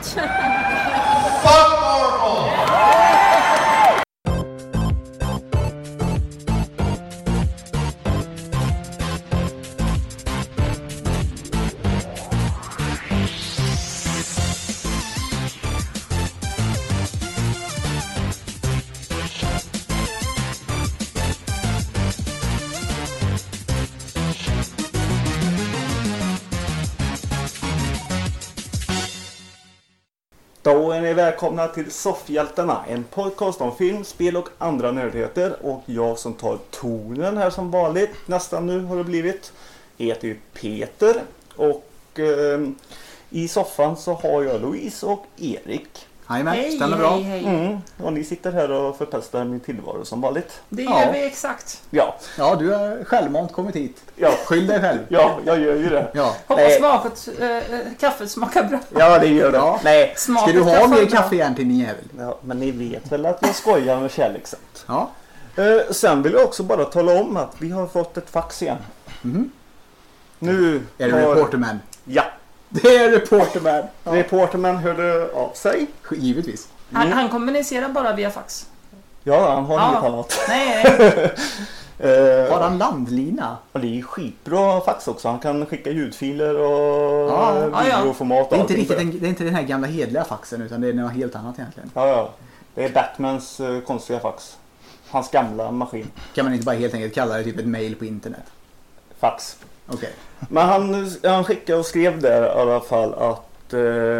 much. Fuck Marvel! Då är ni välkomna till Soffhjältarna, en podcast om film, spel och andra nördigheter. Och jag som tar tonen här som vanligt, nästan nu har det blivit, heter ju Peter. Och i soffan så har jag Louise och Erik. Hej, stämmer bra. Hej. Och ni sitter här och förpestar min tillvaro som vanligt. Det gör vi exakt. Ja, Ja, du har självmant kommit hit. ja, Skyll dig själv. ja, jag gör ju det. Ja. Hoppas kaffet smakar bra. Ja, det gör det. Ja. Nej, Ska du ha mer kaffe igen till din jävel? ja, men ni vet väl att jag skojar med kärleksamt. Ja. Sen vill jag också bara tala om att vi har fått ett fax igen. Mhm. Nu Är du reporterman? Ja, Det är reporterman. Ja. reporterman hörde av sig. Givetvis. Han kommunicerar bara via fax. Ja, han har Ja. inget annat. Nej. Har han landlina? Och det är skitbra fax också. Han kan skicka ljudfiler och Ja. videoformat. Det är och inte allting. riktigt det är inte den här gamla hedliga faxen utan det är något helt annat egentligen. Ja. Det är Batmans konstiga fax. Hans gamla maskin. Kan man inte bara helt enkelt kalla det typ ett mail på internet? Fax. Okej. Men han skickade och skrev där i alla fall att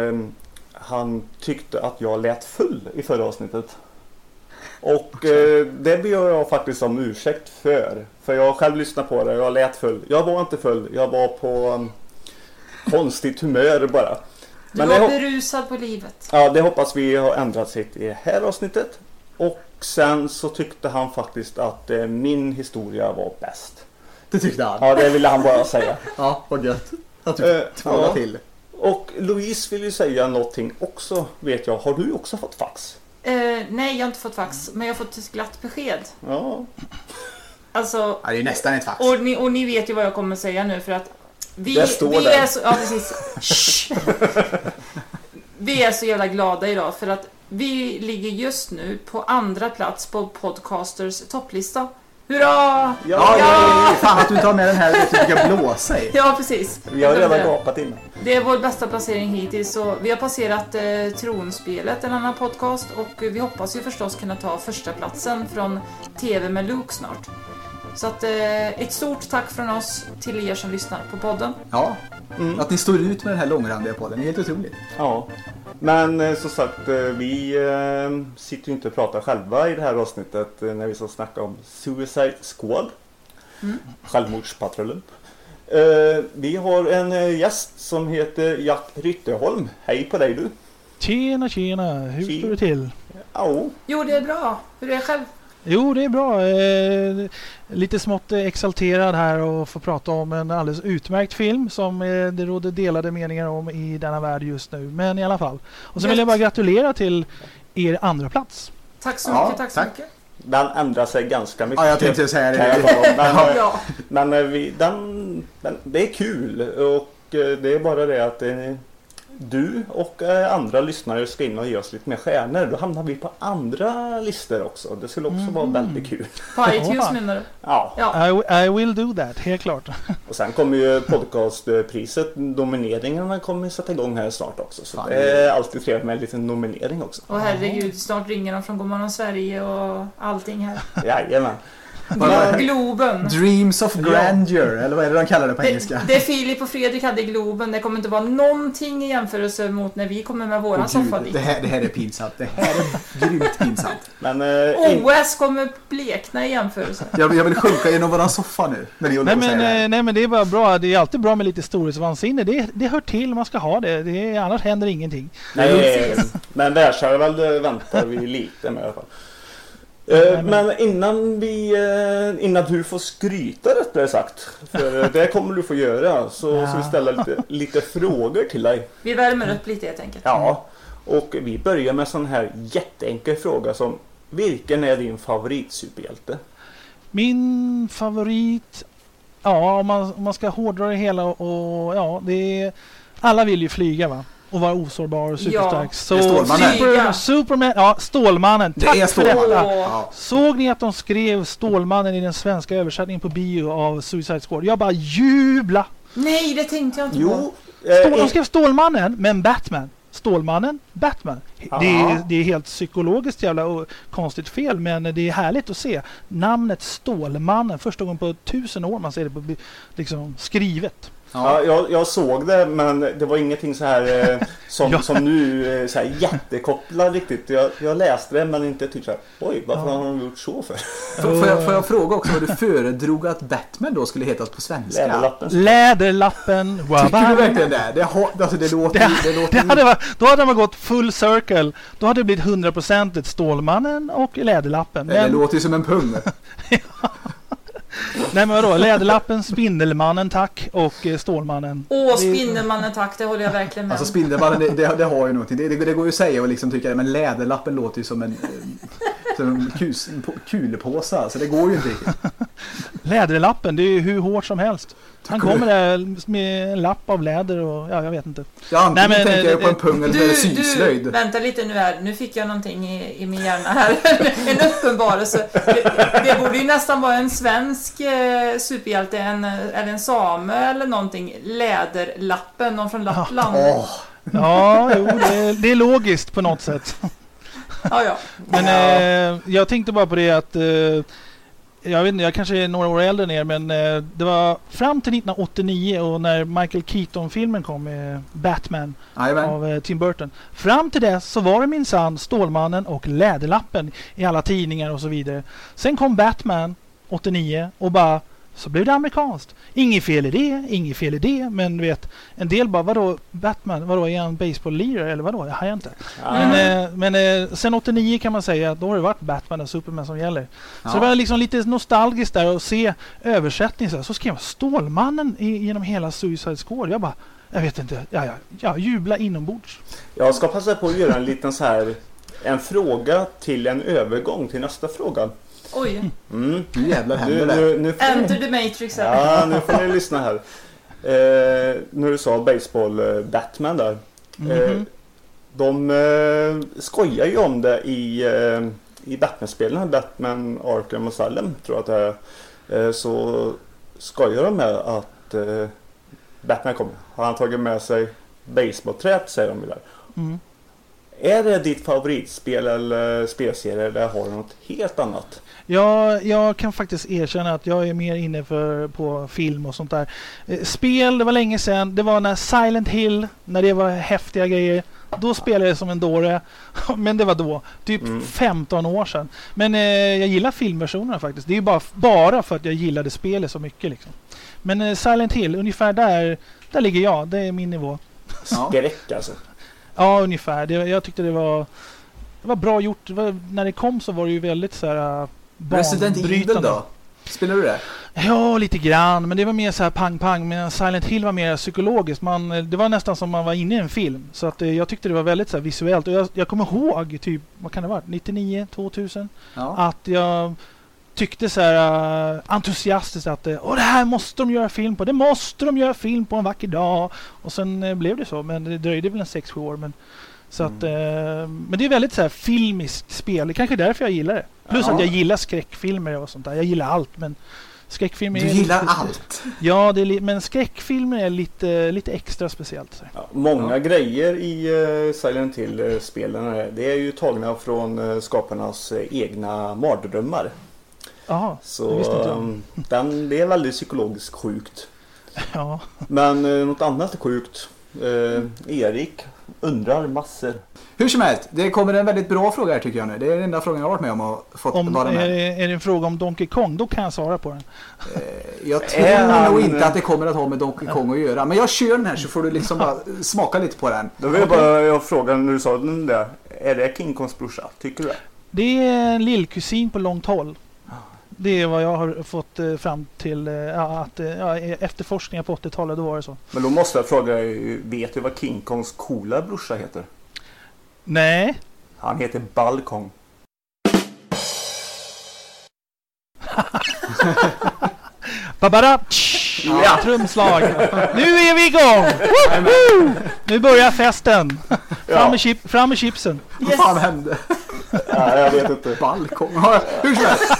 han tyckte att jag lät full i förra avsnittet. Och det ber jag faktiskt om ursäkt för. För jag har själv lyssnat på det, jag lät full. Jag var inte full, jag var på konstigt humör bara. Du Men var det, berusad på livet. ja, det hoppas vi har ändrat sig i det här avsnittet. Och sen så tyckte han faktiskt att min historia var bäst. Det tyckte han. Ja, det ville han bara säga. Ja, vad gött. Att du tvålar ja. till. Och Louise vill ju säga någonting också, vet jag. Har du också fått fax? Nej, jag har inte fått fax. Men jag har fått ett glatt besked. Ja. Alltså, Ja, det är nästan ett fax. och ni vet ju vad jag kommer säga nu. För att Det står vi där. är så... Ja, precis. Shh. Vi är så jävla glada idag. För att vi ligger just nu på andra plats på Podcasters topplista. Hurra! Ja. Fan att du tar med den här att du brukar blåsa i. Ja, precis. Vi har redan gapat innan. Det är vår bästa placering hittills. Och vi har passerat Tronspelet, en annan podcast. Och vi hoppas ju förstås kunna ta första platsen från TV med Luke snart. Så att ett stort tack från oss till er som lyssnar på podden. Ja. Att ni står ut med den här långrandiga podden är helt otroligt. Ja. Men som sagt, vi sitter ju inte och pratar själva i det här avsnittet när vi ska snacka om Suicide Squad. Självmordspatrullen. Vi har en gäst som heter Jack Rytterholm. Hej på dig du. Tjena, hur står det till? Ja. Jo, det är bra. Hur är det själv? Jo, det är bra. Lite smått exalterad här och få prata om en alldeles utmärkt film som det råder delade meningar om i denna värld just nu. Men i alla fall. Och så vill jag bara gratulera till er andra plats. Tack så Ja, mycket, tack så tack. mycket. Den ändrar sig ganska mycket. Ja, jag tänkte säga det. Kan jag bara- Men, Ja. men det är kul och det är bara det att du och andra lyssnare ska in och ge oss lite mer stjärnor. Då hamnar vi på andra listor också. Det skulle också vara väldigt kul. På iTunes menar du? Ja. Ja. I will do that, helt klart. Och sen kommer ju podcastpriset, nomineringarna kommer sätta igång här snart också. Så Fan. det är alltid trevligt med en liten nominering också. Och herregud, snart ringer de från Godmorgon Sverige och allting här. Jajamän. Globen. Dreams of Grandeur, eller vad är det de kallar det på engelska? Det Filip och Fredrik hade i Globen, det kommer inte vara någonting i jämförelse mot när vi kommer med våran Åh, soffa Gud, dit. det här är pinsamt. Det här är grymt pinsamt. Men OS kommer blekna i jämförelse. Jag vill sjunka genom våran soffa nu. När ni håller Nej på att säga det här. men det är bara bra. Det är alltid bra med lite storhetsvansinne. Det hör till, man ska ha det. Annars händer ingenting. nej, men världsherravälde väntar vi lite med i alla fall. Men innan du får skryta rättare sagt, för det kommer du få göra, så ska vi ställa lite frågor till dig. Vi värmer upp lite helt enkelt. Ja, och vi börjar med sån här jätteenkel fråga som: vilken är din favoritsuperhjälte? Min favorit, ja, om man ska hårdra det hela och ja, det är, alla vill ju flyga va. och vara osårbar och superstark. Så Stålmannen. Superman, ja, Stålmannen. Det Tack är för detta. Ja. Såg ni att de skrev Stålmannen i den svenska översättningen på bio av Suicide Squad? Jag bara jubla. Nej, det tänkte jag inte på. Jo, De skrev Stålmannen, men Batman. Stålmannen, Batman. Det är helt psykologiskt jävla konstigt fel, men det är härligt att se namnet Stålmannen första gången på 1000 år man ser det på liksom skrivet. Ja, jag såg det, men det var ingenting så här som nu så här jättekopplat riktigt. Jag läste det, men inte tyckte så här, oj, varför har de gjort så för? Får jag fråga också vad du föredrog att Batman då skulle hetas på svenska? Läderlappen. Tycker du verkligen det? Det låter då hade man gått full circle. Då hade det blivit 100% Stålmannen och Läderlappen. Det låter ju som en pung. Nej, men vadå? Läderlappen, Spindelmannen, tack, och Stålmannen. Spindelmannen, tack, det håller jag verkligen med. Alltså Spindelmannen, det har ju någonting. Det går ju att säga och liksom tycka det, men Läderlappen låter ju som en kulpåsa, så det går ju inte riktigt. Läderlappen, det är ju hur hårt som helst. Han kommer där med en lapp av läder och jag vet inte. Ja, tänker jag på en pung eller syslöjd. Du, vänta lite nu här. Nu fick jag någonting i min hjärna här. En uppenbarelse. Det borde ju nästan vara en svensk superhjälte, eller en same eller någonting. Läderlappen, någon från Lappland. Ja, jo, det är logiskt på något sätt. Ja. Men jag tänkte bara på det att jag vet inte, jag kanske är några år äldre än er, men det var fram till 1989 och när Michael Keaton-filmen kom med Batman av Tim Burton. Fram till dess så var det minsann Stålmannen och Läderlappen i alla tidningar och så vidare. Sen kom Batman 89 och bara så blev det amerikanskt. Inget fel i det, men vet, en del bara, vadå Batman, vadå, är han baseball-lirare eller vadå? Jag har inte. Men sen 89 kan man säga att då har det varit Batman och Superman som gäller. Så det var liksom lite nostalgiskt där att se översättningen. Så skrev jag Stålmannen genom hela Suicide Squad. Jag bara, jag vet inte, jag jubla inombords. Jag ska passa på att göra en liten så här, en fråga till en övergång till nästa fråga. Oj. Nu Enter the Matrix. Ja, nu får ni lyssna här. När du sa baseball Batman där. De skojar ju om det i Batman-spelen, Batman Arkham Asylum tror jag att det är. Så skojar de med att Batman kommer. Har han tagit med sig baseballträt, säger de där. Är det ditt favoritspel eller spelserie där har du något helt annat? Ja, jag kan faktiskt erkänna att jag är mer inne på film och sånt där. Spel, det var länge sedan. Det var när Silent Hill, när det var häftiga grejer. Då spelade jag som en dåre. Men det var då, typ 15 år sedan. Men jag gillar filmversionerna faktiskt. Det är ju bara för att jag gillade spelet så mycket liksom. Men Silent Hill, ungefär där ligger jag. Det är min nivå. Skräck alltså. Ja, ungefär. Jag tyckte det var bra gjort. När det kom så var det ju väldigt så här Resident Evil då? Spelar du det? Ja, lite grann. Men det var mer så här pang-pang. Men Silent Hill var mer psykologiskt. Det var nästan som man var inne i en film. Så att jag tyckte det var väldigt så här visuellt. Och jag kommer ihåg, typ, vad kan det vara? 99, 2000? Ja. Att jag tyckte så här entusiastiskt att det här måste de göra film på. Det måste de göra film på en vacker dag. Och sen blev det så. Men det dröjde väl en 6-7 år. Men så att, men det är väldigt så här filmiskt spel. Det är kanske därför jag gillar det. Plus att jag gillar skräckfilmer och sånt där. Jag gillar allt, men skräckfilmer Du gillar allt? Ja, men skräckfilmer är lite extra speciellt. Så. Ja, många grejer i Silent Hill-spelen det är ju tagna från skaparnas egna mardrömmar. Aha, så det är väldigt psykologiskt sjukt. Ja. Men något annat är sjukt. Erik undrar massor. Hur som helst, det kommer en väldigt bra fråga här tycker jag nu. Det är den enda frågan jag har varit med om och fått vara med. Är det en fråga om Donkey Kong? Då kan jag svara på den. Jag tror nog inte att det kommer att ha med Donkey Kong att göra. Men jag kör den här så får du liksom bara smaka lite på den. Då vill jag fråga när du sa den där. Är det King Kongs brorsa? Tycker du det? Det är en lillkusin på långt håll. Det är vad jag har fått fram till efter forskningar på 80-talet, då var det så. Men då måste jag fråga, vet du vad King Kongs coola brorsa heter? Nej. Han heter Balkong. Babara! Ja, trumslag. Nu är vi igång! Woho! Nu börjar festen. Fram med chipsen. Vad fan hände? Ja, jag vet inte. Balkong. Hur som helst.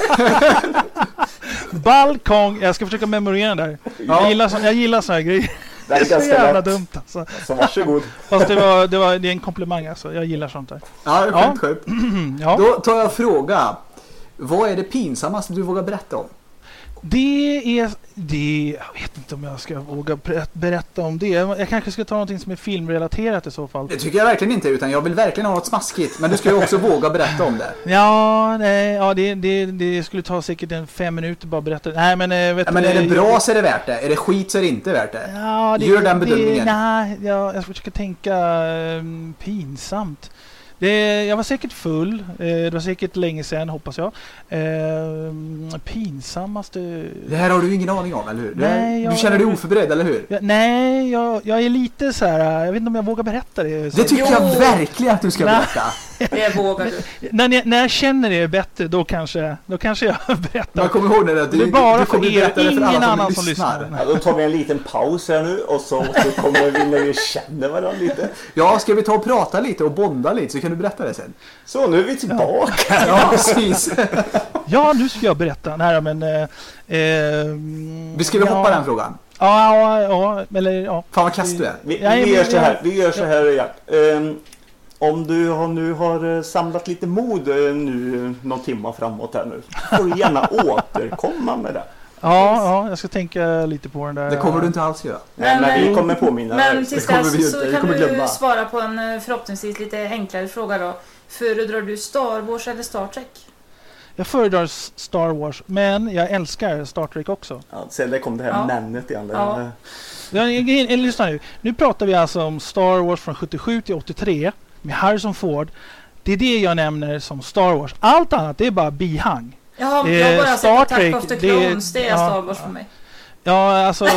Balkong. Jag ska försöka memorera den där. Jag gillar såna här grejer. Det är så ganska jävla lätt. dumt alltså. Så varsågod. Fast det är en komplimang alltså. Jag gillar sånt där. Ja, det är sjukt. Ja. Då tar jag fråga. Vad är det pinsammaste du vågar berätta om? Jag vet inte om jag ska våga berätta om det. Jag kanske ska ta någonting som är filmrelaterat i så fall. Det tycker jag verkligen inte, utan jag vill verkligen ha något smaskigt. Men du ska ju också våga berätta om det. Det skulle ta säkert 5 minuter bara berätta. Nej, men är det bra så är det värt det. Är det skit så är det inte värt det. Gör den bedömningen. Jag försöker tänka pinsamt. Jag var säkert full. Det var säkert länge sedan, hoppas jag. Pinsammaste... Det här har du ingen aning om, eller hur? Nej, du känner dig oförberedd, eller hur? Jag är lite så här. Jag vet inte om jag vågar berätta det. Det tycker jag verkligen att du ska berätta. Det vågar du. När jag känner det bättre, då kanske jag berättar. Man kommer ihåg det. Det är bara för er och ingen annan som lyssnar. Ja, då tar vi en liten paus här nu och så kommer vi när vi känner varandra lite. Ja, ska vi ta och prata lite och bonda lite så kan du berätta det sen. Så, nu är vi tillbaka. Ja, precis. Ja, nu ska jag berätta. Nej, men... vi ska hoppa den frågan. Ja. Fan vad kass du är. Vi gör så här, Jack. Om du nu har samlat lite mod nu någon timme framåt här nu, får du gärna återkomma med det. Ja, jag ska tänka lite på den där. Det kommer du inte alls göra. Men vi kommer påminna. Men tills dess så kan du glömma. svara på en förhoppningsvis lite enklare fråga då. Föredrar du Star Wars eller Star Trek? Jag föredrar Star Wars, men jag älskar Star Trek också. Ja, sen det kom det här männet igen. Lyssna nu. Nu pratar vi alltså om Star Wars från 77 till 83 med Harrison Ford. Det är det jag nämner som Star Wars. Allt annat, det är bara bihang. Jag har bara sett Attack of the Clones, det är Star Wars för mig. Ja, alltså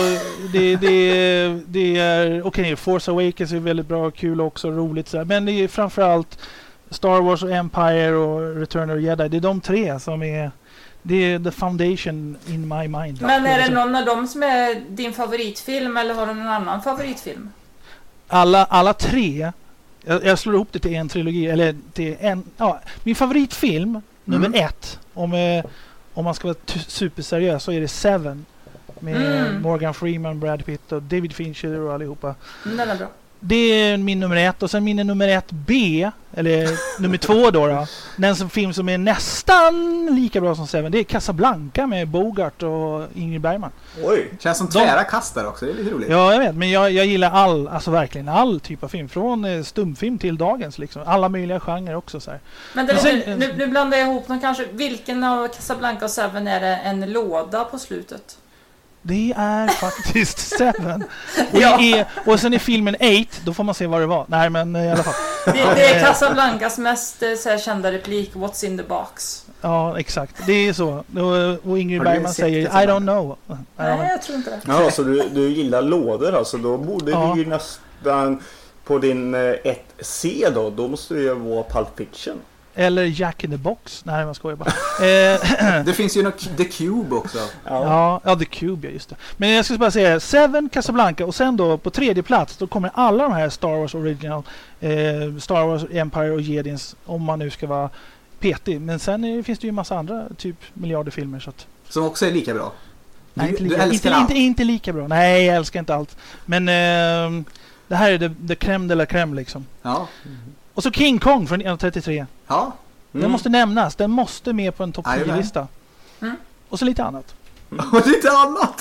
det är okej, Force Awakens är väldigt bra, kul också, roligt så här. Men det är framförallt Star Wars och Empire och Return of the Jedi. Det är de tre som är the foundation in my mind. Men är det någon av dem som är din favoritfilm eller har du någon annan favoritfilm? Alla tre. Jag slår ihop det till en trilogi eller till min favoritfilm nummer 1 om man ska vara superseriös så är det Seven med Morgan Freeman, Brad Pitt och David Fincher och allihopa. Den är bra. Det är min nummer 1 och sen min nummer 1B eller nummer 2 då. Den film som är nästan lika bra som Seven, det är Casablanca med Bogart och Ingrid Bergman. Oj, känns som tvära kastar också, det är lite roligt. Ja, jag vet, men jag gillar verkligen all typ av film från stumfilm till dagens liksom. Alla möjliga genrer också så här. Men nu blandar jag ihop dem kanske. Vilken av Casablanca och Seven är det en låda på slutet? Det är faktiskt Seven. Och sen i filmen 8, då får man se vad det var. Nej, men i alla fall. Det är Casablancas mest så här, kända replik, What's in the box? Ja, exakt. Det är så. Och Ingrid Bergman säger, I don't know. Nej, jag tror inte det. Ja, så du gillar lådor alltså. Då borde du ju nästan på din 1C då. Då måste det ju vara Pulp Fiction. Eller Jack in the Box. Nej, man skojar bara. Det finns ju något The Cube också. Ja, The Cube, ja, just det. Men jag ska bara säga Seven, Casablanca och sen då på tredje plats då kommer alla de här Star Wars Original, Star Wars Empire och Jedins, om man nu ska vara petig. Men sen finns det ju en massa andra typ miljarder filmer så att... Som också är lika bra. Nej, inte lika bra. Nej, jag älskar inte allt. Men det här är the crème de la crème liksom. Ja. Och så King Kong från 1933. Ja. Den måste nämnas. Den måste med på en topp 10-lista. Och så lite annat. Och lite annat?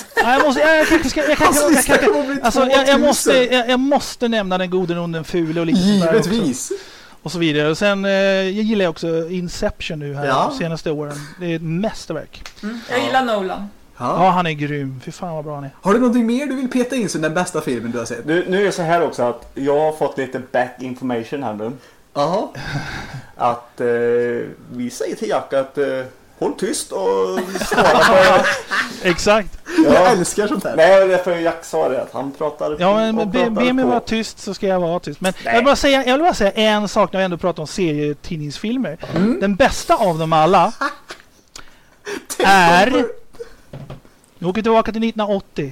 Jag måste nämna Den gode, den fule och lite givetvis. Och så vidare. Och sen jag gillar också Inception nu här de senaste åren. Det är ett mästerverk. Jag gillar Nolan. Ja, han är grym. Fy fan vad bra han är. Har du någonting mer du vill peta in som den bästa filmen du har sett? Nu är det så här också att jag har fått lite back information här nu. Jaha. Att vi säger till Jack att håll tyst och svara på... Exakt. Jag älskar sånt här. Nej, därför Jack sa det att han pratar. Ja, men be mig vara tyst så ska jag vara tyst. Men jag vill bara säga en sak när vi ändå pratar om serietidningsfilmer. Den bästa av dem alla är... Nu åker tillbaka till 1980.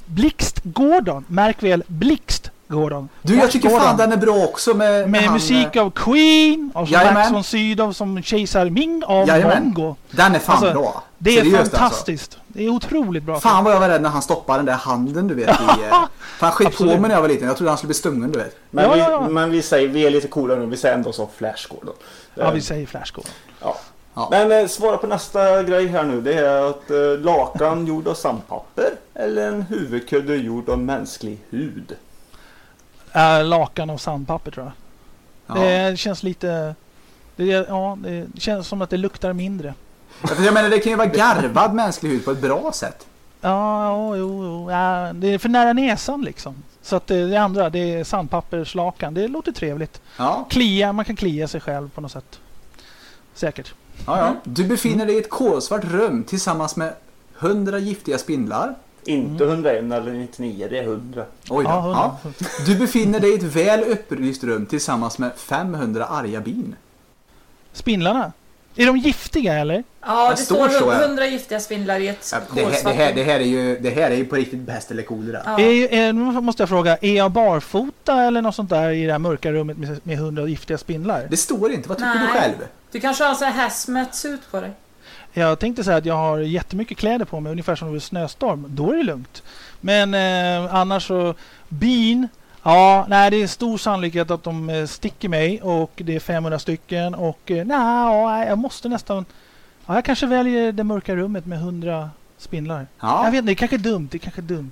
Blixt Gordon. Märk väl, Blixt Gordon. Du, jag tycker fan den är bra också med musik av Queen, av Max von Sydow som Kejsar Ming av Mongo. Den är fan bra. Det är seriöst, fantastiskt. Alltså. Det är otroligt bra. Fan vad jag var rädd när han stoppade den där handen, du vet. Han skit på mig när jag var liten. Jag trodde han skulle bli stungen, du vet. Men vi säger, vi är lite coolare nu. Vi säger ändå så Flash Gordon. Ja, vi säger Flash Gordon. Ja. Men svara på nästa grej här nu. Det är att lakan gjord av sandpapper eller en huvudkudde gjord av mänsklig hud. Lakan av sandpapper, tror jag. Ja. Det känns lite... Det känns som att det luktar mindre. Jag menar, det kan ju vara garvad mänsklig hud på ett bra sätt. Ja, det är för nära näsan liksom. Så att det andra, det är sandpapperslakan. Det låter trevligt. Ja. Man kan klia sig själv på något sätt. Säkert. Ja. Du befinner dig i ett kolsvart rum tillsammans med 100 giftiga spindlar. Inte 101 eller 99, det är 100. Oj då. Ja. Du befinner dig i ett väl upplyst rum tillsammans med 500 arga bin. Spindlarna? Är de giftiga eller? Ja, det står 100 giftiga spindlar i ett kolsvart. Det här är ju på riktigt bäst eller coolare. Ja. Nu måste jag fråga, är jag barfota eller något sånt där i det här mörka rummet med 100 giftiga spindlar? Det står inte, vad tycker du själv? Du kanske har en sån här hazmat ut på dig. Jag tänkte säga att jag har jättemycket kläder på mig, ungefär som det var snöstorm. Då är det lugnt. Men annars så, bin... Ja, nej, det är stor sannolikhet att de sticker mig och det är 500 stycken och jag måste nästan... Ja, jag kanske väljer det mörka rummet med 100 spindlar. Ja. Jag vet inte, det är kanske dumt.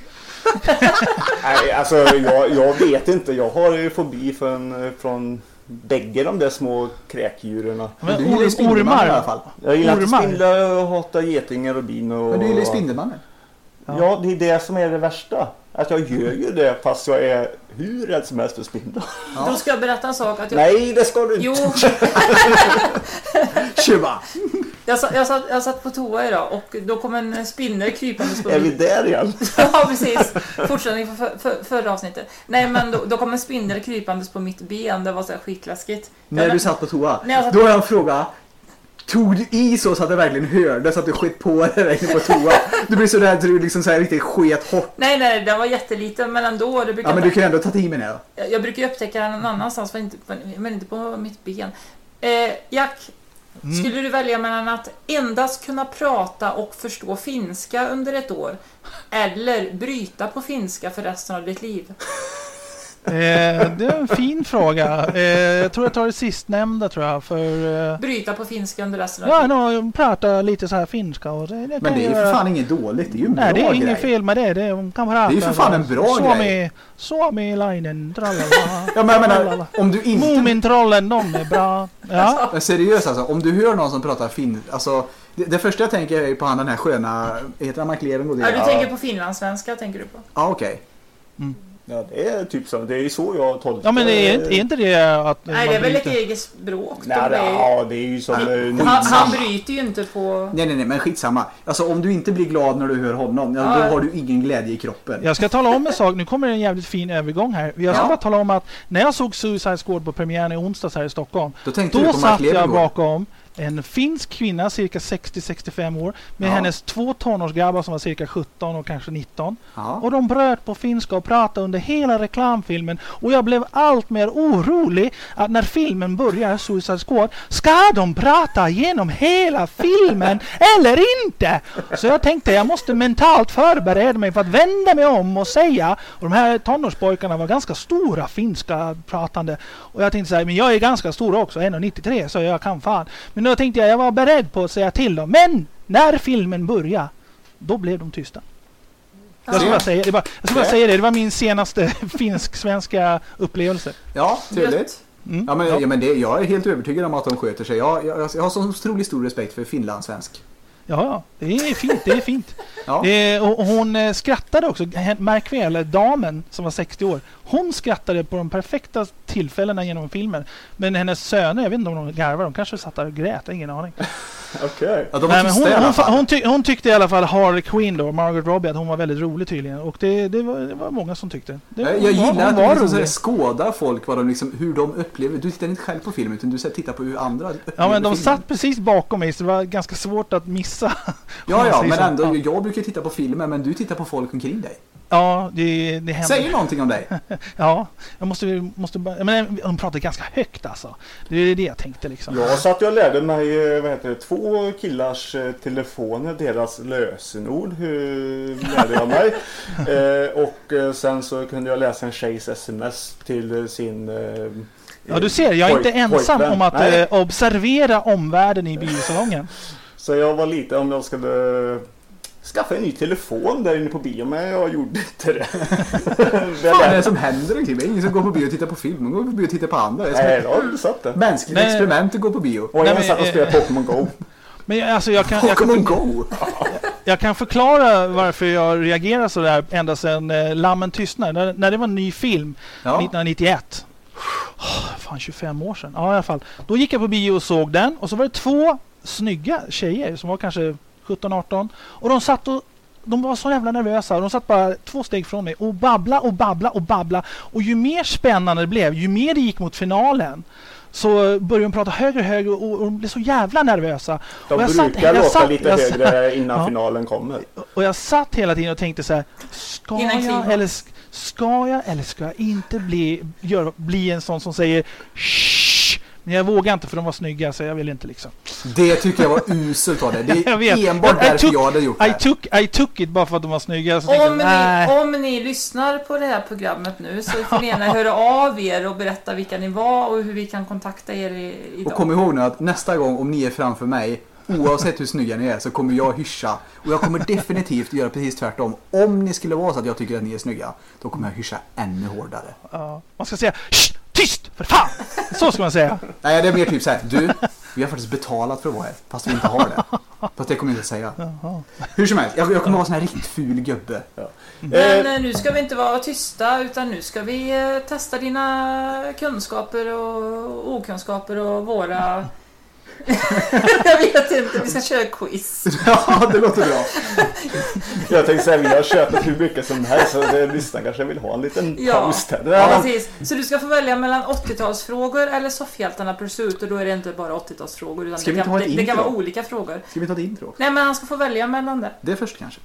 Nej, alltså jag vet inte. Jag har ju fobi från bägge de där små kräkdjuren. Men du gillar Spindelmannen i alla fall. Jag gillar inte spindlar, jag hatar getingar och bin. Men du gillar Spindelmannen? Ja, det är det som är det värsta. Att jag gör ju det fast jag är hur rädd som helst för spindlar. Ja. Då ska jag berätta en sak. Att Nej, det ska du inte. Jo. Tjuva. Jag satt på toa idag och då kom en spindel krypandes på mig. Är vi där igen? Ja, precis. Fortsättning för förra avsnittet. Nej, men då kom en spindel krypandes på mitt ben. Det var så här skitläskigt. När du satt på toa? Då har jag en fråga. Tog du i så att det verkligen hörde så att du skit på dig på toa? Du blir så där att du liksom så här riktigt sket hårt. Nej, den var jätteliten men ändå. Men du kan ändå ta i mig nu. Jag brukar upptäcka den någon annanstans men inte på mitt ben. Jack, skulle du välja mellan att endast kunna prata och förstå finska under ett år eller bryta på finska för resten av ditt liv? Det är en fin fråga. Jag tror jag tar det sistnämnda, tror jag. Bryta på finska under resten av livet. Ja, prata lite så här finska. Och men det är ju för fan inget dåligt. Det är ju en bra grej. Nej, det är inget fel med det. Det är ju för fan en bra grej. Suomi-lainen, trallala. Ja, men jag menar, om du inte... Mumintrollen, de är bra. Ja. Men seriöst alltså, om du hör någon som pratar finska, alltså... Det första jag tänker är på den här sköna... Heter han McLeven och det? Ja, du tänker på finlandssvenska, tänker du på? Ja, okej. Ja, det är typ så. Det är ju så jag tolkar. Ja, men är inte det att... Nej, det är väl ett eget språk. Nej, det är ju som... Han bryter ju inte på... Nej, men skitsamma. Alltså, om du inte blir glad när du hör honom, då har du ingen glädje i kroppen. Jag ska tala om en sak. Nu kommer en jävligt fin övergång här. Jag ska bara tala om att när jag såg Suicide Squad på premiären i onsdags här i Stockholm, då satt jag bakom en finsk kvinna, cirka 60-65 år, med hennes 2 tonårsgrabbar som var cirka 17 och kanske 19. Och de bröt på finska och pratade under hela reklamfilmen. Och jag blev allt mer orolig att när filmen börjar, Suicide Squad, ska de prata genom hela filmen eller inte? Så jag tänkte jag måste mentalt förbereda mig för att vända mig om och säga, och de här tonårspojkarna var ganska stora finska pratande. Och jag tänkte så här, men jag är ganska stor också, 1,93, så jag kan fan. Men då tänkte jag var beredd på att säga till dem. Men när filmen började, då blev de tysta. Jag skulle bara säga det. Det var min senaste finsk-svenska upplevelse. Ja, trevligt. Jag är helt övertygad om att de sköter sig. Jag har så otroligt stor respekt för finlandssvensk. Ja, det är fint. Ja. Och hon skrattade också. Märk väl, damen som var 60 år. Hon skrattade på de perfekta tillfällena genom filmen. Men hennes söner, jag vet inte om de garvar, de kanske satt där och grät, ingen aning. Okej. Okay. Hon tyckte i alla fall Harley Quinn då, Margot Robbie, att hon var väldigt rolig tydligen. Och det var många som tyckte. Jag gillar att du liksom skådar folk vad de liksom, hur de upplever. Du tittar inte själv på filmen utan du tittar på hur andra upplever. Ja, men de satt precis bakom mig så det var ganska svårt att missa. Ja, men ändå, jag brukar titta på filmer men du tittar på folk omkring dig. Ja, det händer. Säger någonting om dig. Ja, jag måste bara... Men de pratar ganska högt alltså. Det är det jag tänkte liksom. Jag satt och lärde mig 2 killars telefoner, deras lösenord. Hur lärde jag mig? Och sen så kunde jag läsa en tjejs sms till sin... Ja, du ser, jag är inte ensam om att observera omvärlden i biosalongen. Så jag var lite om jag skulle skaffa en ny telefon där inne på bio, men jag gjorde inte det. Vad är det som händer omkring mig? Ingen som går på bio och tittar på film, man går på bio och tittar på andra. Nej, då har du satt det. Mänskligt experiment att gå på bio. Och jag satt och spelade Pokémon Go. Men alltså jag kan förklara varför jag reagerar så där ända sedan Lammen tystnar. När det var en ny film 1991. Fan, 25 år sedan. Ja, i alla fall. Då gick jag på bio och såg den. Och så var det 2 snygga tjejer som var kanske 17-18. Och de var så jävla nervösa. Och de satt bara 2 steg från mig och babbla. Och ju mer spännande det blev, ju mer det gick mot finalen, så började de prata högre och de blev så jävla nervösa. De brukar låta lite högre innan finalen kommer. Och jag satt hela tiden och tänkte så här: ska jag eller ska jag inte bli en sån som säger shh? Men jag vågar inte, för de var snygga, så jag vill inte liksom. Det tycker jag var uselt av det. Det är enbart därför jag hade gjort det. I took it bara för att de var snygga. Så om ni lyssnar på det här programmet nu, så får ni gärna höra av er och berätta vilka ni var och hur vi kan kontakta er idag. Och kom ihåg nu att nästa gång om ni är framför mig, oavsett hur snygga ni är, så kommer jag hyscha. Och jag kommer definitivt göra precis tvärtom. Om ni skulle vara så att jag tycker att ni är snygga, då kommer jag hyscha ännu hårdare. Ja, man ska säga shh, tyst, för fan! Så ska man säga. Nej, det är mer typ så här: du, vi har faktiskt betalat för att vara här, fast vi inte har det. Fast det kommer jag inte säga. Jaha. Hur som helst, jag kommer vara sån här riktigt ful gubbe. Ja. Men nu ska vi inte vara tysta, utan nu ska vi testa dina kunskaper och okunskaper och våra... Jag vet inte, vi ska köra quiz. Ja, det låter bra. Jag tänkte säga, vi har köpt hur mycket som helst, så lyssnarna kanske vill ha en liten paus där. Ja, precis. Så du ska få välja mellan 80-talsfrågor eller soffhjältarna Pursuit, och då är det inte bara 80-talsfrågor, utan det kan vara olika frågor. Ska vi ta ett intro? Nej, men han ska få välja mellan det. Det först kanske.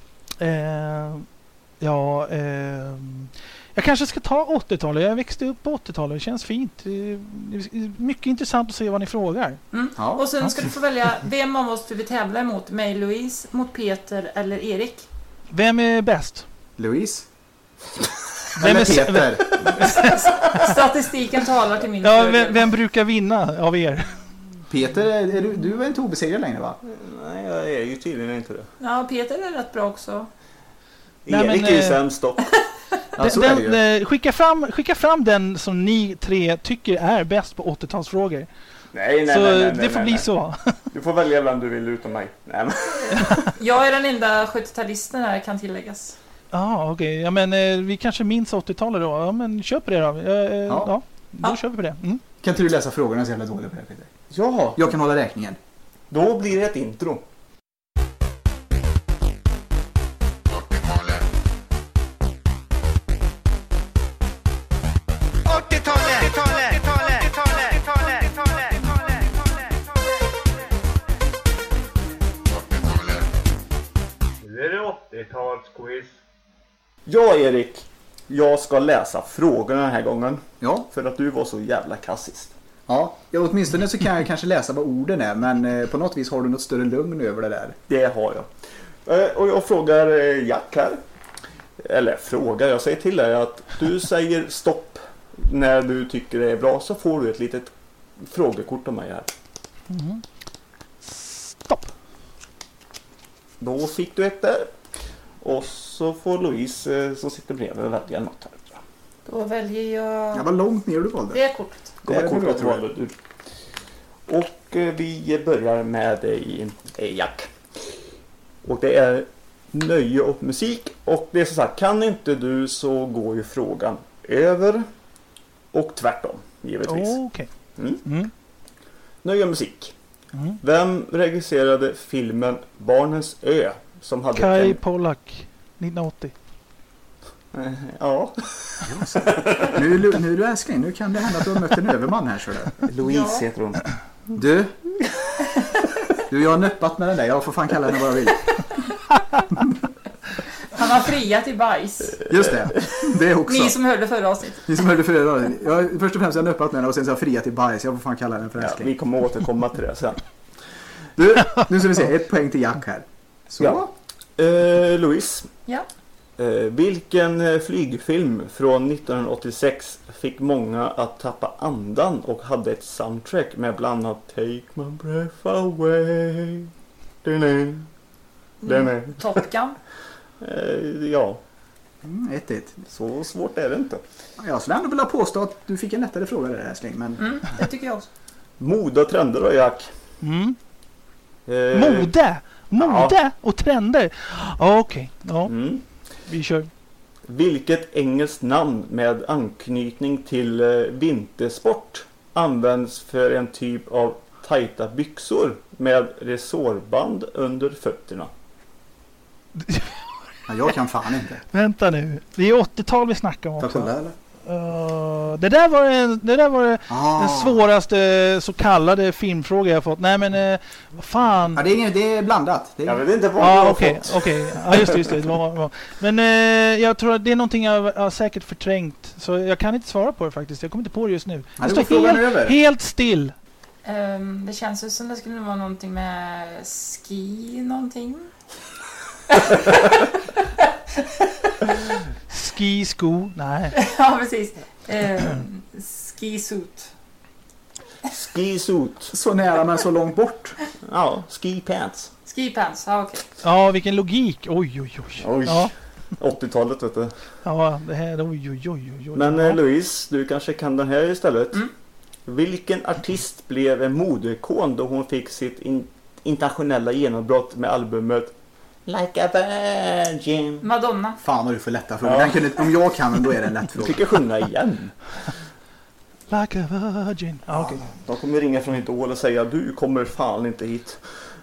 Jag kanske ska ta 80-talet. Jag växte upp på 80-talet. Det känns fint. Det är mycket intressant att se vad ni frågar. Ja. Och sen ska du få välja vem av oss du vill tävla emot. Mig, Louise, mot Peter eller Erik. Vem är bäst? Louise? Vem är Peter? Statistiken talar till min vem brukar vinna av er? Peter, du var inte obesegrad längre, va? Nej, jag är ju tydligen inte det. Ja, Peter är rätt bra också. Erik är ju sämst dock. Skicka fram den som ni 3 tycker är bäst på 80-talsfrågor. Nej, det får bli så. Du får välja vem du vill utom mig. Nej, jag är den enda 70-talisten här, kan tilläggas. Okej. Ja, men vi kanske minns 80-talet då. Ja, men köp det då. Då kör vi på det. Mm. Kan inte du läsa frågorna så jävla dåligt på det, Peter? Ja. Jag kan hålla räkningen. Då blir det ett intro. Nu är det 80-talsquiz. Ja, Erik. Jag ska läsa frågorna den här gången. Ja. För att du var så jävla kassist. Ja, åtminstone så kan jag kanske läsa vad orden är. Men på något vis har du något större lugn över det där. Det har jag. Och jag frågar Jack här. Eller frågar, jag säger till dig att du säger stopp när du tycker det är bra, så får du ett litet frågekort av mig här. Mm. Stopp. Då fick du ett där. Och så får Louise som sitter bredvid välja något här. Då väljer jag... Ja, vad långt ner du valde. Det är kortet. Kortet valde du. Och vi börjar med dig, Jack. Och det är nöje och musik. Och det är så sagt, kan inte du så går ju frågan över. Och tvärtom, givetvis. Okej. Nöje och musik. Vem regisserade filmen Barnens ö? Som hade Kai Pollak, 1980. Ja. Nu är du älskling. Nu kan det hända att du har mött en överman här, så där. Louise heter hon. Du, jag har nöppat med den där. Jag får fan kalla henne vad jag vill. Han har friat i bajs. Just det också. Ni som hörde förra avsnittet. Först och främst har jag nöppat med den och sen så har jag friat i bajs. Jag får fan kalla den för älskling. Vi kommer återkomma till det sen. Du, nu ska vi se. 1 poäng till Jack här. Så. Ja. Louise. Ja. Vilken flygfilm från 1986 fick många att tappa andan och hade ett soundtrack med bland annat Take My Breath Away? Top Gun. Ja. 1-1. Så svårt är det inte. Jag skulle ändå vilja påstå att du fick en lättare fråga där, älskling. Men... Det tycker jag också. Mode och trender då, Jack. Mode och trender. Okej. Ja. Vi kör. Vilket engelskt namn med anknytning till vintersport används för en typ av tajta byxor med resårband under fötterna? Ja, jag kan fan inte. Vänta nu. Det är 80-tal vi snackar om. Får jag kolla eller? Det där var den svåraste så kallade filmfråga jag fått. Nej men vad fan. Ja, det är blandat. Det är... Jag vet inte vad jag har fått. Okej. Ja, just det. Det var. Men jag tror att det är någonting jag har säkert förträngt. Så jag kan inte svara på det faktiskt. Jag kommer inte på det just nu. Ja, det står helt still. Det känns ju som det skulle vara någonting med ski någonting. Ski-sko? Nej. Ja, precis. Ski-suit. Ski-suit. Så nära men så långt bort. Ja, ski-pants. Ski-pants, ja okej. Ja, vilken logik. Oj. Ja. 80-talet vet du. Ja, det här, oj. Men Louise, du kanske kan den här istället. Vilken artist blev en modekon då hon fick sitt internationella genombrott med albumet Like a Virgin? Madonna. Fan vad du får lätta frågor. Ja. Om jag kan den, då är det en lätt fråga. Du fick sjunga igen. Like a Virgin. Okay. De kommer ringa från Idol och säga du kommer fan inte hit.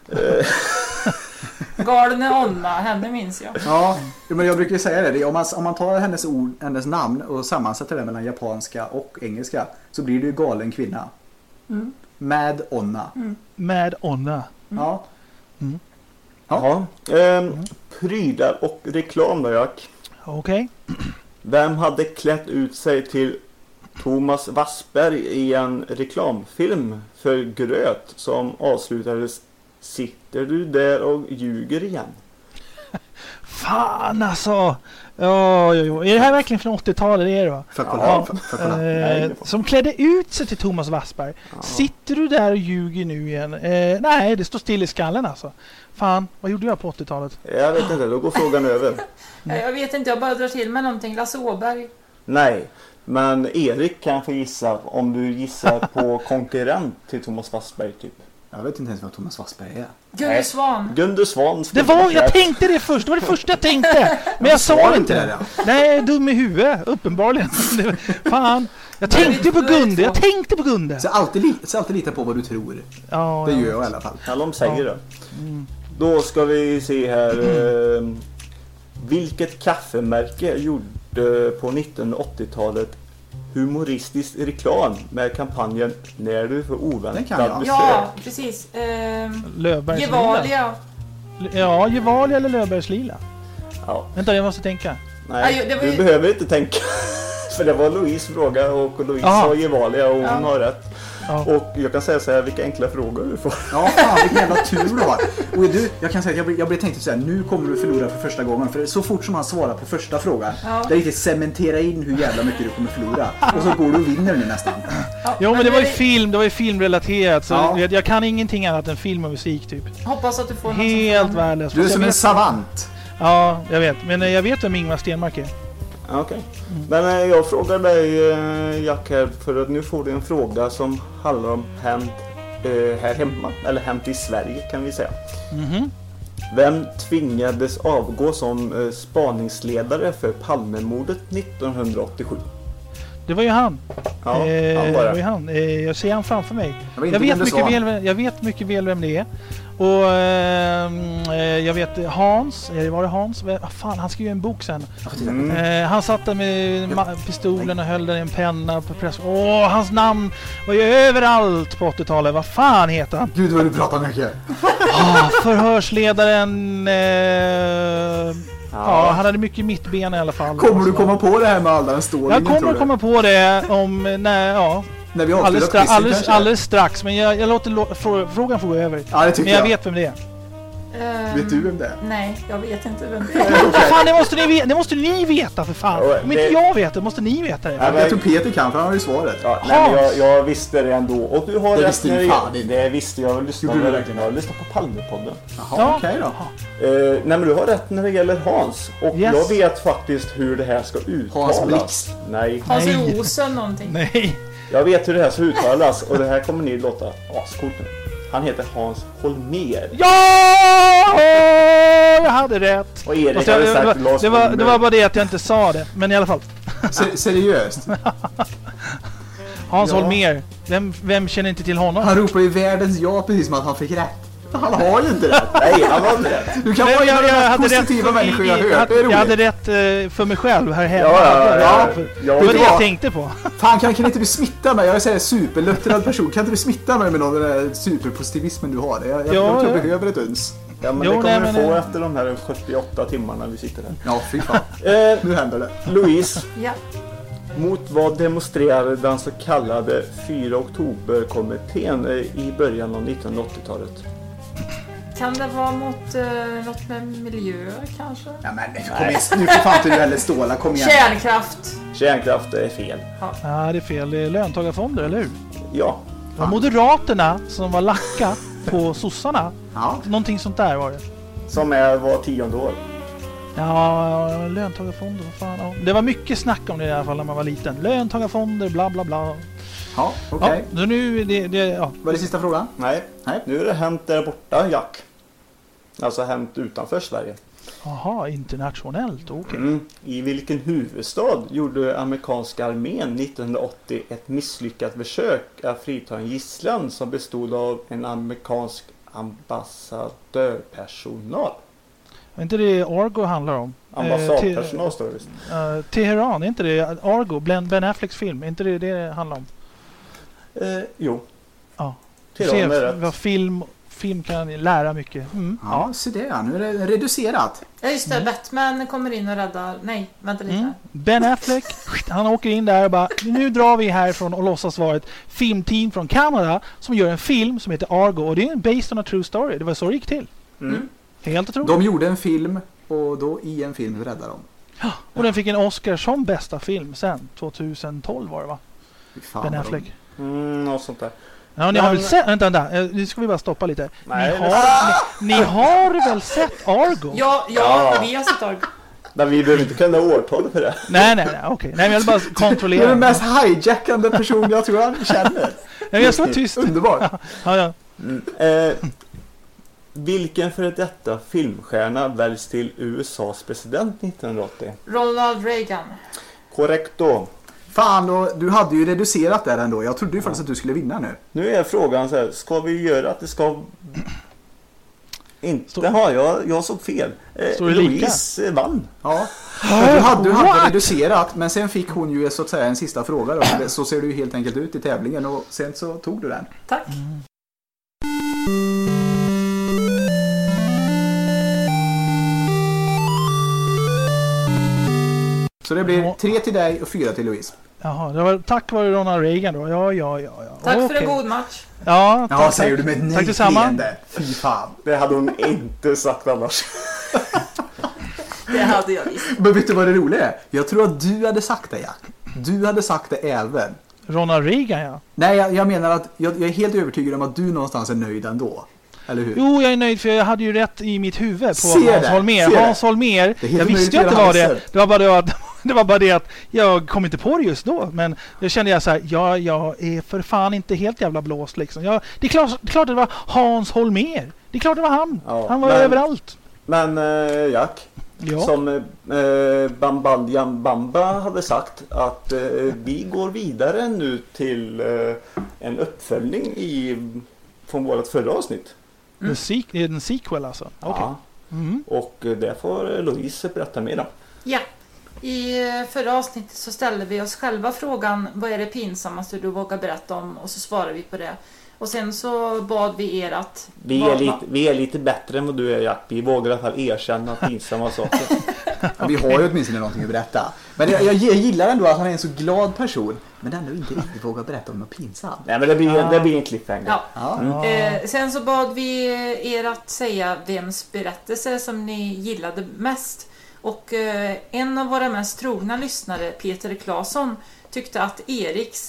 Galne Onna, henne minns jag. Ja, men jag brukar säga det. Om man tar hennes namn och sammansätter det mellan japanska och engelska så blir det ju galen kvinna. Mad Onna. Mad Onna. Ja. Ja. Prylar och reklam då, Jack. Okej. Vem hade klätt ut sig till Thomas Wassberg i en reklamfilm för gröt som avslutades Sitter du där och ljuger igen? Fan alltså. Jo. Är det här verkligen från 80-talet? Det är det va? För kolla. Som klädde ut sig till Thomas Wassberg. Ja. Sitter du där och ljuger nu igen? Nej, det står still i skallen alltså. Fan, vad gjorde jag på 80-talet? Jag vet inte, då går frågan över. Jag vet inte, jag bara drar till med någonting. Lasse Åberg. Nej, men Erik kan få gissa om du gissar på konkurrent till Thomas Wassberg typ. Jag vet inte ens vad Thomas Wassberg är. Gunde Svan. Gunde Svan. Jag tänkte det först. Det var det första jag tänkte. Men jag sa inte det. Nej, dum i huvudet. Uppenbarligen. Fan. Jag tänkte på Gunde. Så alltid lita på vad du tror. Ja, det gör jag i alla fall. Ja, de säger det. Då ska vi se här. Vilket kaffemärke gjorde på 1980-talet humoristisk reklam med kampanjen När du får oväntat besök? Ja, precis. Gevalia. Ja, Gevalia eller Löfbergs Lila. Ja. Vänta, jag måste tänka. Nej, du behöver inte tänka. För det var Louise fråga och Louise sa Gevalia och hon har rätt. Ja. Och jag kan säga så här, vilka enkla frågor du får. Ja, fan, vilken jävla tur du har. Och du, jag kan säga att jag blir tänkt så här, nu kommer du förlora för första gången. För så fort som han svarar på första frågan, det är riktigt cementera in hur jävla mycket du kommer förlora. Och så går du och vinner nu nästan. Ja, men det var ju filmrelaterat. Så jag kan ingenting annat än film och musik typ. Hoppas att du får helt värdelöst. Du är som en savant. Ja, jag vet. Men jag vet vem Ingmar Stenmark är. Okej. Men jag frågar dig, Jack, här, för att nu får du en fråga som handlar om hänt här hemma, eller hänt i Sverige kan vi säga. Vem tvingades avgå som spaningsledare för Palmemordet 1987? Det var ju han. Ja, han det var ju han. Jag ser han framför mig. Jag vet mycket väl vem det är. Och jag vet Hans, var det Hans? Fan, han skrev ju en bok sen. Han satt där med pistolen och höll den i en penna på press. Hans namn var ju överallt på 80-talet. Vad fan heter han? Gud vad du pratar mycket. Förhörsledaren Ja, han hade mycket mittben i alla fall. Kommer du komma på det här med alla den stålningen? Jag kommer att komma på det om... När vi alldeles strax. Men jag låter frågan få gå över. Ja, det tycker men jag vet vem det är. Vet du vem det är? Nej, jag vet inte vem det är. Fan, det måste ni veta för fan. Om inte jag vet det, måste ni veta det. Jag tror Peter kan, för han har ju svaret. Ja, nej, men jag visste det ändå. Och du har det visste du fan inte. Det visste jag. Jag lyssnade på Palmepodden. Jaha, okej då. Nej, men du har rätt när det gäller Hans. Och jag vet faktiskt hur det här ska uttalas. Hans Blix. Nej. Hans Rosen någonting. Nej. Jag vet hur det här ska uttalas. Och det här kommer ni låta ascoolt nu. Han heter Hans Holmér. Ja! Jag hade rätt. Och Erik hade sagt Lars Holmér. Det var bara det att jag inte sa det. Men i alla fall. Seriöst? Hans Holmér. Vem känner inte till honom? Han ropar ju världens ja precis som att han fick rätt. Han har ju inte rätt. Nej, han har inte rätt. Du kan vara en av de mest positiva människor jag hört. Jag hade rätt för mig själv här hemma. Ja. Det var det jag tänkte på. Fan, kan inte bli smittad med? Jag är så här superluttrad person. Kan inte bli smittad med någon av den där superpositivismen du har? Jag tror jag behöver ett uns. Ja, men det kommer du få efter de här 78 timmarna vi sitter här. Ja, fy fan. Nu händer det. Louise. Ja. Mot vad demonstrerade den så kallade 4 oktober-kommittén i början av 1980-talet? Kan det vara mot något med miljö kanske? Ja, men nu får fan inte du heller ståla, kom igen. Kärnkraft är fel. Ja, det är fel. Det är löntagarfonder, eller hur? Ja. Det var Moderaterna som var lacka på sossarna. Ja. Någonting sånt där var det. Som var 10:e år. Ja, löntagarfonder, vad fan. Ja. Det var mycket snack om det i alla fall när man var liten. Löntagarfonder, bla bla bla. Ja, okej. Okay. Ja, så nu Var det sista frågan? Nej. Nu är det hänt där borta, Jack. Alltså hänt utanför Sverige. Jaha, internationellt, okej. I vilken huvudstad gjorde amerikanska armén 1980 ett misslyckat försök att frita en gisslan som bestod av en amerikansk ambassadörpersonal? Är inte det Argo handlar om? Ambassadpersonal står det visst. Teheran, är inte det Argo? Ben Afflecks film, är inte det handlar om? Jo. Ja. Teheran är rätt. Vad film kan lära mycket. Ja, så det. Nu är det reducerat. Ja, just det. Batman kommer in och räddar... Nej, vänta lite. Ben Affleck, han åker in där och bara, nu drar vi härifrån och låtsas vara ett filmteam från Kanada som gör en film som heter Argo. Och det är based on a true story. Det var så det gick till. Helt otroligt. De gjorde en film och då i en film räddade de. Ja, och den fick en Oscar som bästa film sen. 2012 var det, va? Ben Affleck. Något sånt där. Ja, ni har väl sett... Vänta. Nu ska vi bara stoppa lite. Ni har väl sett Argo? Ja, vi har sett Argo. Men vi behöver inte kunna årtal för det. Nej, okej. Nej, men jag vill bara kontrollera. Det är den mest hijackande person jag tror han känner. Nej, jag ska vara tyst. Underbart. Ja. Vilken före detta filmstjärna väljs till USAs president 1980? Ronald Reagan. Korrekto. Fan, och du hade ju reducerat där ändå. Jag trodde ju faktiskt att du skulle vinna nu. Nu är frågan så här, ska vi göra att det ska... Inte, jag såg fel. Louise vann. Ja. Du hade reducerat, men sen fick hon ju så att säga en sista fråga. Då. Så ser du ju helt enkelt ut i tävlingen och sen så tog du den. Tack. Så det blir 3 till dig och 4 till Louise. Jaha, det var tack vare Ronald Reagan då. Ja. Tack för en god match. Ja, tack, säger du med ett nej leende. Fy fan. Det hade hon inte sagt annars. Det hade jag visst. Men vet du vad det roliga är? Jag tror att du hade sagt det, Jack. Du hade sagt det även. Ronald Reagan, ja. Nej, jag menar att jag är helt övertygad om att du någonstans är nöjd ändå. Eller hur? Jo, jag är nöjd för jag hade ju rätt i mitt huvud på Hans Holmér. Hans Holmér, jag visste ju att det var det. Det var bara det att jag kom inte på det just då. Men då kände jag så här, jag är för fan inte helt jävla blåst liksom. Det är klart att det var Hans Holmér. Det är klart det var han. Ja, han var överallt. Men Jack, som Bambadjan Bamba hade sagt att vi går vidare nu till en uppföljning från vårt förra avsnitt. Det är en sequel alltså? Okay. Ja. Och det får Louise berätta mer om. Ja. I förra avsnittet så ställde vi oss själva frågan, vad är det pinsammaste du vågar berätta om? Och så svarade vi på det. Och sen så bad vi er att... Vi är lite bättre än vad du är, Jack. Vi vågar i alla fall erkänna pinsamma saker. Ja, vi har ju åtminstone någonting att berätta. Men jag gillar ändå att han är en så glad person. Men ändå inte riktigt vågar berätta om något pinsamt. Nej, men det blir en cliffhanger. Ja. Sen så bad vi er att säga vems berättelse som ni gillade mest. Och en av våra mest trogna lyssnare, Peter Claesson, tyckte att Eriks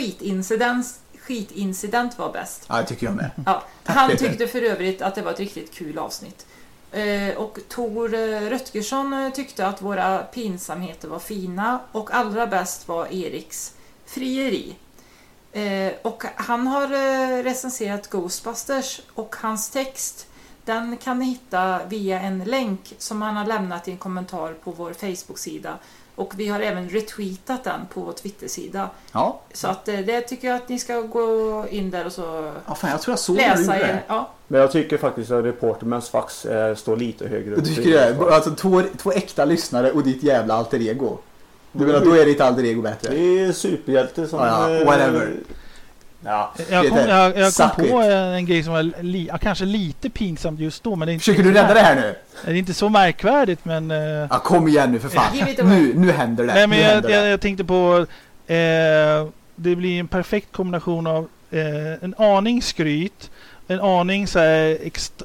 skitincident var bäst. Ja, det tycker jag med. Ja, han tyckte för övrigt att det var ett riktigt kul avsnitt. Och Tor Rötgersson tyckte att våra pinsamheter var fina och allra bäst var Eriks frieri. Och han har recenserat Ghostbusters och hans text, den kan ni hitta via en länk som han har lämnat i en kommentar på vår Facebook-sida. Och vi har även retweetat den på vår Twitter-sida. Ja. Så att det tycker jag att ni ska gå in där och så jag tror jag såg läsa er. Ja. Men jag tycker faktiskt att Reportermans fax står lite högre upp. Du tycker det? Alltså två äkta lyssnare och ditt jävla alter ego. Du menar, då är ditt alter ego bättre? Det är superhjälte som... whatever. Ja. Jag kom på en grej som var kanske lite pinsamt just då. Men det är inte försöker du rädda det här nu? Det är inte så märkvärdigt, men... kom igen nu för fan. Nu händer det. Nej, men jag tänkte på... det blir en perfekt kombination av en aning skryt, en aning så här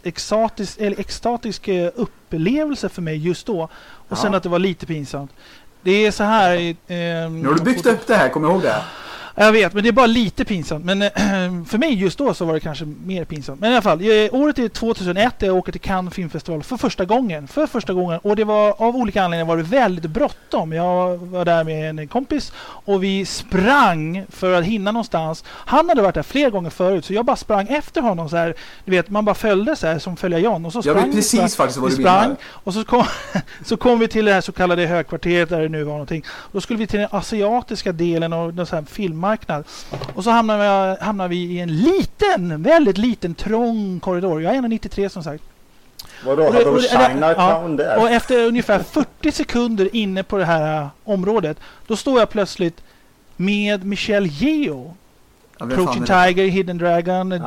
extatisk upplevelse för mig just då. Och sen att det var lite pinsamt. Det är så här... nu har du byggt upp det här, kommer du ihåg det? Jag vet, men det är bara lite pinsamt. Men för mig just då så var det kanske mer pinsamt. Men i alla fall, året är 2001. Jag åker till Cannes filmfestival för första gången. Och det var, av olika anledningar var det väldigt bråttom. Jag var där med en kompis och vi sprang för att hinna någonstans. Han hade varit där flera gånger förut, så jag bara sprang efter honom så här. Du vet, man bara följde så här som följa John. Och så sprang jag vet precis faktiskt vad du sprang. Och så kom vi till det här så kallade högkvarteret där det nu var någonting. Då skulle vi till den asiatiska delen av den så här filmmarknad. Och så hamnar vi i en väldigt liten trång korridor. Jag är 1,93 som sagt. Vadå, hade de Chinatown där? Och efter ungefär 40 sekunder inne på det här området, då står jag plötsligt med Michelle Yeoh. Crouching Tiger, Hidden Dragon,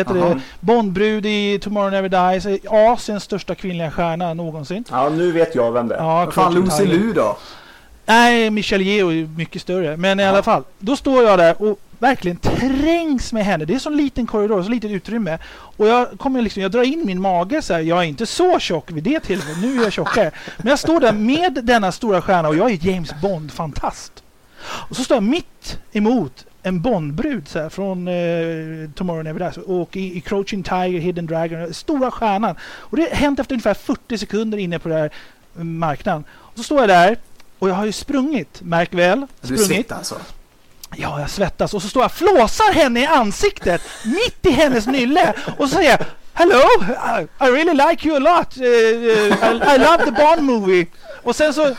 Bondbrud i Tomorrow Never Dies, Asiens största kvinnliga stjärna någonsin. Ja, nu vet jag vem det är. Ja, fan, Lucy Liu då? Nej, Michelle Yeoh är mycket större. Men i alla fall, då står jag där och verkligen trängs med henne. Det är så en liten korridor, så litet utrymme. Och jag drar in min mage så här. Jag är inte så tjock vid det tillfället. Nu är jag tjockare. Men jag står där med denna stora stjärna och jag är James Bond, fantast. Och så står jag mitt emot en Bondbrud så här, från Tomorrow Never Dies och i Crouching Tiger, Hidden Dragon, stora stjärnan. Och det har hänt efter ungefär 40 sekunder inne på den här marknaden. Och så står jag där. Och jag har ju sprungit, märk väl. Du svettas alltså? Ja, jag svettas. Och så står jag och flåsar henne i ansiktet, mitt i hennes nylle. Och så säger jag, hello, I really like you a lot. I love the Bond movie. Och sen så,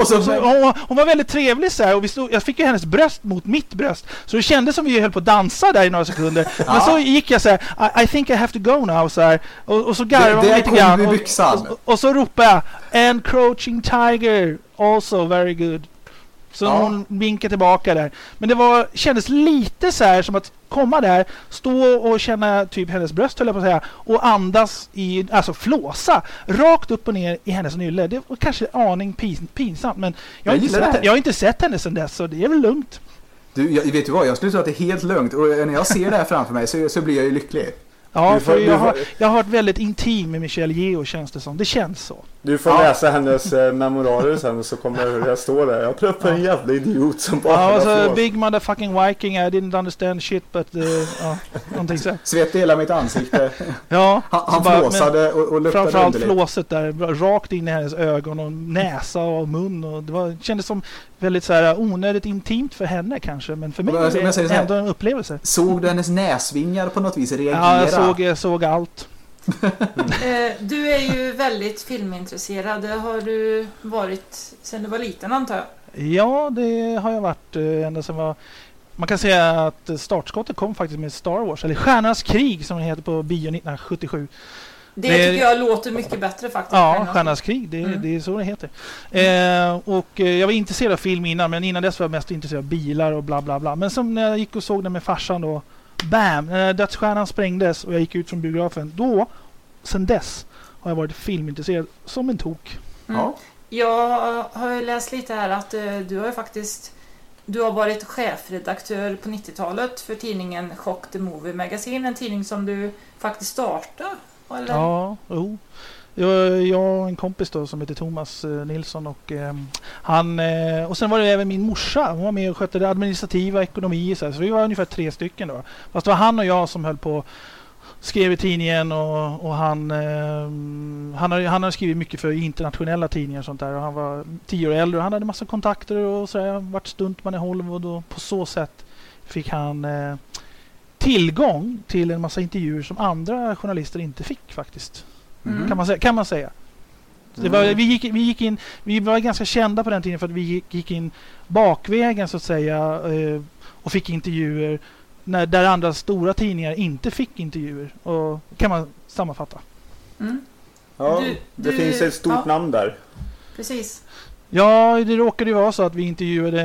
hon var väldigt trevlig så här, och jag fick ju hennes bröst mot mitt bröst. Så det kändes som vi höll på att dansa där i några sekunder. Men så gick jag så här, I think I have to go now så här, och så garvade hon lite grann. Och så ropade jag, and Crouching Tiger also very good. Så hon vinkade tillbaka där. Men det kändes lite så här som att komma där, stå och känna typ hennes bröst, höll jag på att säga, och andas alltså flåsa rakt upp och ner i hennes nylle. Det var kanske en aning pinsamt, men jag har inte sett henne sedan dess, så det är väl lugnt. Vet du vad, jag skulle tro att det är helt lugnt, och när jag ser det här framför mig så blir jag ju lycklig. Ja, jag har varit väldigt intim med Michelle Yeoh, känns det som. Det känns så. Du får läsa hennes memoarer sen, så kommer det stå där. Jag prövar en jävla idiot som bara... Ja, alltså, big motherfucking Viking, I didn't understand shit, but... någonting så. Svett hela mitt ansikte. Ja. Han flåsade och luktade framförallt flåset där, rakt in i hennes ögon och näsa och mun. Och det kändes som väldigt så här onödigt intimt för henne kanske, men för mig är det ändå en upplevelse. Såg du hennes näsvingar på något vis reagera? Ja, jag såg allt. Du är ju väldigt filmintresserad. Har du varit sedan du var liten, antar jag? Ja, det har jag varit ända sedan var... Man kan säga att startskottet kom faktiskt med Star Wars, eller Stjärnornas krig som det heter på bio 1977. Det tycker jag låter mycket bättre faktiskt. Ja, Stjärnornas krig, det är så det heter. Och jag var intresserad av film innan, men innan dess var jag mest intresserad av bilar och bla bla bla. Men som när jag gick och såg den med farsan då, bam, när dödsstjärnan sprängdes och jag gick ut från biografen, då, sen dess har jag varit filmintresserad som en tok. Ja. Jag har ju läst lite här att du har varit chefredaktör på 90-talet för tidningen Chock the Movie Magazine, en tidning som du faktiskt startade, eller? Ja, jo. Jag och en kompis då som heter Thomas Nilsson och han och sen var det även min morsa. Hon var med och skötte det administrativa, ekonomi så vi var ungefär 3 stycken då. Fast det var han och jag som höll på, skrev i tidningen och han har skrivit mycket för internationella tidningar och sånt där, och han var 10 år äldre och han hade massa kontakter och så där, varit stuntman i Hollywood, och på så sätt fick han tillgång till en massa intervjuer som andra journalister inte fick faktiskt. Kan man säga. Det var, vi var ganska kända på den tiden för att vi gick in bakvägen så att säga, och fick intervjuer där andra stora tidningar inte fick intervjuer, och kan man sammanfatta. Ja, det finns ett stort namn där. Precis. Ja, det råkade ju vara så att vi intervjuade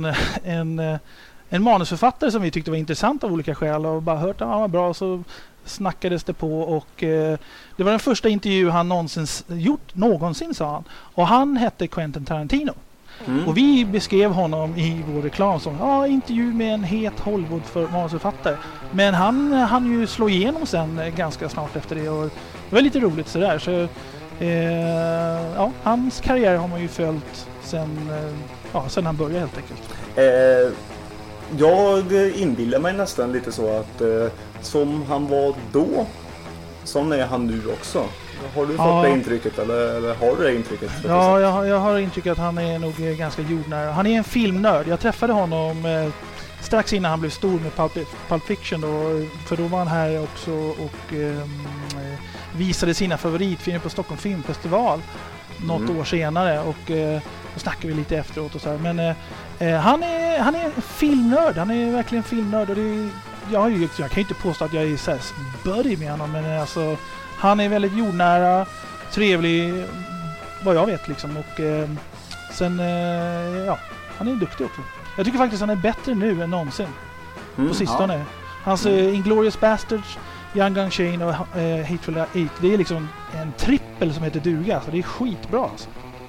en manusförfattare som vi tyckte var intressant av olika skäl, och bara hört att han var bra, och så snackades det på, och det var den första intervju han någonsin sa han. Och han hette Quentin Tarantino. Och vi beskrev honom i vår reklam som intervju med en het Hollywood för manusförfattare. Men han ju slå igenom sen ganska snart efter det, och det var lite roligt sådär. Så hans karriär har man ju följt sen han började helt enkelt. Jag inbillar mig nästan lite så att som han var då, sån är han nu också. Har du fått det intrycket, eller har du det intrycket? Ja, jag har intrycket att han är nog ganska jordnära. Han är en filmnörd. Jag träffade honom strax innan han blev stor med Pulp Fiction då, för då var han här också och visade sina favoritfilmer på Stockholm Filmfestival något år senare, och då snackade vi lite efteråt och så här. Men han är filmnörd. Han är verkligen filmnörd, och jag kan ju inte påstå att jag är så här buddy med honom, men alltså han är väldigt jordnära, trevlig, vad jag vet liksom, och sen han är duktig också. Jag tycker faktiskt han är bättre nu än någonsin på sistone. Hans Inglourious Basterds, Young Gun Chain och Hateful Eight, det är liksom en trippel som heter duga, så det är skitbra alltså.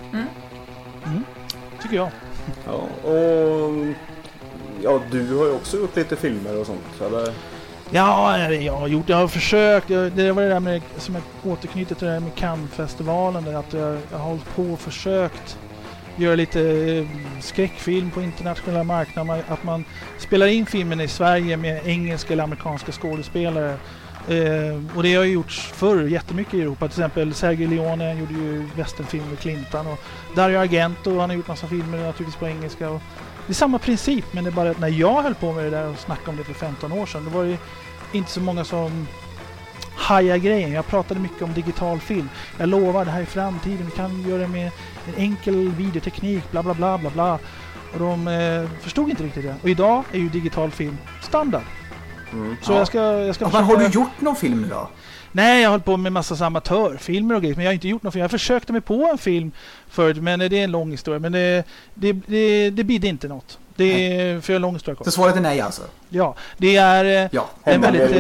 Tycker jag. Ja, och du har ju också gjort lite filmer och sånt, eller? Ja, jag har försökt. Det var det där med, som jag återknyter till det där med Cannes-festivalen, där att jag har hållit på och försökt göra lite skräckfilm på internationella marknader, att man spelar in filmen i Sverige med engelska eller amerikanska skådespelare. Och det har ju gjorts förr jättemycket i Europa. Till exempel Sergio Leone gjorde ju westernfilm med Clinton, och Dario Argento, han har gjort massa filmer naturligtvis på engelska. Och det är samma princip, men det är bara att när jag höll på med det där och snackade om det för 15 år sedan, då var det inte så många som hajade grejen. Jag pratade mycket om digital film. Jag lovar, det här i framtiden, vi kan göra det med en enkel videoteknik, bla bla bla bla bla. Och de förstod inte riktigt det. Och idag är ju digital film standard. Så jag ska försöka... Har du gjort någon film då? Nej, jag har hållit på med massa amatörfilmer och grejer, men jag har inte gjort någon film. Jag försökte mig på en film förut, men det är en lång historia. Men det bidde inte något. Det är för en lång historia. Så svaret är nej alltså? Ja, det är en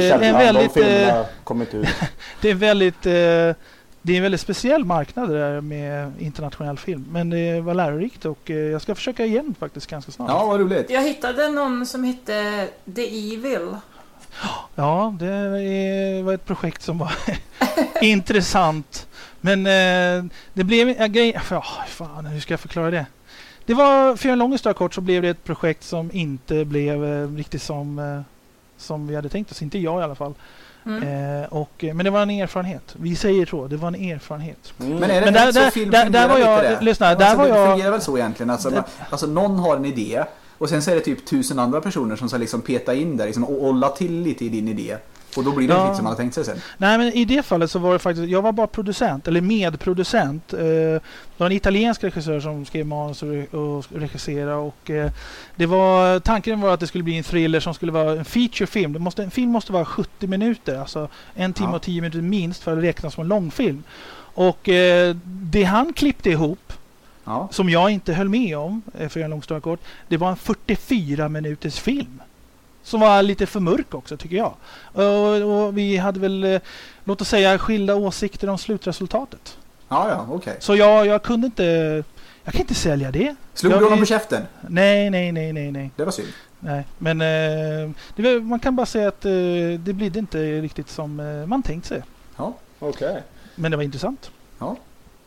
väldigt speciell marknad där med internationell film. Men det var lärorikt, och jag ska försöka igen faktiskt ganska snart. Ja, vad roligt. Jag hittade någon som hette The Evil. Ja, det var ett projekt som var intressant. Men det blev en grej... Fan, hur ska jag förklara det? Det var, för en lång historia kort, så blev det ett projekt som inte blev riktigt som vi hade tänkt oss. Inte jag i alla fall. Men det var en erfarenhet. Vi säger så, det var en erfarenhet. Men är det men så film där var jag... Lyssna, där var jag... Det fungerar väl så egentligen. Alltså någon har en idé, och sen så är det typ 1000 andra personer som ska liksom peta in där liksom, och hålla till lite i din idé. Och då blir det lite som man har tänkt sig sen. Nej, men i det fallet så var det faktiskt... Jag var bara producent, eller medproducent. Det var en italiensk regissör som skrev manus och regisserade. Och tanken var att det skulle bli en thriller som skulle vara en featurefilm. En film måste vara 70 minuter. Alltså 1 timme och 10 minuter minst för att räknas som en långfilm. Och det han klippte ihop, som jag inte höll med om, för en lång story kort, det var en 44 minuters film. Som var lite för mörk också, tycker jag. Och vi hade väl, låt oss säga, skilda åsikter om slutresultatet. Ja, okej. Så jag kunde inte... Jag kan inte sälja det. Slog du honom på käften? Nej. Det var synd. Nej, men man kan bara säga att det blev inte riktigt som man tänkt sig. Ja, Okej. Men det var intressant. Ja.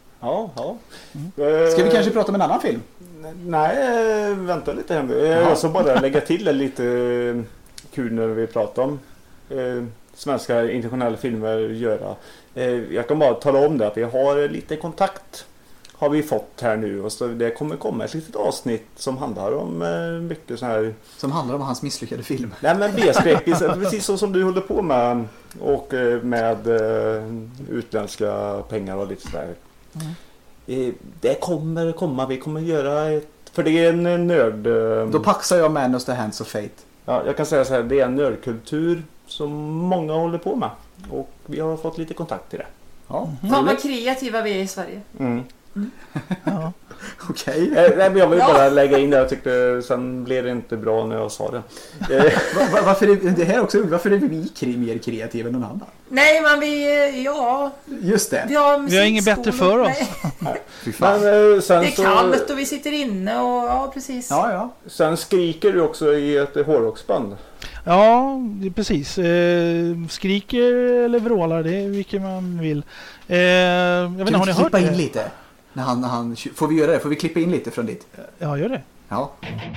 Ska vi kanske prata om en annan film? Nej, vänta lite här nu. Jag ska bara lägga till lite kul när vi pratar om svenska internationella filmer göra. Jag kan bara tala om det att vi har lite kontakt har vi fått här nu och så det kommer komma ett litet avsnitt som handlar om mycket så här. Som handlar om hans misslyckade film. Nej men B-skräckis, precis så som du håller på med och med utländska pengar och lite sådär. Det kommer komma, vi kommer göra ett, för det är en nörd... Då paxar jag Man of the Hands of Fate. Ja, jag kan säga så här, det är en nördkultur som många håller på med och vi har fått lite kontakt till det. Ja. Fan vad kreativa vi är i Sverige. Ja. Okej. Nej, men jag vill bara lägga in det. Jag tyckte sen blev det inte bra när jag sa det. Varför är det här också? Varför är vi mer kreativa än någon annan? Nej, men ja. Just det. Vi har inget bättre för oss. Fy fan. Men, sen det är kallt och vi sitter inne och ja, precis. Ja. Sen skriker du också i ett hårdrocksband. Ja, precis. Skriker eller vrålar, det är vilket man vill. Jag vet inte, har ni hört klippa det? in lite? När han, får vi göra det? Får vi klippa in lite från ditt? Ja, gör det. Ja.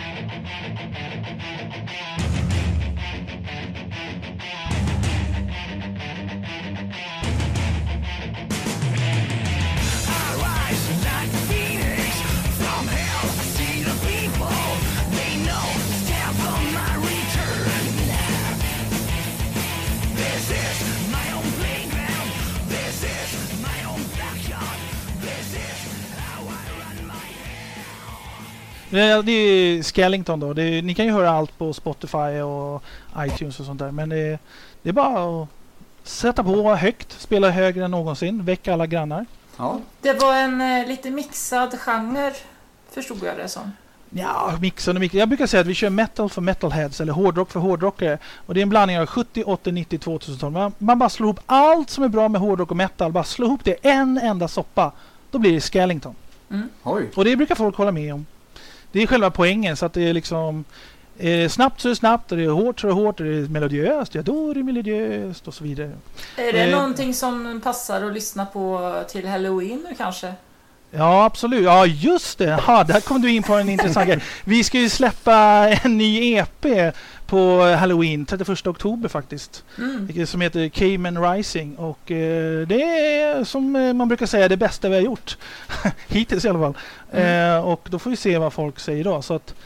Det är Skellington då. Ni kan ju höra allt på Spotify och iTunes och sånt där. Men det är bara att sätta på högt, spela högre än någonsin, väcka alla grannar. Ja. Det var en lite mixad genre, förstod jag det som. Ja, mixad och mixad. Jag brukar säga att vi kör metal för metalheads eller hårdrock för hårdrockare. Och det är en blandning av 70, 80, 90, 2000-tal. Man bara slår ihop allt som är bra med hårdrock och metal. Bara slå ihop det i en enda soppa. Då blir det Skellington. Oj. Och det brukar folk hålla med om. Det är själva poängen, så att det är liksom snabbt så är det snabbt, och det är hårt så är det hårt, och det är melodiöst, ja då är det melodiöst och så vidare. Är det någonting som passar att lyssna på till Halloween nu kanske? Ja, absolut. Ja, just det. Ja, där kom du in på en intressant grej. Vi ska ju släppa en ny EP på Halloween, 31 oktober faktiskt. Som heter Cayman Rising. Och det är som man brukar säga det bästa vi har gjort. Hittills i alla fall. Och då får vi se vad folk säger då. Så att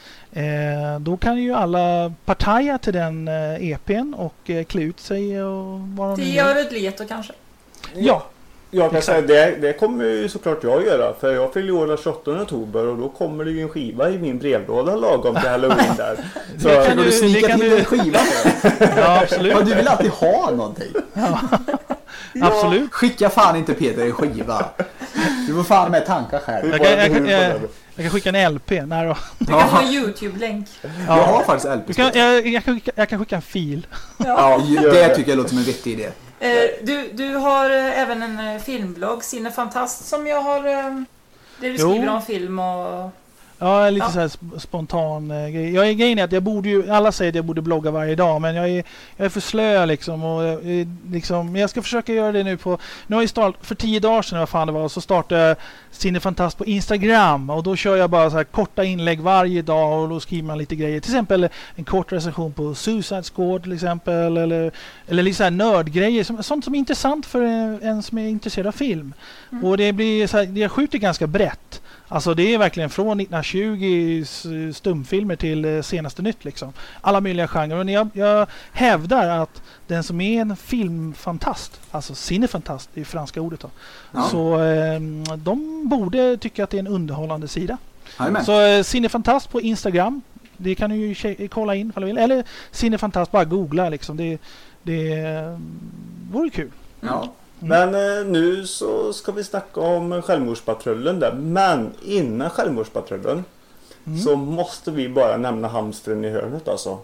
då kan ju alla partaja till den EPn och klä ut sig och vad de Det gör ett leto kanske. Ja. Jag kan säga det kommer ju såklart jag att göra, för jag fyller år den 28 oktober och då kommer det ju en skiva i min brevlåda lagom till Halloween där. Så det kan du snicka till en skiva med. Ja, absolut. Ja, du vill alltid ha någonting. Ja. Absolut. Skicka fan inte Peter en skiva. Du får fan med tankar själv. Jag kan skicka en LP. Nej då. Du kan få en YouTube-länk. Jag har faktiskt LP. Jag kan skicka en fil. Ja, det tycker jag låter som en vettig idé. Du har även en filmblogg, Cinefantast, som jag har... där du skriver om film och... Ja, lite så här spontan grej. Jag är grejen är att jag borde ju, alla säger att jag borde blogga varje dag, men jag är för slö liksom, och men jag ska försöka göra det nu på, nu har jag startat för 10 dagar sedan vad fan det var, så startade jag Cinefantast på Instagram, och då kör jag bara så här korta inlägg varje dag, och då skriver man lite grejer, till exempel en kort recension på Suicide Squad till exempel, eller lite så här nördgrejer, sånt som är intressant för en som är intresserad av film. Och det blir så här, jag skjuter ganska brett. Alltså det är verkligen från 1920 stumfilmer till senaste nytt liksom. Alla möjliga genrer. Men jag hävdar att den som är en filmfantast, alltså cinefantast, det är franska ordet då. Ja. Så de borde tycka att det är en underhållande sida. Amen. Så cinefantast på Instagram, det kan du ju kolla in eller cinefantast, bara googla liksom. Det vore kul. Ja. Men nu så ska vi snacka om Självmordspatrullen där. Men innan Självmordspatrullen så måste vi bara nämna hamstern i hörnet alltså.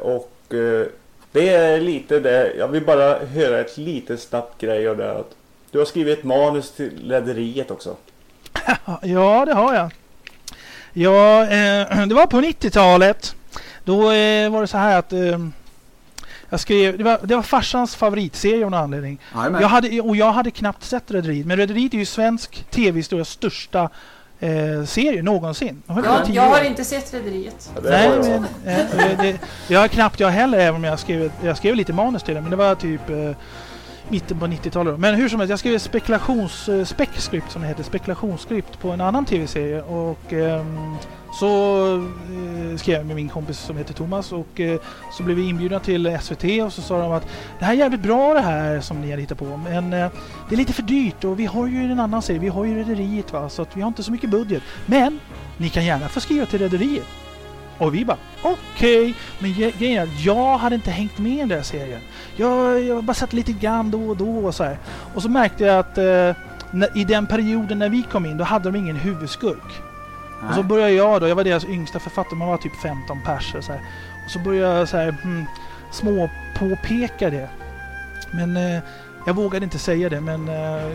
Det är lite det. Jag vill bara höra ett litet snabbt grej av det. Att Du har skrivit ett manus till Rederiet också. Ja, det har jag. Ja, det var på 90-talet. Då var det så här att jag skrev, det var farsans favoritserie av någon anledning. Jag hade knappt sett Rederiet. Men Rederiet är ju svensk tv-historias största serie någonsin. Jag har inte sett Rederiet. Ja, Nej, men, jag har knappt jag heller, även om jag skrev lite manus till det. Men det var typ mitten på 90-talet. Men hur som helst, jag skrev spec-script som det heter. Spekulationsscript på en annan tv-serie. Och så skrev jag med min kompis som heter Thomas. Och så blev vi inbjudna till SVT. Och så sa de att det här är jävligt bra det här som ni har hittat på. Men det är lite för dyrt. Och vi har ju en annan serie. Vi har ju Rederiet, va. Så att vi har inte så mycket budget. Men ni kan gärna få skriva till Rederiet. Och vi bara, okej. Men grejen är att jag hade inte hängt med i den där serien. Jag bara satt lite grann då och då och så här. Och så märkte jag att i den perioden när vi kom in, då hade de ingen huvudskurk. Nej. Och så började jag var deras yngsta författare, man var typ 15 personer så här. Och så började jag så här, små påpeka det. Men jag vågade inte säga det, men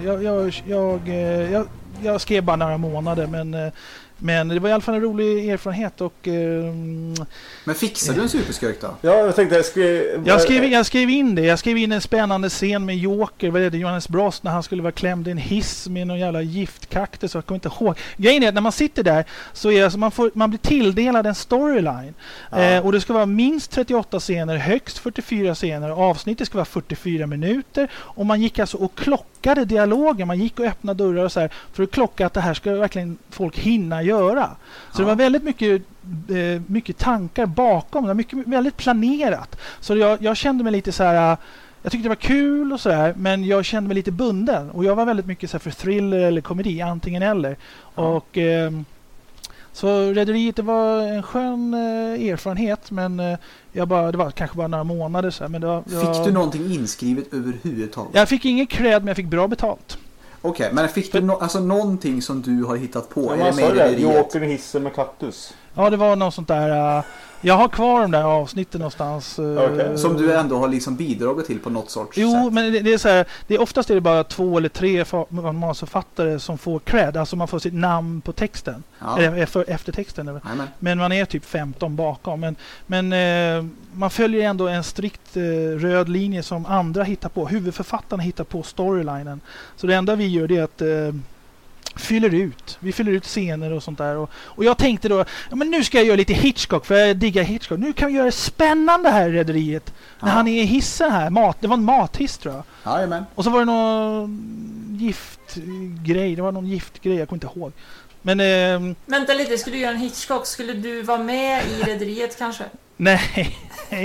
jag skrev bara några månader, men det var i alla fall en rolig erfarenhet och... Men fixade du en superskurk då? Ja, jag tänkte jag skrev in det. Jag skrev in en spännande scen med Joker. Vad är det? Johannes Brost när han skulle vara klämd i en hiss med någon jävla giftkaktus. Så jag kommer inte ihåg. Grejen är att när man sitter där så är det alltså man blir tilldelad en storyline. Och det ska vara minst 38 scener, högst 44 scener. Avsnittet ska vara 44 minuter. Och man gick alltså och klockade dialogen. Man gick och öppnade dörrar och så här för att klocka att det här ska verkligen folk hinna göra. Så det var väldigt mycket tankar bakom. Det var väldigt planerat. Så jag kände mig lite så här. Jag tyckte det var kul och så här, men jag kände mig lite bunden. Och jag var väldigt mycket så här för thriller eller komedi, antingen eller. Och så Rederiet, det var en skön erfarenhet, men det var kanske bara några månader så här, men fick du någonting inskrivet överhuvudtaget? Jag fick ingen cred, men jag fick bra betalt. Okej, men fick du alltså någonting som du har hittat på? Ja, man sa det, Joker i hissen med kaktus. Ja, det var något sånt där. Jag har kvar de där avsnitten någonstans. Okay. Som du ändå har liksom bidragit till på något sorts sätt. Jo, men det är så här, oftast är det bara 2 eller 3 manusförfattare som får cred. Alltså man får sitt namn på texten. Ja. Eller efter texten. Amen. Men man är typ 15 bakom. Men man följer ändå en strikt röd linje som andra hittar på. Huvudförfattarna hittar på storylinen. Så det enda vi gör det är att... Vi fyller ut scener och sånt där. Och jag tänkte då, men nu ska jag göra lite Hitchcock, för jag diggar Hitchcock. Nu kan vi göra det spännande här i Rederiet. När han är i hissen här. Det var en mathiss, tror jag. Jajamän. Och så var det någon giftgrej. Jag kommer inte ihåg. Men... Vänta lite, skulle du göra en Hitchcock? Skulle du vara med i Rederiet kanske? Nej.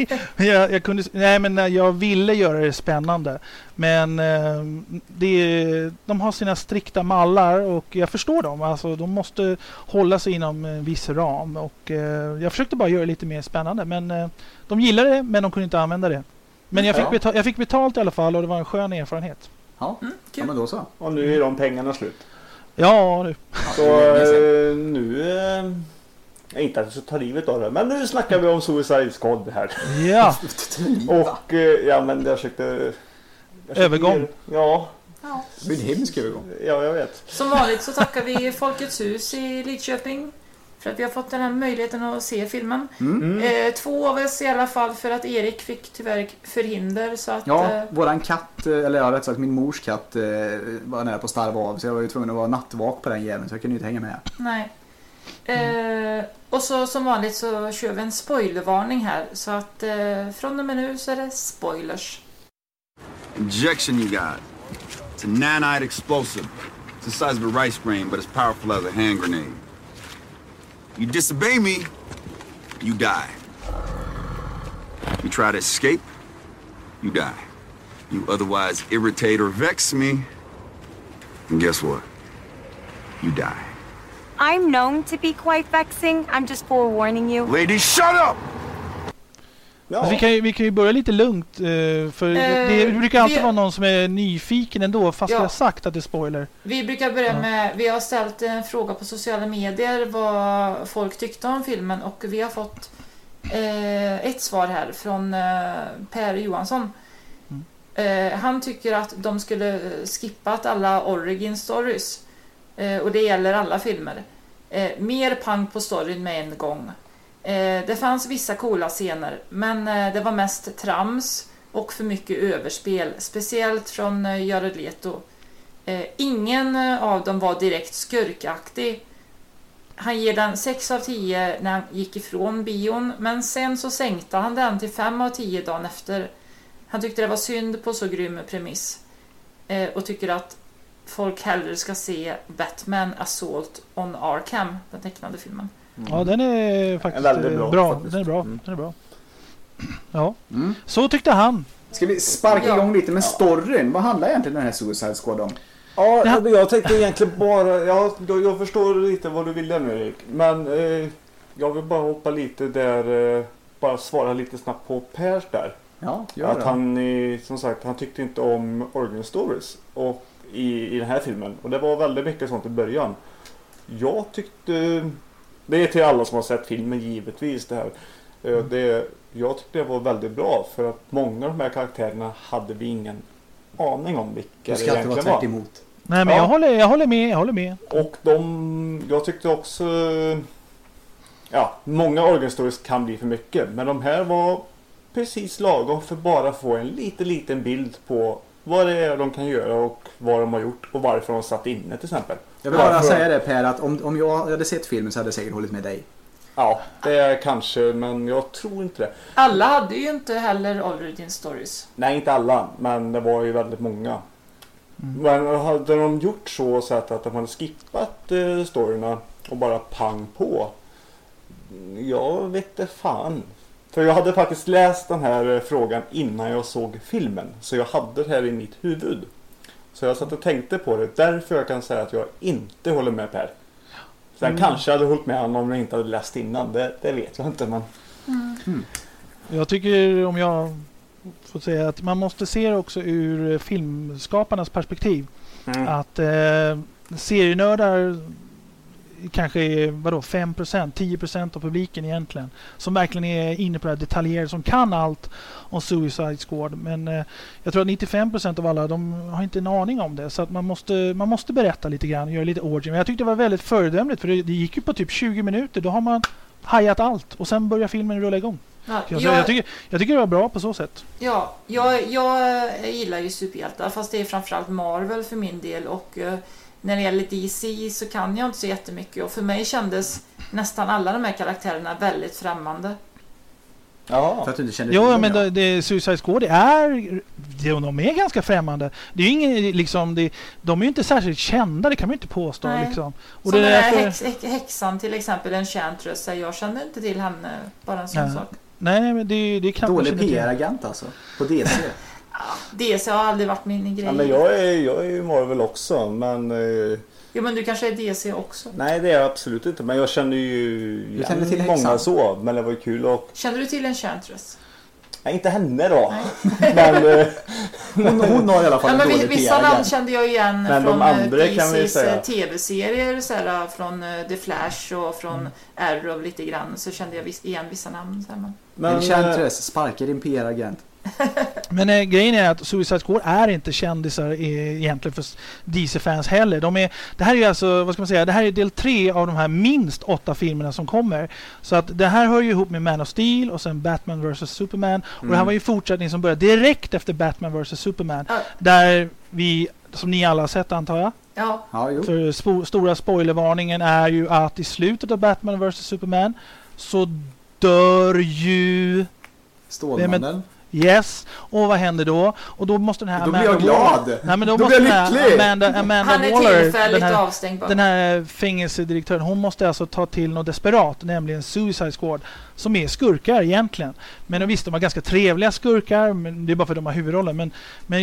Jag ville göra det spännande. Men de har sina strikta mallar och jag förstår dem. Alltså, de måste hålla sig inom en viss ram. Och jag försökte bara göra det lite mer spännande. Men de gillade det, men de kunde inte använda det. Men jag fick betalt i alla fall och det var en skön erfarenhet. Ja, men då så. Och nu är de pengarna slut. Ja, nu. Så nu... Inte att jag tar livet av det, men nu snackar vi om Suicide Squad här. Ja. Och men jag försökte övergång. Ja. Det blir en hemsk övergång. Ja, jag vet. Som vanligt så tackar vi Folkets hus i Lidköping för att vi har fått den här möjligheten att se filmen. 2 av oss i alla fall, för att Erik fick tyvärr förhinder. Så att, våran katt, eller rätt sagt min mors katt var nära på starva av, så jag var ju tvungen att vara nattvak på den jäveln, så jag kunde inte hänga med. Nej. Och så som vanligt så kör vi en spoilervarning här. Så att från och med nu så är det spoilers. Injection you got. It's a nanite explosive. It's the size of a rice grain, but it's powerful as a hand grenade. You disobey me, you die. You try to escape, you die. You otherwise irritate or vex me, and guess what? You die. I'm known to be quite vexing. I'm just forewarning you. Lady, shut up! Ja. Alltså vi kan ju börja lite lugnt. För det brukar alltid vara någon som är nyfiken ändå. Fast jag har sagt att det är spoiler. Vi brukar börja med... Vi har ställt en fråga på sociala medier. Vad folk tyckte om filmen. Och vi har fått ett svar här från Per Johansson. Han tycker att de skulle skippat alla origin stories. Och det gäller alla filmer. Mer pang på storyn med en gång. Det fanns vissa coola scener, men det var mest trams och för mycket överspel, speciellt från Jared Leto. Ingen av dem var direkt skurkaktig. Han ger den 6 av 10 när han gick ifrån bion, men sen så sänkte han den till 5 av 10 dagen efter. Han tyckte det var synd på så grym premiss och tycker att folk hellre ska se Batman Assault on Arkham, den tecknade filmen. Ja, den är faktiskt bra. Faktiskt. Den är bra. Ja, så tyckte han. Ska vi sparka igång lite med storyn? Vad handlar egentligen den här Suicide Squad om? Ja, jag tänkte egentligen bara... Jag förstår lite vad du vill nu, Erik. Men jag vill bara hoppa lite där... bara svara lite snabbt på Pers där. Ja, gör att det. han, som sagt, han tyckte inte om origin stories och i den här filmen. Och det var väldigt mycket sånt i början. Jag tyckte... Det är till alla som har sett filmen givetvis det här. Jag tyckte det var väldigt bra för att många av de här karaktärerna hade vi ingen aning om vilka det egentligen var. Tvärt emot. Nej, men jag håller med. Och jag tyckte också många origin stories kan bli för mycket, men de här var precis lagom för bara få en liten bild på vad det är de kan göra och vad de har gjort och varför de satt inne till exempel. Jag vill bara säga det, Per, att om jag hade sett filmen så hade jag säkert hållit med dig. Ja, det är kanske, men jag tror inte det. Alla hade ju inte heller origin stories. Nej, inte alla, men det var ju väldigt många. Men hade de gjort så att de hade skippat storyna och bara pang på, jag vet inte fan. För jag hade faktiskt läst den här frågan innan jag såg filmen, så jag hade det här i mitt huvud. Så jag satt och tänkte på det, därför jag kan säga att jag inte håller med Per. Sen kanske jag hade hållit med honom om jag inte hade läst innan, det vet jag inte. Men... Jag tycker, om jag får säga, att man måste se det också ur filmskaparnas perspektiv. Att serienördar kanske är 5%, 10% av publiken egentligen, som verkligen är inne på det här detaljerade, som kan allt om Suicide Squad, men jag tror att 95% av alla, de har inte en aning om det, så att man måste berätta lite grann, göra lite origin. Men jag tyckte det var väldigt föredömligt, för det gick ju på typ 20 minuter, då har man hajat allt och sen börjar filmen rulla igång. Ja, jag tycker det var bra på så sätt. Ja, jag gillar ju superhjältar, fast det är framförallt Marvel för min del, och när det gäller DC så kan jag inte så jättemycket, och för mig kändes nästan alla de här karaktärerna väldigt främmande. Ja. För att du inte kände Jo, men det Suicide Squad de är ganska främmande. Det är ju ingen liksom, de är ju inte särskilt kända, det kan man ju inte påstå. Nej. Liksom. Och som det är häxan till exempel, Enchantress, jag kände inte till henne, bara en sån sak. Nej, men det är knappt dålig PR-agent alltså, på DC. DC har aldrig varit min grej. Ja, men jag är ju Marvel också, men... Jo, men du kanske är DC också. Nej, det är jag absolut inte, men jag känner ju till många så, men det var ju kul. Och... Känner du till Enchantress? Nej, inte henne då. Men, hon har i alla fall en dålig vissa namn kände jag igen, men från DC's tv-serier, såhär, från The Flash och från Arrow lite grann, så kände jag igen vissa namn. Men Enchantress, sparka din PR-agent. Men grejen är att Suicide Squad är inte kändisar egentligen för DC-fans heller. Det här är ju alltså, vad ska man säga, det här är del 3 av de här minst 8 filmerna som kommer. Så att det här hör ju ihop med Man of Steel och sen Batman vs Superman. Och det här var ju fortsättning som började direkt efter Batman vs Superman. Där vi, som ni alla har sett antar jag. Ja. För stora spoilervarningen är ju att i slutet av Batman vs Superman så dör ju Stålmannen. Yes, och vad händer då? Och då måste den här då blir jag glad. Nej, men då måste den här Amanda Waller, avstängd bara. Den här fängelsedirektören, hon måste alltså ta till något desperat, nämligen Suicide Squad, som är skurkar egentligen. Men visst, de var ganska trevliga skurkar, men det är bara för att de har huvudrollen. Men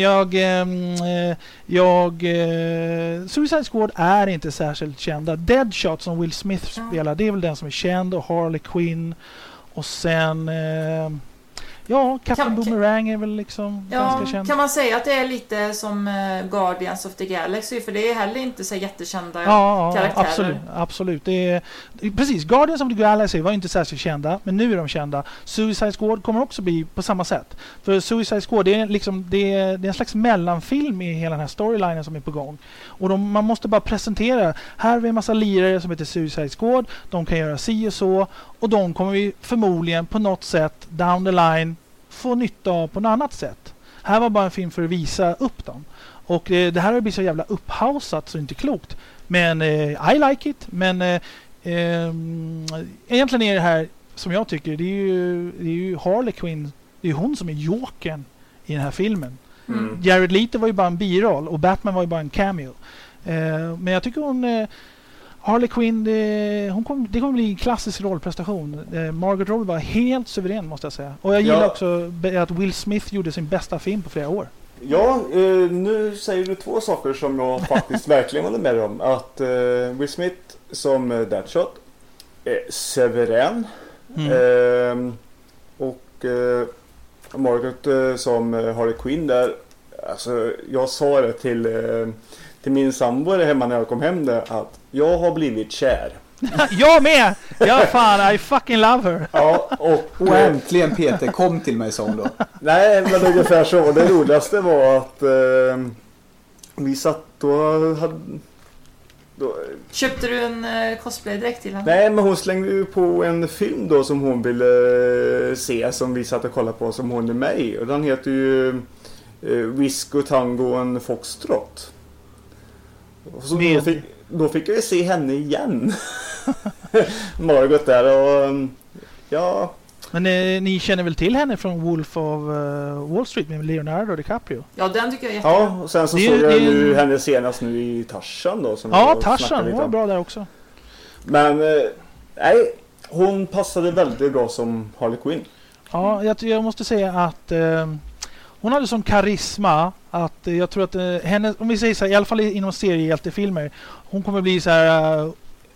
Suicide Squad är inte särskilt kända. Deadshot som Will Smith spelar, det är väl den som är känd, och Harley Quinn, och sen Ja, Captain Boomerang är väl liksom ganska känd. Kan man säga att det är lite som Guardians of the Galaxy? För det är heller inte så jättekända karaktärer. Absolut. Precis, Guardians of the Galaxy var inte särskilt kända, men nu är de kända. Suicide Squad kommer också bli på samma sätt. För Suicide Squad det är en slags mellanfilm i hela den här storylinen som är på gång. Och man måste bara presentera, här är en massa lirare som heter Suicide Squad, de kan göra si och så, och de kommer vi förmodligen på något sätt down the line få nytta av på något annat sätt. Här var bara en film för att visa upp dem. Och det här har blivit så jävla upphausat så inte klokt. Men I like it. Men egentligen är det här som jag tycker, det är ju Harley Quinn, det är hon som är Jokern i den här filmen. Jared Leto var ju bara en biroll och Batman var ju bara en cameo. Men jag tycker Harley Quinn, det kommer bli en klassisk rollprestation. Margot Robbie var helt suverän måste jag säga. Och jag gillar också att Will Smith gjorde sin bästa film på flera år. Ja, nu säger du två saker som jag faktiskt verkligen håller med om. Att Will Smith som Deadshot är suverän. Och Margot som Harley Quinn där. Alltså, jag sa det till min sambo hemma när jag kom hem där att jag har blivit kär. Jag med! Ja fan, I fucking love her. Ja, och äntligen Peter, kom till mig som då. Nej, men ungefär så. Det roligaste var att vi satt då köpte du en cosplay-dräkt till henne? Nej, men hon slängde ju på en film då som hon ville se, som vi satt och kollade på, som hon är med i. Och den heter ju Whiskey Tango och en Foxtrot. Så då fick jag se henne igen. Margot där och ja. Men ni känner väl till henne från Wolf of Wall Street med Leonardo DiCaprio? Ja, den tycker jag är jättebra. Ja, och sen så såg jag nu henne senast nu i Tarzan då. Som Tarzan var bra där också. Men nej, hon passade väldigt bra som Harley Quinn. Ja, jag måste säga att hon hade sån karisma att jag tror att henne, om vi säger så här, i alla fall inom seriehjältefilmer, hon kommer bli så här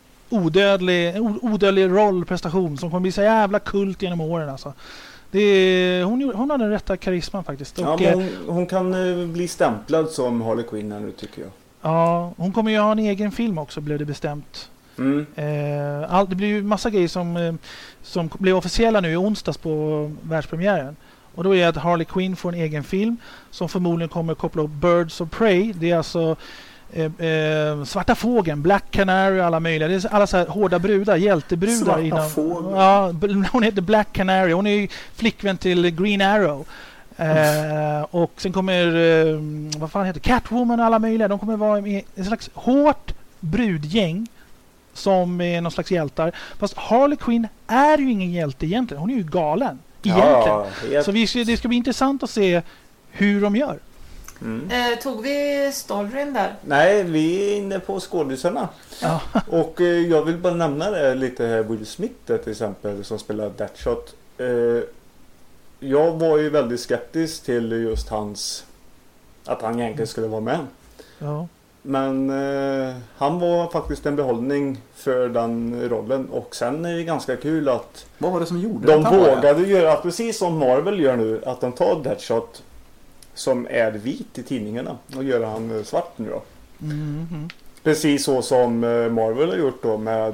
odödlig rollprestation som kommer bli så jävla kult genom åren alltså. Hon har den rätta karisman faktiskt. Ja, men hon kan bli stämplad som Harley Quinn nu tycker jag. Ja, hon kommer ju ha en egen film också, blev det bestämt. Det blir ju massa grejer som blev officiella nu i onsdags på världspremiären. Och då är det att Harley Quinn får en egen film som förmodligen kommer koppla upp Birds of Prey. Det är alltså Svarta Fågeln, Black Canary och alla möjliga. Det är alla så här hårda brudar, hjältebrudar. Svarta Fågeln? Ja, hon heter Black Canary. Hon är ju flickvän till Green Arrow. Och sen kommer vad fan heter Catwoman och alla möjliga. De kommer vara med en slags hårt brudgäng som är någon slags hjältar. Fast Harley Quinn är ju ingen hjälte egentligen. Hon är ju galen. Egentligen. Så det ska bli intressant att se hur de gör. Tog vi storyn där? Nej, vi är inne på skådisarna. Ja. Och jag vill bara nämna det lite här, Will Smith till exempel som spelar Deadshot. Jag var ju väldigt skeptisk till just att han egentligen skulle vara med. Ja. Men han var faktiskt en behållning för den rollen. Och sen är det ganska kul att vad var det som gjorde de vågade göra precis som Marvel gör nu, att de tar Deadshot som är vit i tidningarna och gör han svart nu då. Precis så som Marvel har gjort då med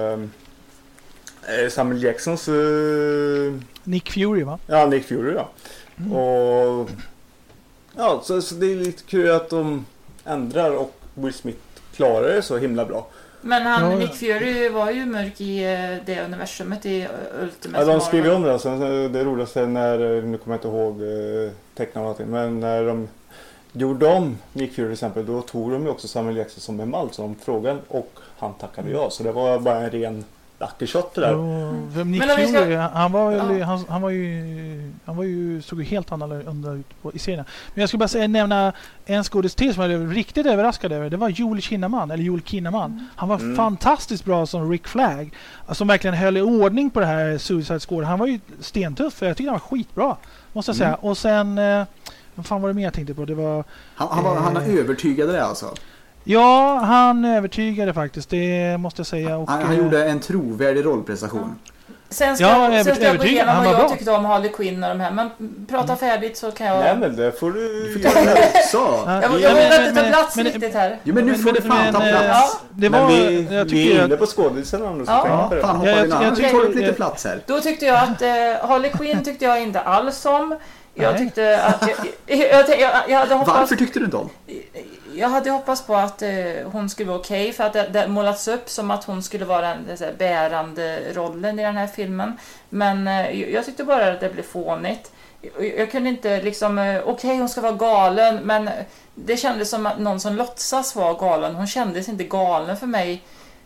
Samuel Jacksons Nick Fury, va? Ja, Nick Fury, ja. Och ja, så det är lite kul att de ändrar och Will Smith klarar det så himla bra. Men Nick Fury var ju mörk i det universumet i Ultimate. Ja, de skriver om det. Sen det roligaste när, nu kommer jag inte ihåg teckna någonting, men när de gjorde om Nick Fury till exempel, då tog de ju också Samuel Jackson som en mall som frågan och han tackade ja. Så det var bara en ren lucky shot det där. Nick Fury, han var ju såg ju helt annorlunda ut i serien. Men jag skulle bara nämna en skådis till som jag blev riktigt överraskad över. Det var Joel Kinnaman. Han var fantastiskt bra som Rick Flag. Som verkligen höll i ordning på det här Suicide Squad. Han var ju stentuff. Jag tyckte han var skitbra, måste jag säga. Och sen vad fan var det mer jag tänkte på? Det var han övertygade det alltså. Ja, han övertygade faktiskt, det måste jag säga. Och han gjorde en trovärdig rollprestation. Sen ska jag gå igenom vad jag tyckte om Harley Quinn och de här. Men prata färdigt så kan jag... Nej, men det får du ta också. Jag vågar inte ta plats riktigt här. Jo, men nu får du fan ta plats. Men vi är inne på skådisarna nu. Fan, hoppa in. Jag tar upp lite plats här. Då tyckte jag att Harley Quinn tyckte jag inte alls om. Jag tyckte att... Jag hade hoppats... Varför tyckte du inte om? Jag hade hoppats på att hon skulle vara okej, för att det målats upp som att hon skulle vara den bärande rollen i den här filmen. Men jag tyckte bara att det blev fånigt. Jag kunde inte liksom, okej, hon ska vara galen, men det kändes som att någon som låtsas vara galen. Hon kändes inte galen för mig.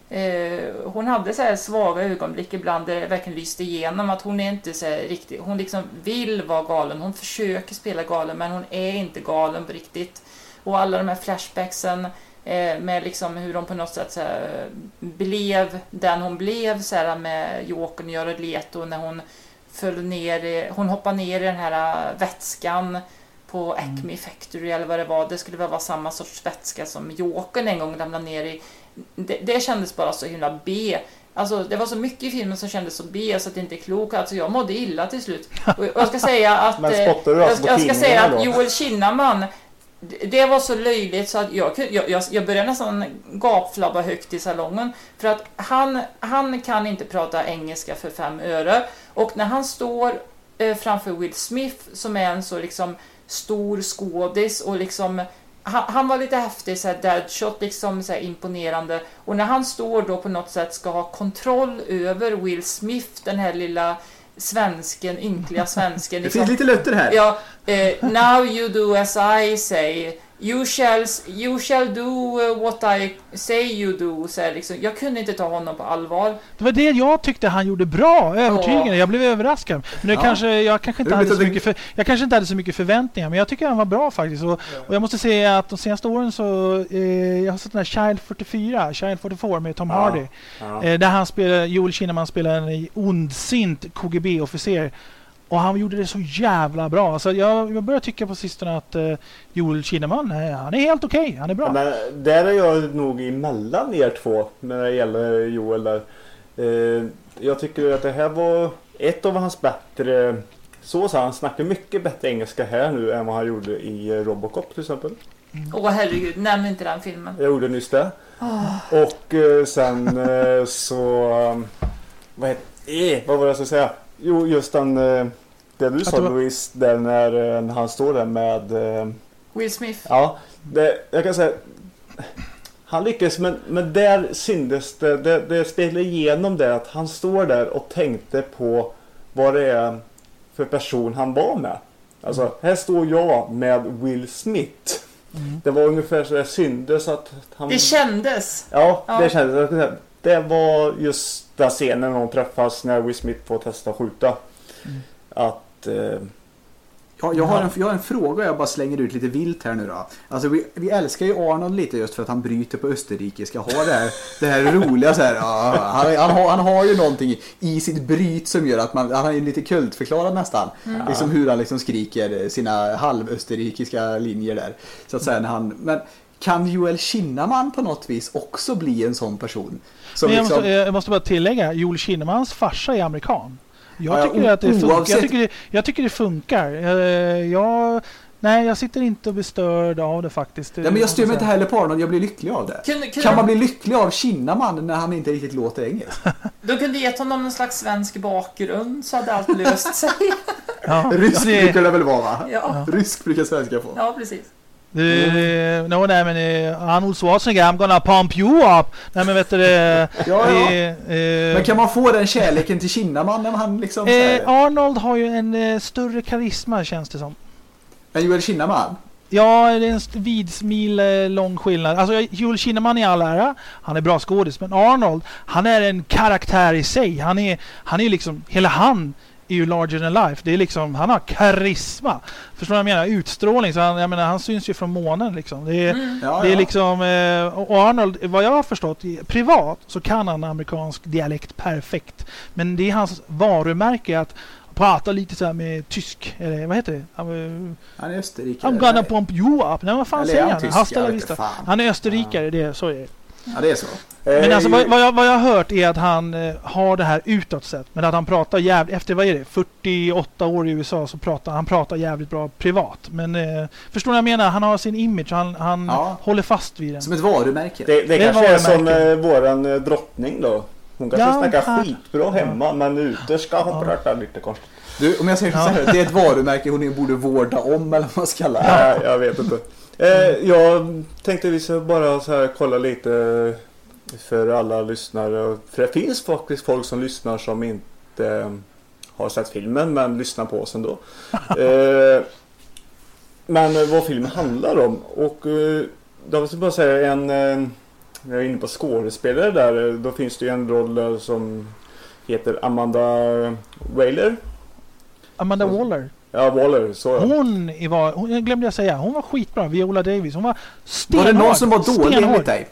Hon hade så här svaga ögonblick ibland där det verkligen lyste igenom att hon är inte så här riktigt, hon liksom vill vara galen, hon försöker spela galen, men hon är inte galen på riktigt. Och alla de här flashbacksen med liksom hur hon på något sätt så här, blev den hon blev så här, med Jokern och Jared Leto när hon föll ner, hon hoppade ner i den här vätskan på Acme Factory eller vad det var. Det skulle väl vara samma sorts vätska som Jokern en gång lämnade ner i. Det kändes bara så himla B. Alltså det var så mycket i filmen som kändes så B så att det inte är klokt. Alltså jag mådde illa till slut. Och jag ska säga att jag ska säga att Joel Kinnaman, det var så löjligt så att jag började nästan gapflabba högt i salongen. För att han kan inte prata engelska för 5 öre. Och när han står framför Will Smith som är en så liksom stor skådis och liksom han var lite häftig, så här deadshot, liksom så här imponerande. Och när han står då på något sätt ska ha kontroll över Will Smith, den här lilla svensken, ynkliga svensken. Det finns lite lötter här. Ja, now you do as I say. You shall do what I say you do. Så här, liksom. Jag kunde inte ta honom på allvar. Det var det jag tyckte han gjorde bra, övertygande. Jag blev överraskad. Men det jag kanske inte hade så mycket förväntningar, men jag tycker han var bra faktiskt. Och jag måste säga att de senaste åren så jag har sett den här Child 44 med Tom Hardy. Där han spelar, Joel Kinnaman spelar en ondsint KGB-officer. Och han gjorde det så jävla bra. Så jag börjar tycka på sistone att Joel Kinnaman, han är helt okej. Han är bra. Men där är jag nog emellan er två när det gäller Joel där. Jag tycker att det här var ett av hans bättre... Så han snackar mycket bättre engelska här nu än vad han gjorde i Robocop till exempel. Herregud, nämn inte den filmen. Jag gjorde nyss det. Och sen så... vad var det jag skulle säga? Jo, just den... Det du sa, Louise, där när han står där med... Will Smith. Ja, jag kan säga... Han lyckades, men där syndes det spelar igenom det att han står där och tänkte på vad det är för person han var med. Alltså, här står jag med Will Smith. Det var ungefär så det syndes att han... Det kändes. Ja, det kändes. Det var just den scenen när de träffas när Will Smith får testa att skjuta. Att... Jag har en fråga jag bara slänger ut lite vilt här nu då. Alltså vi älskar ju Arnold lite just för att han bryter på österrikiska. Har det här roliga så här. Han har ju någonting i sitt bryt som gör att han är lite kultförklarad nästan. Liksom hur han liksom skriker sina halvösterrikiska linjer där. Så att säga när han... Men kan Joel Kinnaman på något vis också bli en sån person? Som men jag måste bara tillägga, Joel Kinnamans farsa är amerikan. Jag tycker att det funkar. Jag tycker det funkar. Jag sitter inte och bestörd av det faktiskt. Ja, men jag styr mig inte heller på Arnold, jag blir lycklig av det. Kan man bli lycklig av Kinnaman när han inte riktigt låter engelsk? Du kunde ge honom någon slags svensk bakgrund så hade allt löst sig. Rysk brukar det väl vara, va? Ja. Rysk brukar svenska få. Ja, precis. Arnold Schwarzenegger, I'm gonna pump you up. Nej, men vet du det? Men kan man få den kärleken till Kinnaman när han liksom... Arnold har ju en större karisma, känns det som. Men Joel Kinnaman? Ja, det är en vidsmil lång skillnad. Alltså Joel Kinnaman i all ära, han är bra skådis, men Arnold, han är en karaktär i sig. Han är liksom, hela han är ju larger than life. Det är liksom, han har karisma. Förstår du vad jag menar? Utstrålning. Så han syns ju från månen liksom. Det är liksom... Och Arnold, vad jag har förstått, privat så kan han amerikansk dialekt perfekt. Men det är hans varumärke att prata lite så här med tysk. Eller vad heter det? Han är österrikare. I'm gonna pump you up. Nej, vad fan säger han? Han är österrikare, det, så är det. Ja, det är så. Men alltså vad jag har hört är att han har det här utåt sett. Men att han pratar jävligt, efter vad är det? 48 år i USA så pratar jävligt bra privat. Men förstår ni vad jag menar? Han har sin image, han håller fast vid den. Som ett varumärke. Det kanske är som våran drottning då. Hon kanske snackar skitbra hemma, men ute ska hon prata lite konstigt. Du, om jag säger så här, det är ett varumärke hon borde vårda om, eller vad man ska kalla det. Nej, jag vet inte. Jag tänkte vi ska bara så här kolla lite för alla lyssnare. För det finns faktiskt folk som lyssnar som inte har sett filmen men lyssnar på oss ändå. Men vad filmen handlar om. Och då vill jag bara säga jag är inne på skådespelare där. Då finns det ju en roll som heter Amanda Waller. Amanda Waller. Ja, Waller. Så. Hon glömde jag säga. Hon var skitbra. Viola Davis. Hon var stenhård. Var det någon som var dålig enligt dig?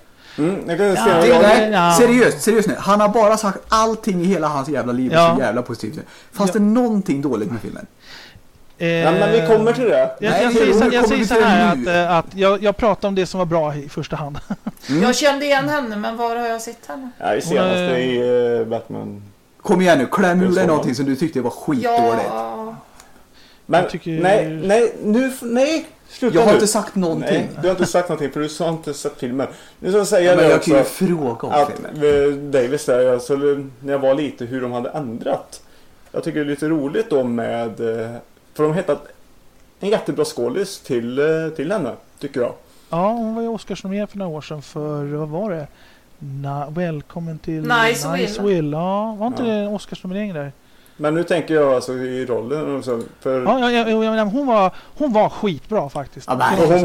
Seriöst nu. Han har bara sagt allting i hela hans jävla liv så jävla positivt. Fanns det någonting dåligt med filmen? Men vi kommer till det. Jag säger så här att jag pratar om det som var bra i första hand. Jag kände igen henne, men var har jag sett henne? Ja, i senaste i Batman. Kom igen nu, kläm ur dig någonting som du tyckte var skitdåligt. Ja. Men nej. Sluta jag har nu. inte sagt någonting. Nej, du har inte sagt någonting för du har inte sett filmen. Nu ska jag säga det jag också. kan ju fråga om filmen. Davis där, alltså, när jag var lite hur de hade ändrat. Jag tycker det är lite roligt då med... För de hittat en jättebra skådis till henne, tycker jag. Ja, hon var ju Oscarsnominerad för några år sedan för, vad var det? Välkommen till Nice Will. Ja, var inte det en Oscarsnominering där? Men nu tänker jag alltså i rollen och så, för... hon var skitbra faktiskt. Ja,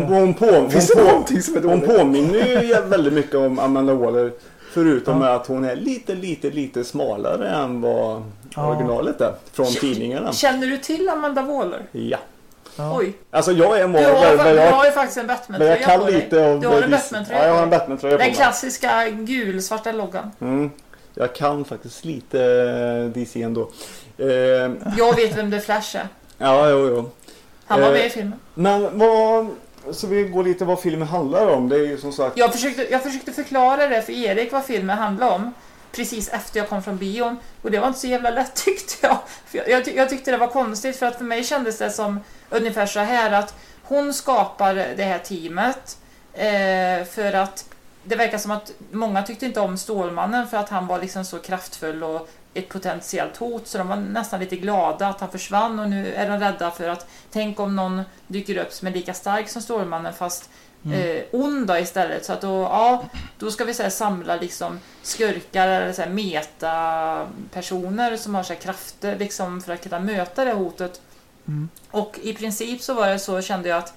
hon påminner ju väldigt mycket om Amanda Waller. Förutom att hon är lite smalare än vad originalet är från tidningarna. Känner du till Amanda Waller? Ja. Oj. Alltså jag är du har ju faktiskt en Batman-tröja på dig. Du har en Batman-tröja. Ja, jag har en Batman-tröja på mig. Den klassiska gulsvarta loggan. Jag kan faktiskt lite DC ändå. Jag vet vem det Flash är. Ja, jo. Han var med i filmen. Men så vi går lite vad filmen handlar om. Det är ju som sagt... Jag försökte förklara det för Erik vad filmen handlar om. Precis efter jag kom från bion. Och det var inte så jävla lätt tyckte jag. För jag tyckte det var konstigt. För att för mig kändes det som ungefär så här att hon skapar det här teamet. För att det verkar som att många tyckte inte om Stålmannen. För att han var liksom så kraftfull och ett potentiellt hot. Så de var nästan lite glada att han försvann. Och nu är de rädda för att tänk om någon dyker upp som är lika stark som Stålmannen fast onda istället. Så att då ska vi säga samla liksom skurkar eller så här meta-personer som har så här krafter liksom för att kunna möta det hotet. Och i princip så var det så, kände jag att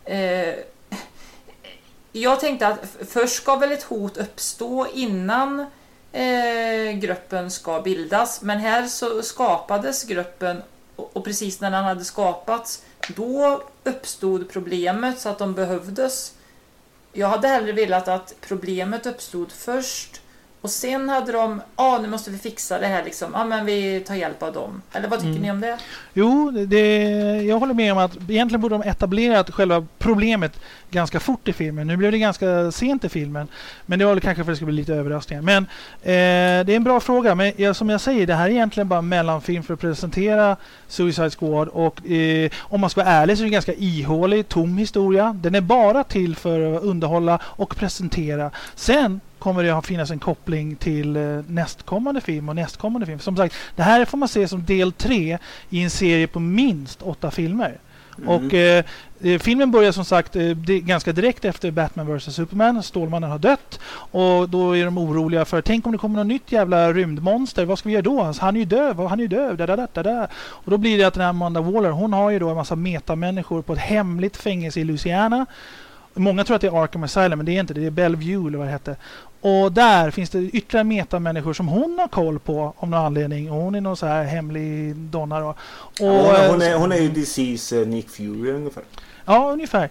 jag tänkte att först ska väl ett hot uppstå innan gruppen ska bildas. Men här så skapades gruppen och precis när den hade skapats då uppstod problemet så att de behövdes. Jag hade hellre velat att problemet uppstod först och sen hade de, nu måste vi fixa det här liksom. Men vi tar hjälp av dem. Eller vad tycker ni om det? Jo, jag håller med om att egentligen borde de etablera själva problemet ganska fort i filmen. Nu blev det ganska sent i filmen. Men det var kanske för att det skulle bli lite överraskningar. Men det är en bra fråga. Men som jag säger, det här är egentligen bara en mellanfilm för att presentera Suicide Squad. Och om man ska vara ärlig så är det en ganska ihålig, tom historia. Den är bara till för att underhålla och presentera. Sen kommer det att finnas en koppling till nästkommande film. Som sagt, det här får man se som del 3 i en serie på minst 8 filmer. Och filmen börjar som sagt ganska direkt efter Batman vs Superman. Stålmannen har dött. Och då är de oroliga för, tänk om det kommer något nytt jävla rymdmonster. Vad ska vi göra då? Han är ju död. Och då blir det att den här Amanda Waller, hon har ju då en massa metamänniskor på ett hemligt fängelse i Louisiana. Många tror att det är Arkham Asylum, men det är inte det. Det är Bellevue eller vad det heter. Och där finns det ytterligare metamänniskor som hon har koll på om någon anledning. Och hon är någon så här hemlig donna då. Och, hon är ju DC's Nick Fury ungefär. Ja, ungefär.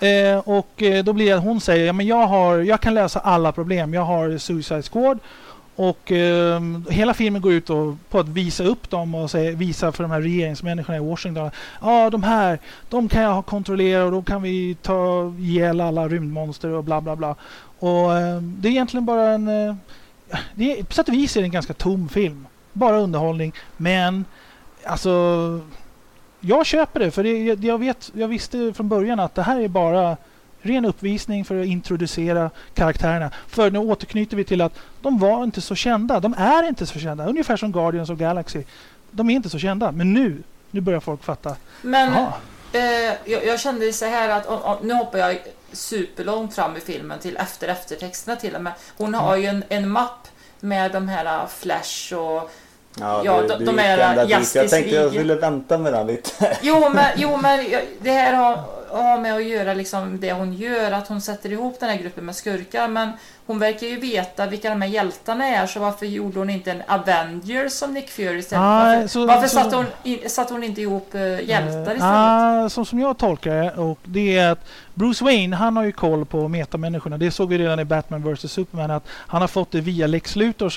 Och då blir det att hon säger, men jag kan lösa alla problem. Jag har Suicide Squad. Och hela filmen går ut på att visa upp dem och visa för de här regeringsmänniskorna i Washington. Ja, de kan jag kontrollera och då kan vi ta ihjäl alla rymdmonster och bla bla bla. Och det är egentligen bara på sätt och vis är det en ganska tom film. Bara underhållning. Men alltså, jag köper det. För jag visste från början att det här är bara ren uppvisning för att introducera karaktärerna. För nu återknyter vi till att de var inte så kända. De är inte så kända. Ungefär som Guardians of the Galaxy. De är inte så kända. Men nu börjar folk fatta. Men jag kände så här att nu hoppar jag superlångt fram i filmen till eftertexterna till och med. Hon har ju en mapp med de här Flash och de är Justice Jag tänkte League. jag ville vänta med den lite. Jo men det här har med att göra liksom det hon gör, att hon sätter ihop den här gruppen med skurkar, men hon verkar ju veta vilka de här hjältarna är, så varför gjorde hon inte en Avengers som Nick Fury istället? Varför satte hon inte ihop hjältar istället? Som jag tolkar det, och det är att Bruce Wayne, han har ju koll på metamänniskorna. Det såg vi redan i Batman vs Superman, att han har fått det via Lex Luthors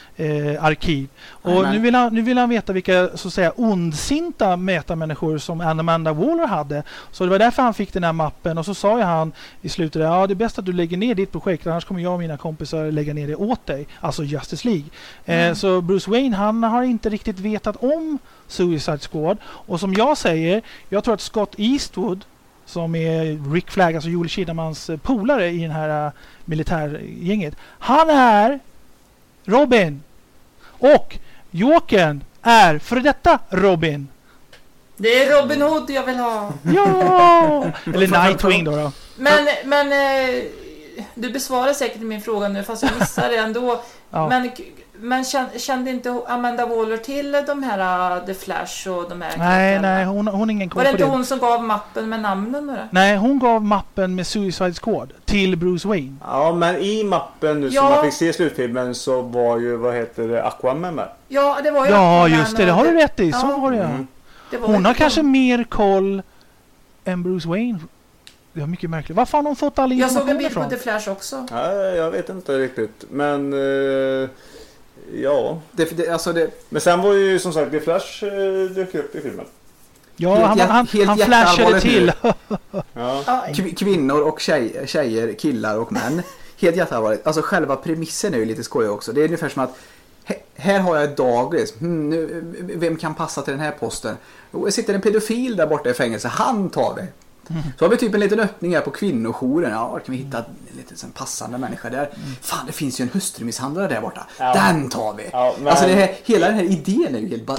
arkiv. Och nu vill han veta vilka så att säga ondsinta metamänniskor som Amanda Waller hade. Så det var därför han fick den här mappen, och så sa ju han i slutet det är bäst att du lägger ner ditt projekt, annars kommer jag och mina kompisar lägga ner det åt dig. Alltså Justice League. Så Bruce Wayne, han har inte riktigt vetat om Suicide Squad. Och som jag säger, jag tror att Scott Eastwood, som är Rick Flag, alltså Joel Kinamans polare i den här militärgänget, han är Robin. Och Jokern är för detta Robin. Det är Robin Hood jag vill ha. Ja! Eller Nightwing då. Men du besvarar säkert min fråga nu, fast jag missar det ändå. Ja. Men kände inte Amanda Waller till de här The Flash och de här? Nej, hon har ingen koll på det. Var det inte hon som gav mappen med namnen då? Nej, hon gav mappen med Suicide Squad till Bruce Wayne. Ja, men i mappen nu som man fick se i slutfilmen så var ju, Aquaman med. Ja, det var ju Aquaman, just det har du rätt i. Så var det. Hon har kanske mer koll än Bruce Wayne. Det var mycket märkligt. Varför har hon fått all information? Jag såg en bild på The Flash också. Ja, jag vet inte riktigt. Men men sen var ju som sagt The Flash dök upp i filmen. Ja, han flashade till. Kvinnor och tjejer, killar och män. Helt jätteallvarligt. Alltså själva premissen är ju lite skoj också. Det är ungefär som att här har jag Dagris. Vem kan passa till den här posten? Det sitter en pedofil där borta i fängelse. Han tar det. Så har vi typ en liten öppning här på kvinnojouren. Ja, kan vi hitta en liten passande människa där? Fan, det finns ju en hustrumisshandlare där borta. Ja. Den tar vi. Ja, men... Alltså hela den här idén är ju helt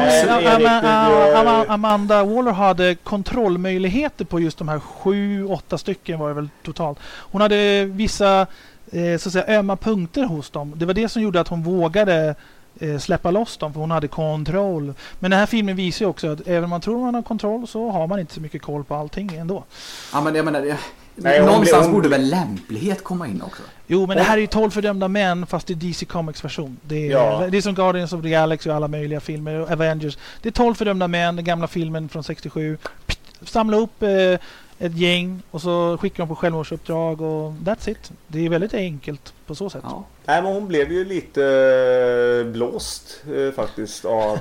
Amanda Waller hade kontrollmöjligheter på just de här 7-8 stycken var det väl totalt. Hon hade vissa så att säga ömma punkter hos dem. Det var det som gjorde att hon vågade släppa loss dem, för hon hade kontroll. Men den här filmen visar ju också att även om man tror man har kontroll så har man inte så mycket koll på allting ändå. Ja, men jag menar någonstans borde väl lämplighet komma in också. Jo, men det här är ju 12 fördömda män fast det är DC Comics version. Det är som Guardians of the Galaxy och alla möjliga filmer och Avengers. Det är 12 fördömda män, den gamla filmen från 67. Samla upp ett gäng och så skickar de på självmordsuppdrag och that's it. Det är väldigt enkelt på så sätt. Ja. Nej, men hon blev ju lite blåst faktiskt av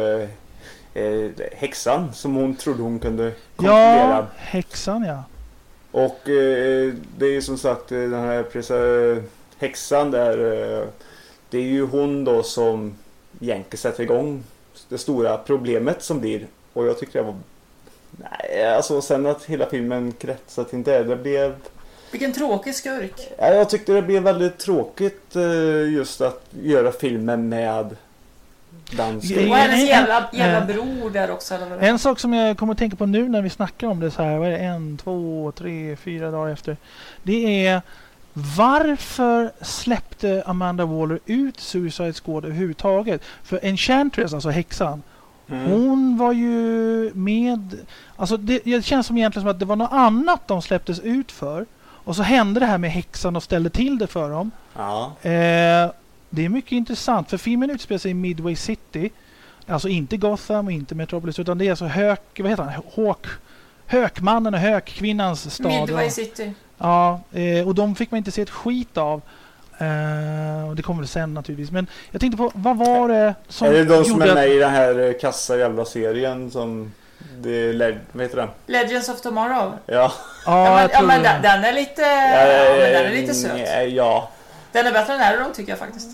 häxan som hon trodde hon kunde kontrollera. Ja, häxan ja. Och det är ju som sagt den här häxan där, det är ju hon då som egentligen sätter igång det stora problemet som blir. Och jag tycker det var alltså sen att hela filmen kretsat inte det blev... Vilken tråkig skurk. Ja, jag tyckte det blev väldigt tråkigt just att göra filmen med den skurken. Och hennes jävla bror där också. Eller en sak som jag kommer att tänka på nu när vi snackar om det så här, vad är det, 1, 2, 3, 4 dagar efter. Det är varför släppte Amanda Waller ut Suicide Squad överhuvudtaget? För Enchantress, alltså häxan, hon var ju med... Alltså det känns som egentligen som att det var något annat de släpptes ut för. Och så hände det här med häxan och ställde till det för dem. Ja. Det är mycket intressant. För filmen utspelar sig i Midway City. Alltså inte Gotham och inte Metropolis. Utan det är alltså Hökmannen och Hökkvinnans stad. Midway City. Ja, och de fick man inte se ett skit av. Och det kommer väl sen naturligtvis. Men jag tänkte på, vad var det som är det de som gjorde är med i den här kassa jävla serien som vad heter den? Legends of Tomorrow. Ja. Men den är lite den är lite söt. Ja. Den är bättre än Arrow tycker jag faktiskt.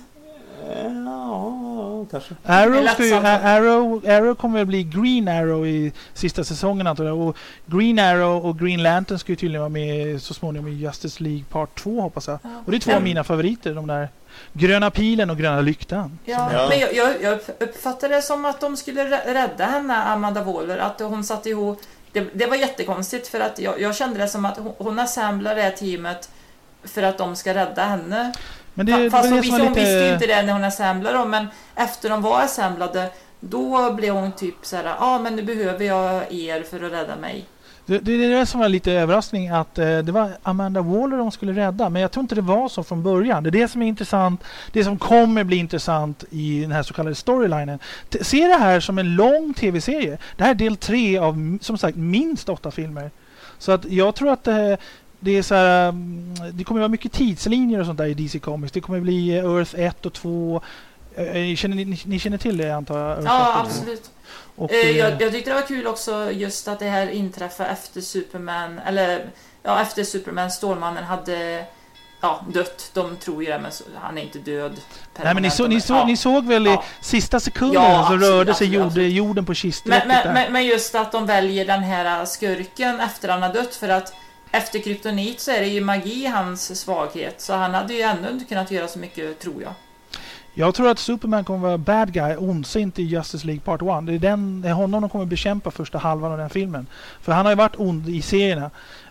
Ja, kanske. Arrow kommer att bli Green Arrow i sista säsongen antar jag. Och Green Arrow och Green Lantern ska ju tydligen vara med så småningom i Justice League Part 2 hoppas jag. Och det är 2 av mina favoriter, de där gröna pilen och gröna lyktan. Ja. Men jag uppfattade det som att de skulle rädda henne, Amanda Waller, att hon satt ihop. Det var jättekonstigt för att jag kände det som att hon assemblar det här teamet för att de ska rädda henne. Men fast hon visste ju inte det när hon assemblade dem, men efter de var assemblade då blev hon typ såhär, men nu behöver jag er för att rädda mig. Det är det som var lite överraskning att det var Amanda Waller de skulle rädda, men jag tror inte det var så från början. Det är det som är intressant, det som kommer bli intressant i den här så kallade storylinen. Se det här som en lång tv-serie. Det här är del 3 av som sagt minst 8 filmer. Så att jag tror att det är så här, det kommer att vara mycket tidslinjer och sånt där i DC Comics. Det kommer att bli Earth 1 och 2. Ni känner till det antar jag? Ja, absolut. Och, jag tyckte det var kul också just att det här inträffade efter Superman, eller efter Superman, Stålmannen hade dött. De tror ju det, men han är inte död. Nej, men ni såg väl i sista sekunden så rörde sig jorden på kiststrecket. Men just att de väljer den här skurken efter han har dött, för att efter kryptonit så är det ju magi hans svaghet. Så han hade ju ändå inte kunnat göra så mycket, tror jag. Jag tror att Superman kommer vara bad guy, ondsint i Justice League Part 1. Det är honom de kommer bekämpa första halvan av den filmen. För han har ju varit ond i serierna.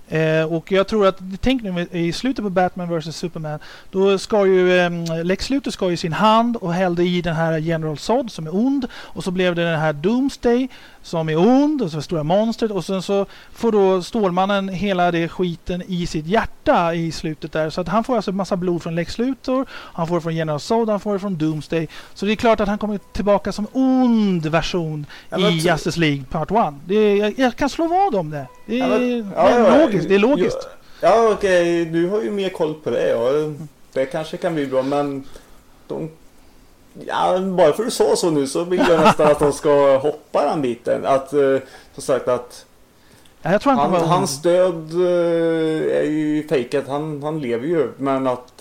Och jag tror att, tänk nu i slutet på Batman vs Superman, då ska ju Lex Luthor ska ju sin hand och hällde i den här General Zod som är ond, och så blev det den här Doomsday som är ond, och så stora monstret, och sen så får då Stålmannen hela det skiten i sitt hjärta i slutet där, så att han får alltså massa blod från Lex Luthor, han får det från General Zod, han får det från Doomsday, så det är klart att han kommer tillbaka som ond version i Justice League Part 1. Jag kan slå vad om det. Det är logiskt. Ja, okej, du har ju mer koll på det. Det kanske kan bli bra, men bara för att du sa så nu så vill jag nästan att de ska hoppa den biten. Att, som sagt, att jag tror hans död är ju fejkat. Han lever ju, men att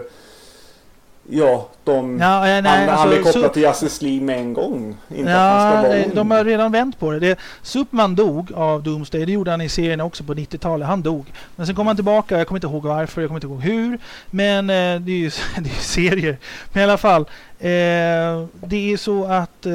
han är kopplad till Justice League med en gång. De har redan vänt på det. Superman dog av Doomsday. Det gjorde han i serien också på 90-talet. Han dog. Men sen kom han tillbaka. Jag kommer inte ihåg varför. Jag kommer inte ihåg hur. Men det är ju serier. Men i alla fall. Det är så att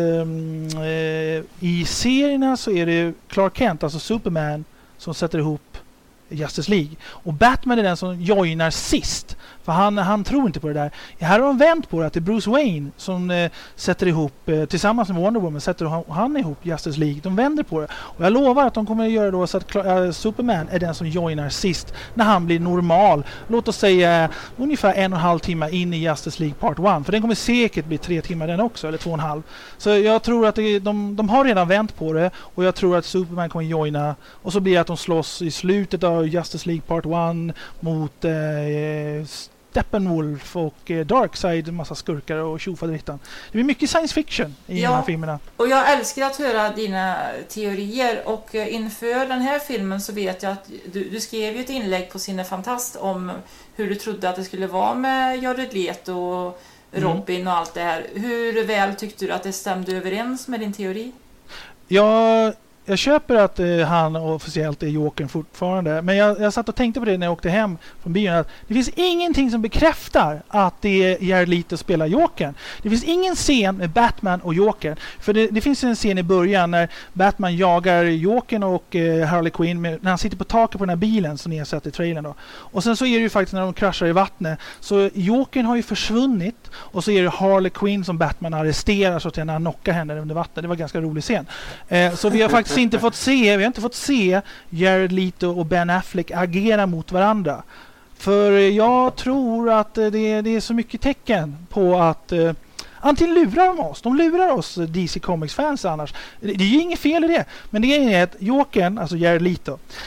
i serierna så är det Clark Kent, alltså Superman, som sätter ihop Justice League. Och Batman är den som joinar sist. För han tror inte på det där. Här har de vänt på det, att det är Bruce Wayne som sätter ihop, tillsammans med Wonder Woman, sätter han ihop Justice League. De vänder på det. Och jag lovar att de kommer att göra då så att Superman är den som joinar sist när han blir normal. Låt oss säga ungefär 1,5 timme in i Justice League Part 1. För den kommer säkert bli 3 timmar den också, eller 2,5. Så jag tror att de har redan vänt på det. Och jag tror att Superman kommer att joina. Och så blir det att de slåss i slutet av Justice League Part 1 mot Steppenwolf och Darkseid, en massa skurkar och tjofaderittan. Det blir mycket science fiction i de här filmerna. Och jag älskar att höra dina teorier, och inför den här filmen så vet jag att du skrev ju ett inlägg på Cinefantast om hur du trodde att det skulle vara med Jared Leto och Robin och allt det här. Hur väl tyckte du att det stämde överens med din teori? Jag köper att han officiellt är Jokern fortfarande. Men jag satt och tänkte på det när jag åkte hem från bion. Att det finns ingenting som bekräftar att det är Jared Leto spelar Jokern. Det finns ingen scen med Batman och Jokern. För det finns en scen i början när Batman jagar Jokern och Harley Quinn när han sitter på taket på den här bilen som ni har sett i trailern då. Och sen så är det ju faktiskt när de kraschar i vattnet. Så Jokern har ju försvunnit. Och så är det Harley Quinn som Batman arresterar så att han knockar henne under vattnet. Det var en ganska rolig scen. Så vi har faktiskt inte fått se Jared Leto och Ben Affleck agera mot varandra. För jag tror att det är så mycket tecken på att antingen lurar de oss. De lurar oss DC Comics fans annars. Det är ju inget fel i det. Men det är att Jokern, alltså Jared Leto,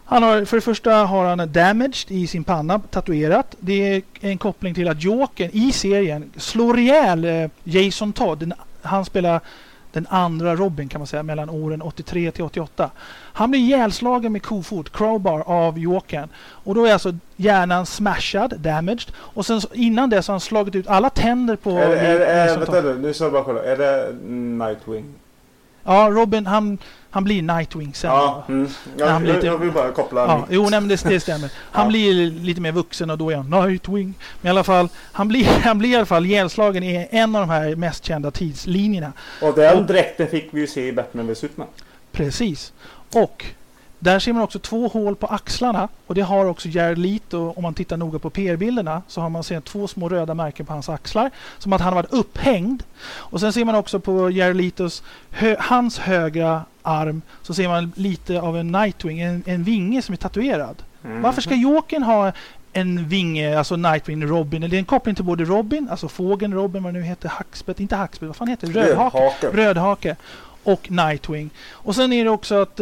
För det första har han damaged i sin panna, tatuerat. Det är en koppling till att Jokern i serien slår ihjäl Jason Todd. Han spelar den andra Robin kan man säga, mellan åren 83 till 88. Han blir ihjälslagen med kofot, crowbar, av Jokern. Och då är alltså hjärnan smashad, damaged. Och sen innan det så har han slagit ut alla tänder på... Vänta nu så bara kolla. Är det Nightwing? Ja, Robin, han blir Nightwing sen. Ja, jag vill bara koppla. Ja, jo, nej, men det stämmer. Han blir lite mer vuxen och då är han Nightwing. Men i alla fall, han blir i alla fall ihjälslagen i en av de här mest kända tidslinjerna. Och den dräkten fick vi ju se i Batman vs Superman. Precis. Och där ser man också 2 hål på axlarna. Och det har också Jared Leto. Om man tittar noga på PR-bilderna så har man sett 2 små röda märken på hans axlar. Som att han har varit upphängd. Och sen ser man också på Jared Letos hans högra arm så ser man lite av en Nightwing. En vinge som är tatuerad. Varför ska Jokern ha en vinge, alltså Nightwing, Robin? Eller en koppling till både Robin, alltså fågeln Robin, vad nu heter, Hackspett, inte Hackspett, vad fan heter det? Rödhake. Och Nightwing. Och sen är det också att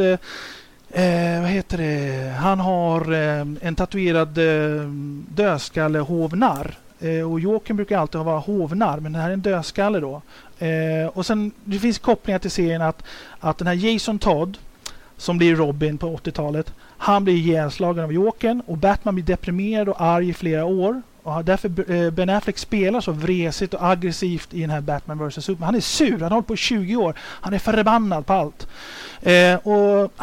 vad heter det? Han har en tatuerad dödskalle hovnar. Och Jokern brukar alltid vara hovnar, men det här är en dödskalle då. Och sen det finns kopplingar till serien att den här Jason Todd som blir Robin på 80-talet, han blir ihjälslagen av Jokern och Batman blir deprimerad och arg i flera år. Och därför Ben Affleck spelar så vresigt och aggressivt i den här Batman vs Superman. Han är sur, han har hållit på 20 år. Han är förbannad på allt. Och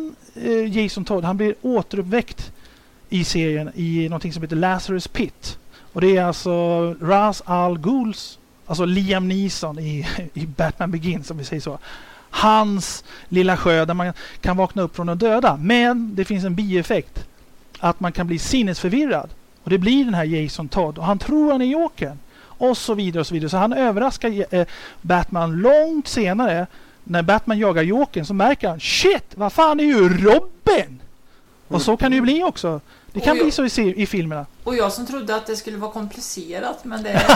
Jason Todd, han blir återuppväckt i serien i någonting som heter Lazarus Pit. Och det är alltså Ra's al Ghuls, alltså Liam Neeson i Batman Begins, om vi säger så. Hans lilla sjö där man kan vakna upp från de döda. Men det finns en bieffekt att man kan bli sinnesförvirrad. Och det blir den här Jason Todd. Och han tror han är Jokern. Och så vidare och så vidare. Så han överraskar Batman långt senare. När Batman jagar Jokern så märker han, shit, vad fan är ju Robin? Och så kan det ju bli också. Det kan bli så i filmerna. Och jag som trodde att det skulle vara komplicerat, men det är...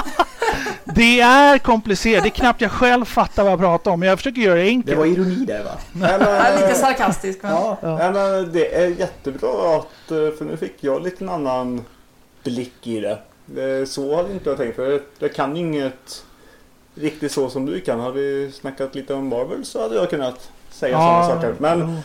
Det är komplicerat. Det är knappt jag själv fattar vad jag pratar om. Men jag försöker göra det enkelt. Det var ironi där, va? Lite sarkastiskt. Men... Ja. Men det är jättebra att... För nu fick jag lite en annan blick i det. Så hade inte jag tänkt. För jag kan inget riktigt så som du kan. Hade vi snackat lite om Marvel så hade jag kunnat säga sådana saker. Men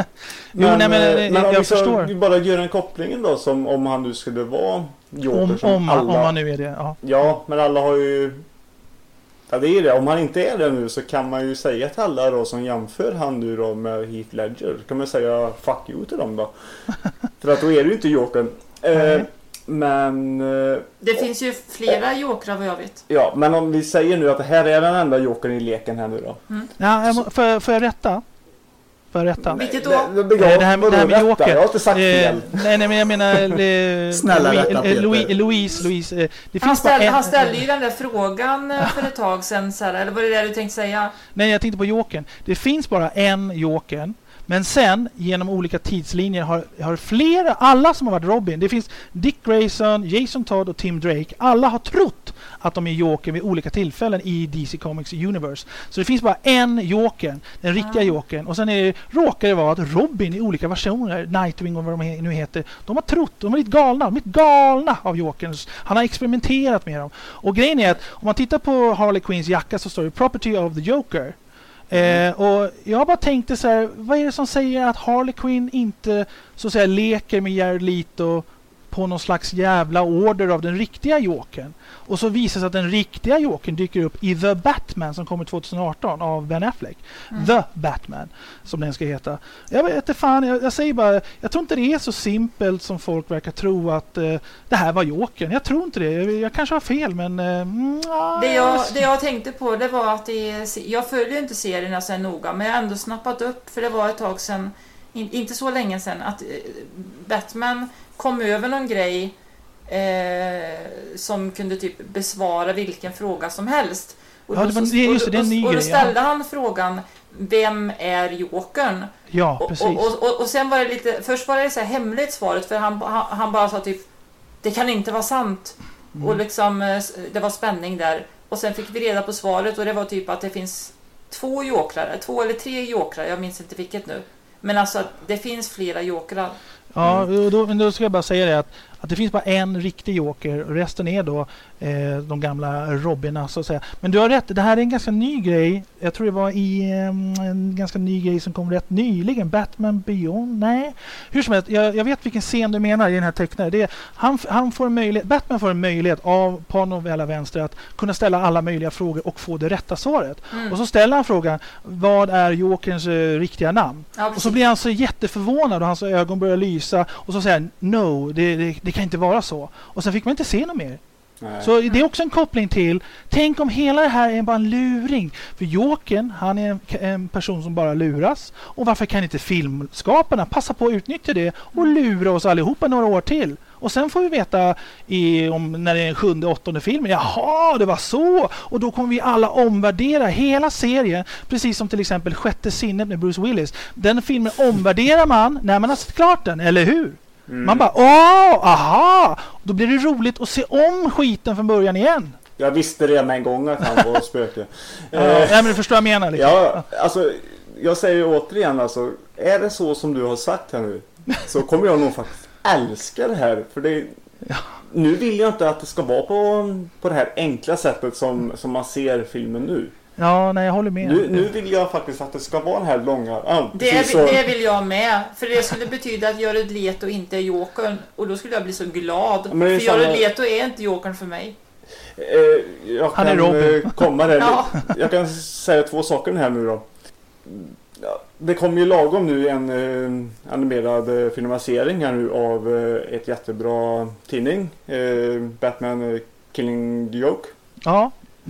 jag förstår. Bara göra en kopplingen då, som om han nu skulle vara Joker, om han nu är det. Ja, men alla har ju... Ja, det är det. Om han inte är det nu så kan man ju säga till alla då som jämför han nu då med Heath Ledger. Kan man säga fuck you till dem då. För att då är det ju inte Jokern. Men... det finns ju flera Jokrar vad jag vet. Ja, men om vi säger nu att det här är den enda Jokern i leken här nu då. Ja, får jag rätta? Vilket då? Det här med Joker. Jag har inte sagt fel. Nej, men jag menar... Snälla rätta, Louise. Det finns han ställde ju den där frågan för ett tag sedan. Eller var det det du tänkte säga? Nej, jag tänkte på Jokern. Det finns bara en Jokern. Men sen, genom olika tidslinjer har flera, alla som har varit Robin, det finns Dick Grayson, Jason Todd och Tim Drake, alla har trott att de är Joker vid olika tillfällen i DC Comics Universe. Så det finns bara en Joker, den riktiga Jokern. Och sen råkar det vara att Robin i olika versioner, Nightwing och vad de nu heter, de har trott, de är lite galna av Jokern. Han har experimenterat med dem. Och grejen är att om man tittar på Harley Quinns jacka så står det Property of the Joker. Och jag bara tänkte så här, vad är det som säger att Harley Quinn inte så att säga leker med Jared Leto på någon slags jävla order av den riktiga Jokern? Och så visar sig att den riktiga Jokern dyker upp i The Batman som kommer 2018 av Ben Affleck. The Batman, som den ska heta. Jag vet inte fan, jag säger bara, jag tror inte det är så simpelt som folk verkar tro att det här var Jokern. Jag tror inte det. Jag kanske har fel, men... Det jag tänkte på, det var att jag följer inte serierna så noga, men jag har ändå snappat upp, för det var ett tag sedan, inte så länge sedan, att Batman kom över någon grej som kunde typ besvara vilken fråga som helst. Och då ställde han frågan, vem är Jokern? Ja, precis. Och sen var det lite, först var det så här hemligt svaret, för han bara sa typ, det kan inte vara sant. Och liksom, det var spänning där. Och sen fick vi reda på svaret, och det var typ att det finns 2 eller 3 jokrar, jag minns inte vilket nu. Men alltså det finns flera jokrar. Ja, men då ska jag bara säga det att det finns bara en riktig joker och resten är då de gamla Robina så att säga. Men du har rätt, det här är en ganska ny grej. Jag tror det var i en ganska ny grej som kom rätt nyligen. Batman Beyond, nej. Hur som helst, jag vet vilken scen du menar i den här tecknaren. Det är, han får en möjlighet, Batman får en möjlighet av Parnovella Vänster att kunna ställa alla möjliga frågor och få det rätta svaret. Och så ställer han frågan, vad är Jokerns riktiga namn? Ja, och så blir han så jätteförvånad och hans ögon börjar lysa och så säger han, no, det kan inte vara så. Och sen fick man inte se något mer. Nej. Så det är också en koppling till, tänk om hela det här är bara en luring. För Jokern, han är en person som bara luras. Och varför kan inte filmskaparna passa på att utnyttja det och lura oss allihopa några år till? Och sen får vi veta när det är 7:e, 8:e filmen, jaha, det var så. Och då kommer vi alla omvärdera hela serien. Precis som till exempel Sjätte sinnet med Bruce Willis. Den filmen omvärderar man när man har sett klart den, eller hur? Man bara, aha! Då blir det roligt att se om skiten från början igen. Jag visste det med en gång att han var spöke. Men du förstår vad jag menar. Liksom. Ja, alltså, jag säger återigen, alltså, är det så som du har sagt här nu, så kommer jag nog faktiskt älska det här. För det, nu vill jag inte att det ska vara på det här enkla sättet som man ser filmen nu. Ja, nej, jag håller med. Nu vill jag faktiskt att det ska vara den här långa... Det vill jag med. För det skulle betyda att Jared Leto inte är Jokern. Och då skulle jag bli så glad. För Jared Leto är inte Jokern för mig. Han är Robin. Komma där. Ja. Jag kan säga 2 saker här nu då. Det kommer ju lagom nu en animerad filmatisering här nu av ett jättebra tidning. Batman Killing Joke. Ja.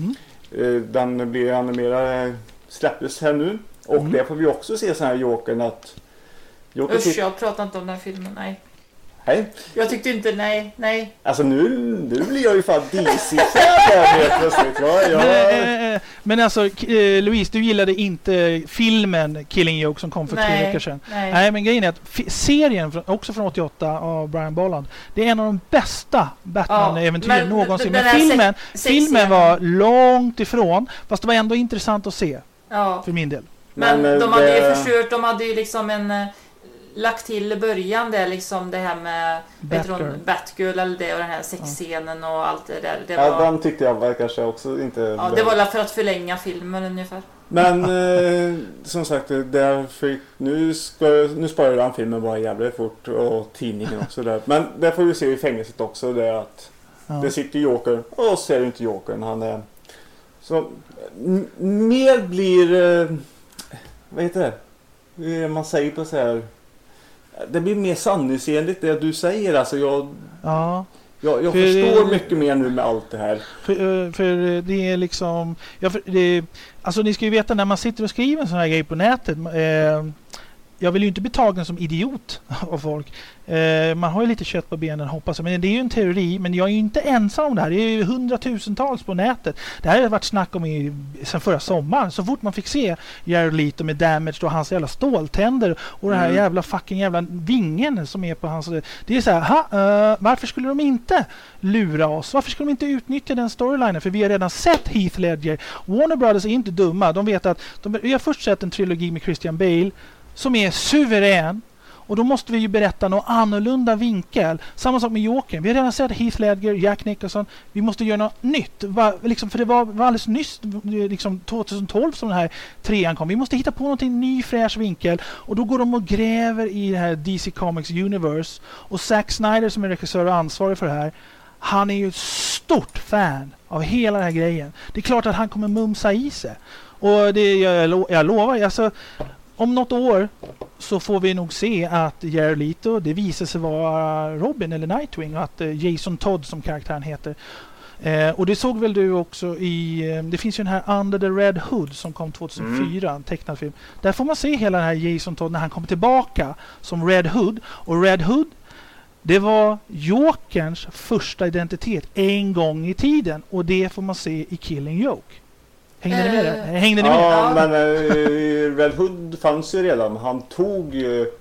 Den blir animerad, släpptes här nu. Och där får vi också se sån här Jokern att... Usch, jag pratar inte om den här filmen, nej. Hej. Jag tyckte inte, nej. Alltså nu blir jag ju fan DC-fan helt plötsligt. Men alltså, Louise, du gillade inte filmen Killing Joke som kom för 3 veckor sedan. Nej, men grejen är att serien, också från 88 av Brian Bolland, det är en av de bästa Batman-äventyren någonsin. Men filmen var långt ifrån, fast det var ändå intressant att se. Ja. För min del. Men de hade ju försökt, de hade ju liksom lagt till i början där liksom det här med Batgirl eller det och den här sexscenen och allt det där. Det var, den tyckte jag var kanske också inte... Ja, det var för att förlänga filmen ungefär. Men som sagt, nu sparar den filmen bara jävligt fort och tidningen också där. Men det får vi se i fängelset också, det är att det sitter Joker och ser inte Jokern. Han är... Så mer blir... vad heter det? Man säger på så här... Det blir mer sanningsenligt det du säger. Alltså jag förstår mycket mer nu med allt det här. För det är liksom... alltså ni ska ju veta när man sitter och skriver en sån här grej på nätet... jag vill ju inte bli tagen som idiot av folk. Man har ju lite kött på benen, hoppas jag. Men det är ju en teori, men jag är ju inte ensam om det här. Det är ju 100,000-tals på nätet. Det här har varit snack om sen förra sommaren. Så fort man fick se Jared Leto med Damage och hans jävla ståltänder och den här jävla vingen som är på hans... Det är så här, varför skulle de inte lura oss? Varför skulle de inte utnyttja den storylinen? För vi har redan sett Heath Ledger. Warner Brothers är inte dumma. De vet att... Vi har först sett en trilogi med Christian Bale som är suverän. Och då måste vi ju berätta någon annorlunda vinkel. Samma sak med Jokern. Vi har redan sett Heath Ledger, Jack Nicholson. Vi måste göra något nytt. För det var alldeles nyss, liksom 2012 som den här 3:an kom. Vi måste hitta på någonting ny, fräsch vinkel. Och då går de och gräver i det här DC Comics Universe. Och Zack Snyder som är regissör och ansvarig för det här, han är ju ett stort fan av hela den här grejen. Det är klart att han kommer mumsa i sig. Och det, jag lovar, alltså... Om något år så får vi nog se att Jared Leto, det visar sig vara Robin eller Nightwing och att Jason Todd som karaktären heter. Och det såg väl du också det finns ju den här Under the Red Hood som kom 2004, en tecknad film. Där får man se hela den här Jason Todd när han kommer tillbaka som Red Hood. Och Red Hood, det var Jokerns första identitet en gång i tiden. Och det får man se i Killing Joke. Hängde ni med det? Ja, men Red Hood fanns ju redan. Han tog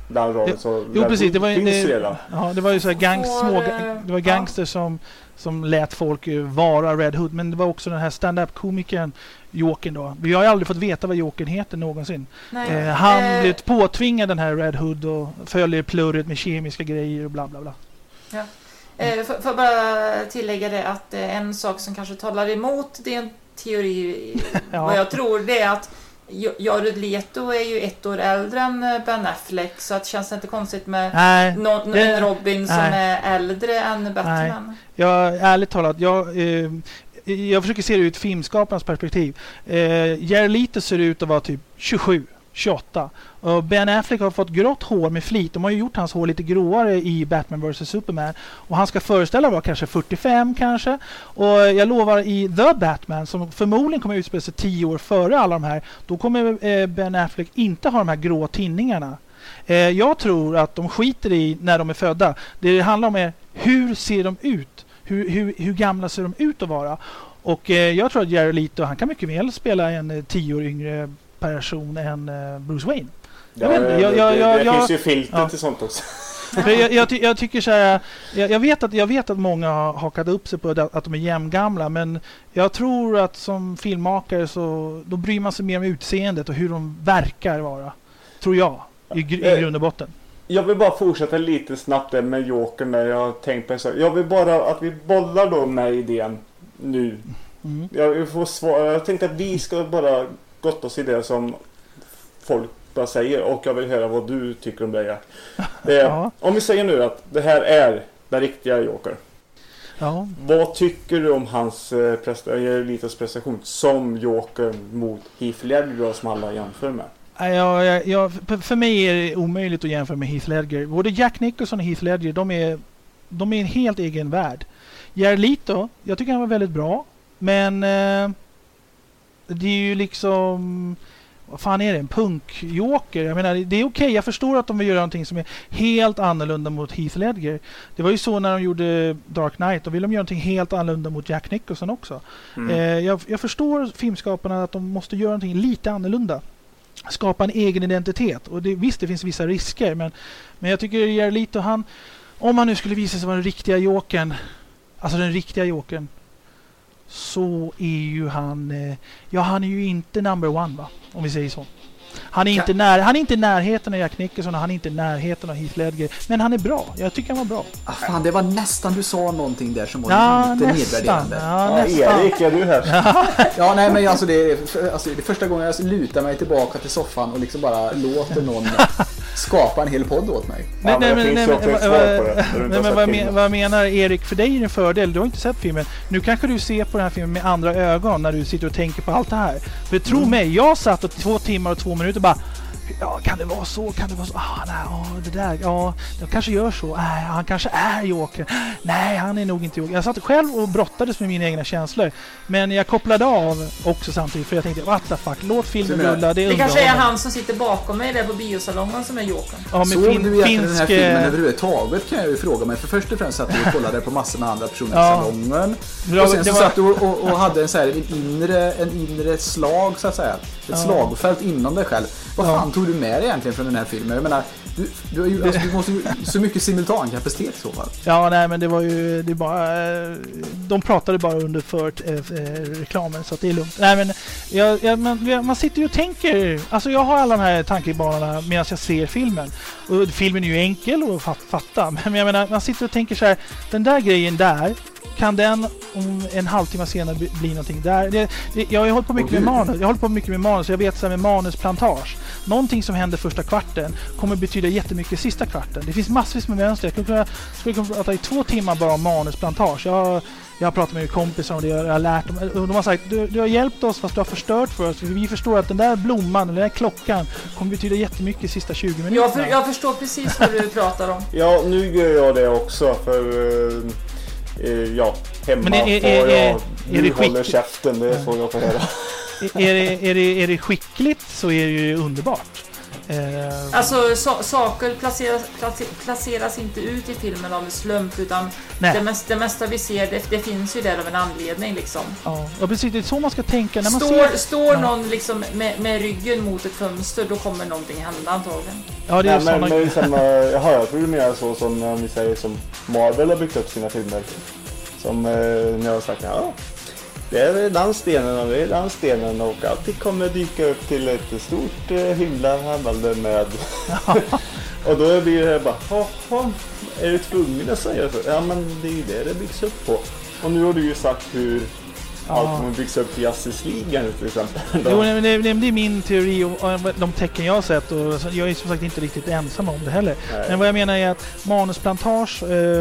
den rollen. Så jo, precis. Det var ju så här det var gangster som lät folk vara Red Hood. Men det var också den här stand-up-komikern Jokern då. Vi har ju aldrig fått veta vad Jokern heter någonsin. Han blev påtvingad den här Red Hood och följer plurret med kemiska grejer och bla bla bla. Ja. För bara tillägga det att en sak som kanske talar emot det är en teori vad jag tror det är att Jared Leto är ju 1 år äldre än Ben Affleck, så att det känns inte konstigt med en Robin som är äldre än Batman. Ärligt talat, jag försöker se det ur ett filmskaparnas perspektiv. Jared Leto ser ut att vara typ 27, 28. Och Ben Affleck har fått grått hår med flit. De har ju gjort hans hår lite gråare i Batman vs Superman. Och han ska föreställa vara kanske 45 kanske. Och jag lovar i The Batman, som förmodligen kommer utspela sig 10 år före alla de här, då kommer Ben Affleck inte ha de här grå tinningarna. Jag tror att de skiter i när de är födda. Det handlar om är hur ser de ut? Hur gamla ser de ut att vara? Och jag tror att Jared Leto, han kan mycket väl spela en 10 år yngre person än Bruce Wayne. Det finns ju filter till sånt också. Jag tycker så här, jag vet att många har hakat upp sig på att de är jämngamla, men jag tror att som filmmakare så då bryr man sig mer om utseendet och hur de verkar vara. Tror jag, i grund och botten. Jag vill bara fortsätta lite snabbt där med Jokern där jag tänkt på så. Jag vill bara att vi bollar då med idén nu. Jag får svara. Jag tänkte att vi ska bara gotta oss i det som folk bara säger, och jag vill höra vad du tycker om det. Om vi säger nu att det här är den riktiga Joker. Ja. Vad tycker du om hans prestation som Joker mot Heath Ledger som alla jämför med? För mig är det omöjligt att jämföra med Heath Ledger. Både Jack Nicholson och Heath Ledger, de är en helt egen värld. Jared Leto, jag tycker han var väldigt bra, men det är ju liksom, vad fan är det? En punkjoker. Jag menar, det är okej. Jag förstår att de vill göra någonting som är helt annorlunda mot Heath Ledger. Det var ju så när de gjorde Dark Knight. Då vill de göra någonting helt annorlunda mot Jack Nicholson också. Jag förstår filmskaparna att de måste göra någonting lite annorlunda. Skapa en egen identitet. Och visst, det finns vissa risker. Men jag tycker Jared Leto, om han nu skulle visa sig vara den riktiga jokern, alltså den riktiga jokern, så är ju han är ju inte number one, va? Om vi säger så. Han är inte i närheten av Jack Nicholson och han är inte i närheten av Heath Ledger. Men han är bra. Jag tycker han var bra. Fan, det var nästan du sa någonting där som var lite nedvärderande. Erik, är du här? Nej, men alltså det är första gången jag lutar mig tillbaka till soffan och liksom bara låter någon skapa en hel podd åt mig. Vad jag menar, Erik, för dig är det en fördel. Du har inte sett filmen. Nu kanske du ser på den här filmen med andra ögon när du sitter och tänker på allt det här. För tro mig, jag satt och 2 timmar och 2 minuter bara, kan det vara så? Det där, det kanske gör så. Han kanske är Joker. Nej, han är nog inte Joker. Jag satt själv och brottades med mina egna känslor. Men jag kopplade av också samtidigt, för jag tänkte, what the fuck, låt filmen rulla. Det kanske är han som sitter bakom mig där på biosalongen som är Jokern. Ja, men såg du egentligen den här filmen överhuvudtaget, kan jag ju fråga mig. För först och främst satt du och kollade på massor med andra personer i salongen. Och sen så satt du och hade en inre slag, så att säga. Ett slagfält inom dig själv. Vad fan tog du med dig egentligen från den här filmen? Jag menar, du måste ju så mycket simultankapacitet i så fall. Ja, nej, men de pratade bara under reklamen, så att det är lugnt. Nej, men man sitter ju och tänker, alltså jag har alla de här tankebanorna medan jag ser filmen. Och filmen är ju enkel att fatta, men jag menar, man sitter och tänker så här, den där grejen där, kan den om en halvtimme senare bli någonting där? Jag har hållit på mycket med manus. Jag vet så här med manusplantage. Någonting som händer första kvarten kommer betyda jättemycket sista kvarten. Det finns massvis med mönster. Jag skulle kunna prata i 2 timmar bara om manusplantage. Jag har pratat med kompisar om det. Jag har lärt dem. Och de har sagt, du har hjälpt oss fast du har förstört för oss. Vi förstår att den där blomman, den där klockan kommer betyda jättemycket i sista 20 minuterna. Jag förstår precis vad du pratar om. Ja, nu gör jag det också. För hemma men du håller käften, det är så jag får höra. Är det skickligt så är det ju underbart. Alltså saker placeras inte ut i filmen av en slump, utan det mesta vi ser, det finns ju där av en anledning liksom. Ja, precis, det är så man ska tänka när man står någon liksom med ryggen mot ett fönster, då kommer någonting hända antagligen. Ja, det är jag tror det mer så som när vi säger som Marvel har byggt upp sina filmer. Som när jag har sagt, det är den stenen och alltid kommer dyka upp till ett stort himlahavande med. Och då blir det bara, är du tvungen att säga så? Ja, men det är ju det byggs upp på. Och nu har du ju sagt hur allt som byggs upp till Justice League till exempel. Jo, det är min teori och de tecken jag har sett, och jag är som sagt inte riktigt ensam om det heller. Nej. Men vad jag menar är att Manusplantage,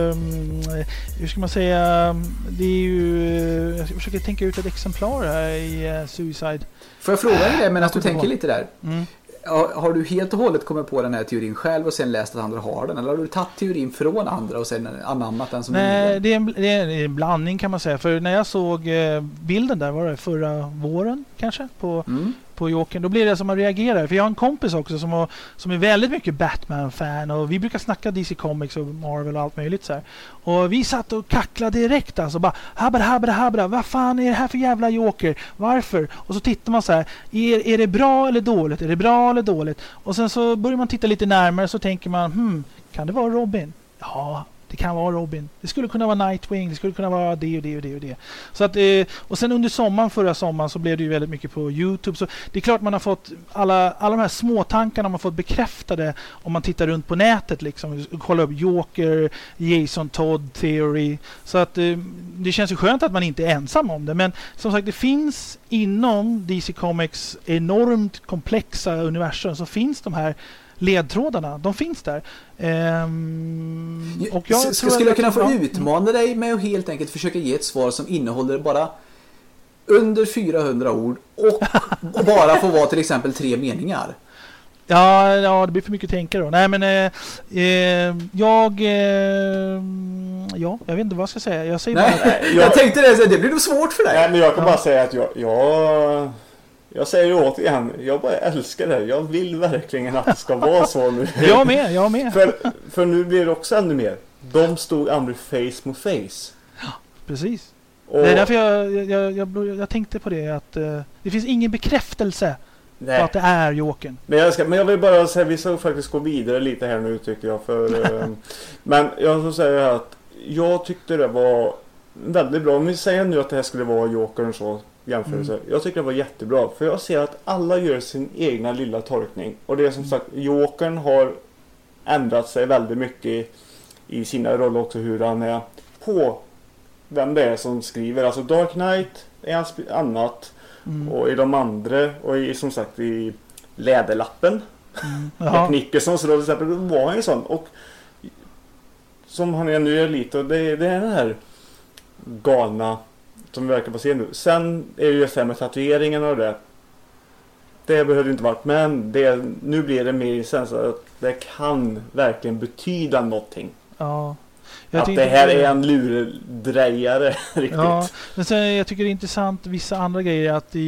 hur ska man säga, det är ju, jag försöker tänka ut ett exemplar här i Suicide. Får jag fråga dig det, men att du tänker lite där? Har du helt och hållet kommit på den här teorin själv och sen läst att andra har den? Eller har du tagit teorin från andra och sen anammat den som Nej, det är en blandning kan man säga. För när jag såg bilden där, var det förra våren kanske, på Jokern, då blir det som man reagerar. För jag har en kompis också som är väldigt mycket Batman-fan, och vi brukar snacka DC Comics och Marvel och allt möjligt så här. Och vi satt och kacklade direkt alltså, bara habra, vad fan är det här för jävla Joker? Varför? Och så tittar man så här, är det bra eller dåligt? Är det bra eller dåligt? Och sen så börjar man titta lite närmare, så tänker man, kan det vara Robin? Ja, det kan vara Robin. Det skulle kunna vara Nightwing. Det skulle kunna vara det och det och det och det. Så att, och sen under förra sommaren så blev det ju väldigt mycket på YouTube. Så det är klart man har fått alla de här små tankarna man har fått bekräftade om man tittar runt på nätet liksom. Kolla upp Joker, Jason Todd Theory. Så att det känns ju skönt att man inte är ensam om det. Men som sagt, det finns inom DC Comics enormt komplexa universum, så finns de här ledtrådarna, de finns där. Och skulle jag kunna få utmana dig med att helt enkelt försöka ge ett svar som innehåller bara under 400 ord och bara få vara till exempel 3 meningar? Ja, det blir för mycket tänka då. Nej, men jag vet inte vad jag ska säga. Jag säger jag tänkte det blir nog svårt för dig. Nej, men jag kan bara säga att jag säger återigen, jag bara älskar det. Jag vill verkligen att det ska vara så nu. Jag med. För nu blir det också ännu mer. De stod aldrig face mot face. Ja, precis. Och det är därför jag tänkte på det, att det finns ingen bekräftelse på att det är Jokern. Men jag vill bara säga, vi ska faktiskt gå vidare lite här nu tycker jag. Men jag ska säga att jag tyckte det var väldigt bra. Om vi säger nu att det här skulle vara Jokern så jämförelse. Jag tycker det var jättebra, för jag ser att alla gör sin egna lilla tolkning, och det är som sagt, Jokern har ändrat sig väldigt mycket i sina roller också, hur han är på vem det är som skriver. Alltså Dark Knight är annat, och i de andra, och som sagt i Läderlappen Jack Nicholson, så då till exempel var han ju sån, och som han är nu är lite, och det är den här galna som vi verkar på se nu. Sen är det ju så här med tatueringen och det behöver inte varit, men nu blir det mer sens att det kan verkligen betyda någonting. Ja. Att det här är en lurdrejare riktigt. Ja, men sen, jag tycker det är intressant vissa andra grejer, att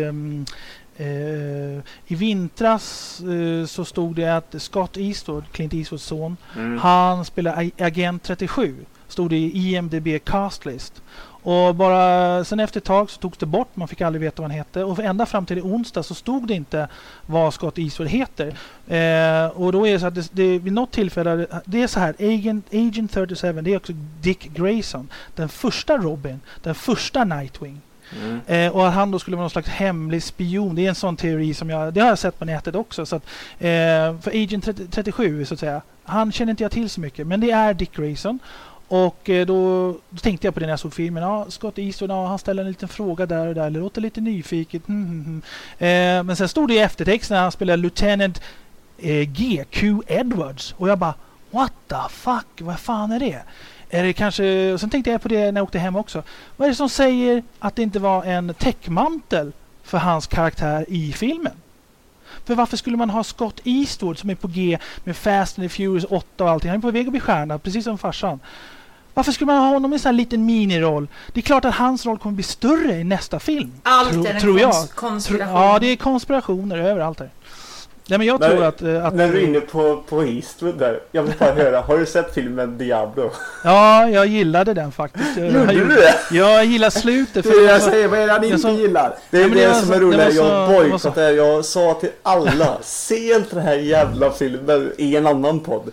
i vintras så stod det att Scott Eastwood, Clint Eastwoods son, han spelar Agent 37, stod det i IMDb castlist. Och bara sen efter ett tag så togs det bort, man fick aldrig veta vad han hette, och ända fram till onsdag så stod det inte vad Scott Eastwood heter. Och då är det så att det vid något tillfälle, det är så här, Agent 37, det är också Dick Grayson, den första Robin, den första Nightwing. Och att han då skulle vara någon slags hemlig spion, det är en sån teori som det har jag sett på nätet också, så att, för Agent 37 så att säga, han känner inte jag till så mycket, men det är Dick Grayson. Och då tänkte jag på det när jag såg filmen. Ja, Scott Eastwood, han ställer en liten fråga där och där. Det låter lite nyfiket. Men sen stod det i eftertexten när han spelade Lieutenant G.Q. Edwards. Och jag bara, what the fuck? Vad fan är det? Är det kanske... Och sen tänkte jag på det när jag åkte hem också. Vad är det som säger att det inte var en täckmantel för hans karaktär i filmen? För varför skulle man ha Scott Eastwood som är på G med Fast and the Furious 8 och allting? Han är på väg att bli stjärna, precis som farsan. Varför skulle man ha honom i en sån här liten miniroll? Det är klart att hans roll kommer bli större i nästa film. Allt är en tror jag. Konspiration. Ja, det är konspirationer överallt här. Nej, men jag tror att när du är inne på Eastwood där, jag vill bara höra, har du sett filmen Diablo? Ja, jag gillade den faktiskt. Gjorde du det? Jag gillar slutet. För jag säger, vad är det han inte gillar? Det är Ja, men det det som var är så- roligt. det var Jag så- bojkottade. Jag sa till alla, se inte den här jävla filmen i en annan podd.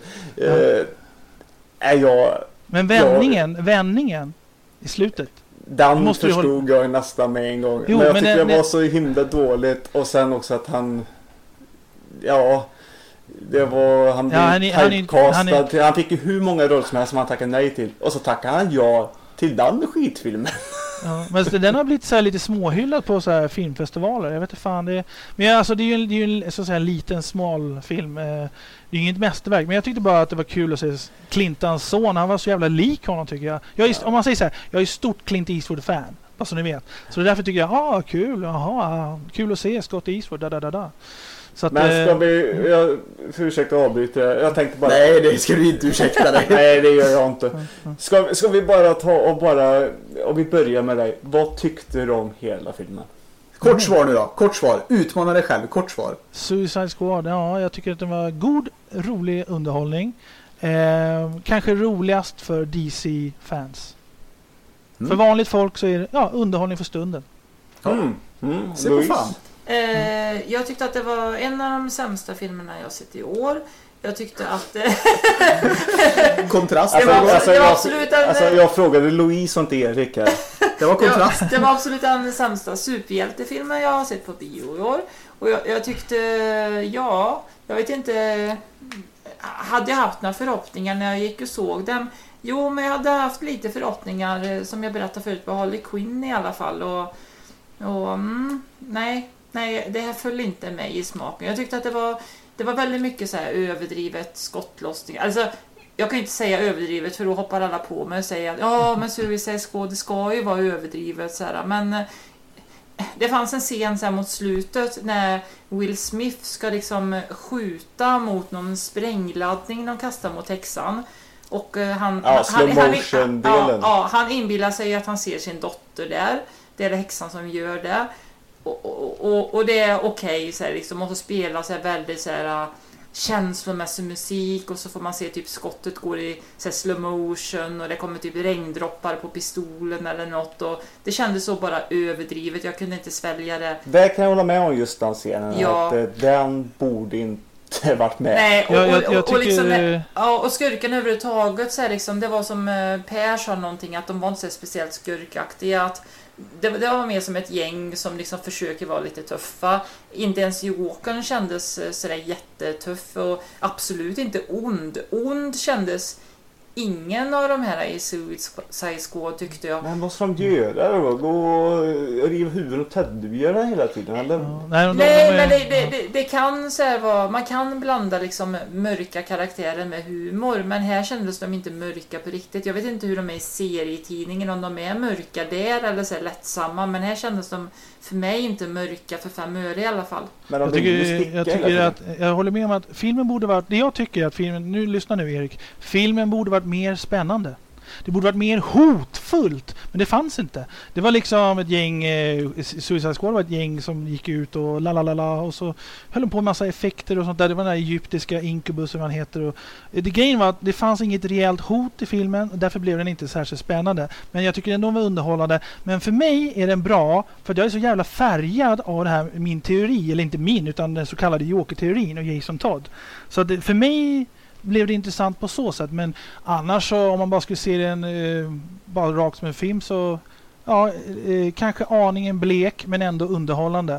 Men vändningen i slutet. Den måste ju förstod jag nästan med en gång. Jo, men jag men tycker det- det var så himla dåligt. Och sen också att han... Ja... Det var... Han blev typecastad. Han fick ju hur många roller som helst som han tackade nej till. Och så tackade han ja till den skitfilmen. Ja, men den har blivit så här lite småhyllad på så här filmfestivaler. Jag vet inte fan det. Men alltså det är ju en så att säga liten smal film. Det är ju inget mästerverk, men jag tyckte bara att det var kul att se Clintons son. Han var så jävla lik honom tycker jag. Om man säger så här, jag är stort Clint Eastwood fan, bara så ni vet. Så därför tycker jag, kul. Kul att se Scott Eastwood Så att, men ska vi... För ursäkta att avbryta. Jag tänkte bara... Nej, det ska du inte ursäkta dig. Nej, det gör jag inte. Ska vi bara ta och bara... Om vi börjar med dig. Vad tyckte du om hela filmen? Kort svar nu då. Kort svar. Utmana dig själv. Kort svar. Suicide Squad, ja, jag tycker att den var god, rolig underhållning. Kanske roligast för DC-fans. För vanligt folk så är det underhållning för stunden. Se på fan. Jag tyckte att det var en av de sämsta filmerna jag sett i år. Jag tyckte att... Kontrast. Jag frågade Louise och inte Erik här. Det var kontrast. Det var absolut den sämsta superhjältefilmen jag har sett på bio i år. Och jag tyckte, jag vet inte... Hade jag haft några förhoppningar när jag gick och såg den? Jo, men jag hade haft lite förhoppningar som jag berättade förut på Harley Quinn i alla fall. Nej, det här föll inte mig i smaken. Jag tyckte att det var väldigt mycket så här överdrivet skottlossning. Alltså, jag kan inte säga överdrivet för då hoppar alla på mig och säger att men Suicide Squad, det ska ju vara överdrivet så här. Men det fanns en scen så här mot slutet när Will Smith ska liksom skjuta mot någon sprängladdning de kastar mot häxan. Och han inbillar sig att han ser sin dotter där. Det är det häxan som gör det. Och det är okej så här, liksom, och så spela så här väldigt så här känslomässig musik och så får man se typ skottet går i så här, slow motion och det kommer typ regndroppar på pistolen eller något och det kändes så bara överdrivet. Jag kunde inte svälja det. Det kan jag hålla med om just den scenen. Ja. Att den borde inte varit med. Nej, jag tycker... och liksom, och skurken överhuvudtaget så här, liksom, det var som Per sa någonting att de var inte så speciellt skurkaktiga, att det var mer som ett gäng som liksom försöker vara lite tuffa. Inte ens Jokern kändes sådär jättetuff och absolut inte ond. Ond kändes ingen av de här i Suicide Squad tyckte jag. Men vad ska de göra då? Gå och riva huvudet och teddybjörnar hela tiden? Eller? Ja. Nej, det kan så här vara, man kan blanda liksom mörka karaktärer med humor, men här kändes de inte mörka på riktigt. Jag vet inte hur de är i serietidningen, om de är mörka där eller så här lättsamma, men här kändes de för mig inte mörka för 5 öre i alla fall. Men jag håller med om att filmen borde varit, det jag tycker att filmen, lyssna nu Erik, filmen borde varit mer spännande. Det borde varit mer hotfullt, men det fanns inte. Det var liksom ett gäng, Suicide Squad var ett gäng som gick ut och och så höll de på en massa effekter och sånt där. Det var den där egyptiska Incubus som han heter. Och det grejen var att det fanns inget rejält hot i filmen och därför blev den inte särskilt spännande. Men jag tycker ändå var underhållande. Men för mig är den bra för att jag är så jävla färgad av det här, min teori, eller inte min utan den så kallade Joker-teorin och Jason Todd. Så att för mig blev det intressant på så sätt, men annars så om man bara skulle se den bara rakt som en film så kanske aningen blek men ändå underhållande.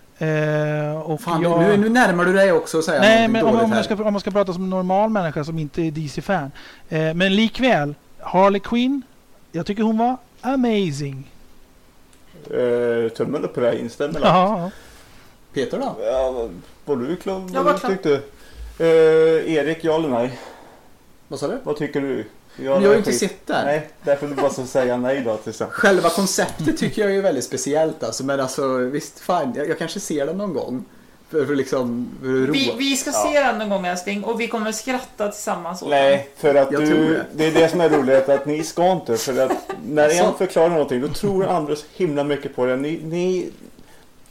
Och fan, nu närmar du dig också och säger nej, men om man ska prata som en normal människa som inte är DC-fan. Men likväl, Harley Quinn, jag tycker hon var amazing. Tummen upp på det, instämmer. Ja. Peter då? Ja, var du klar? Jag var klar. Tyckte Erik, ja eller nej? Vad sa du? Vad tycker du? Jag har ju inte sett det. Nej, därför du bara så säga nej då till exempel. Själva konceptet tycker jag är väldigt speciellt alltså, men alltså visst fan, jag kanske ser den någon gång för liksom vi ska se den någon gång älskling och vi kommer skratta tillsammans. Nej, för att det är det som är roligt att ni ska inte, för att när en förklarar någonting då tror den andra så himla mycket på det.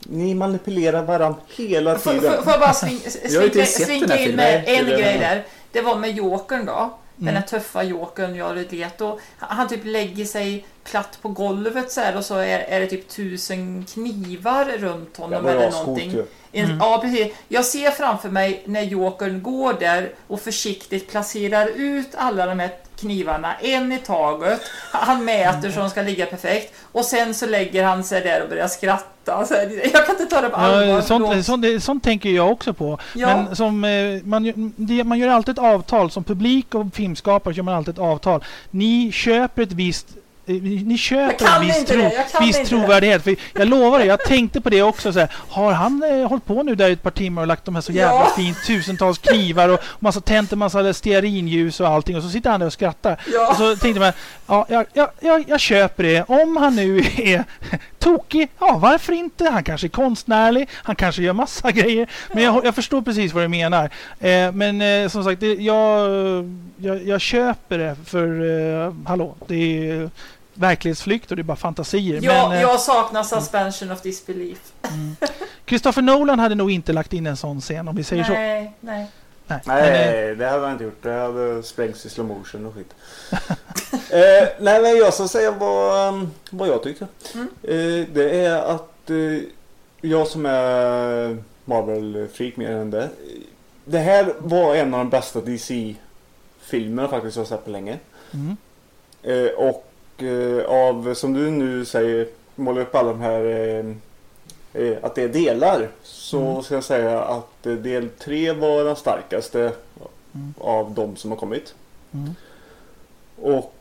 Ni manipulerar varandra hela tiden. Får jag bara Jag har inte sett den slinka här in filmen. med en grej där. Det var med Jokern då. Den här tuffa Jokern, Jared Leto. Han typ lägger sig platt på golvet så här, och så är det typ 1000 knivar runt honom eller någonting. Ja, precis. Jag ser framför mig när Jokern går där och försiktigt placerar ut alla de här knivarna, en i taget. Han mäter så de ska ligga perfekt. Och sen så lägger han sig där och börjar skratta. Så här, jag kan inte ta det på allvar. Sånt tänker jag också på. Ja. Men som, man gör alltid ett avtal. Som publik och filmskapare gör man alltid ett avtal. Ni köper ett visst... Ni köper en viss trovärdighet. För jag lovar dig, jag tänkte på det också. Så här, har han hållit på nu där ett par timmar och lagt de här så jävla fint tusentals knivar och massa tänt en massa stearinljus och allting, och så sitter han där och skrattar. Och så tänkte man, jag köper det. Om han nu är tokig, varför inte? Han kanske är konstnärlig, han kanske gör massa grejer. Men jag förstår precis vad du menar. Men som sagt, jag köper det för hallå, det är verklighetsflykt och det är bara fantasier. Men, jag saknar suspension of disbelief. Christopher Nolan hade nog inte lagt in en sån scen, om vi säger så. Nej, det hade han inte gjort. Det hade sprängts i slow motion och skit. Nej, men jag ska säga vad jag tyckte. Det är att jag som är Marvel-freak mer än det. Det här var en av de bästa DC-filmerna faktiskt jag har sett på länge. Och av, som du nu säger, målar upp alla de här att det är delar, så ska jag säga att del 3 var den starkaste av de som har kommit. Och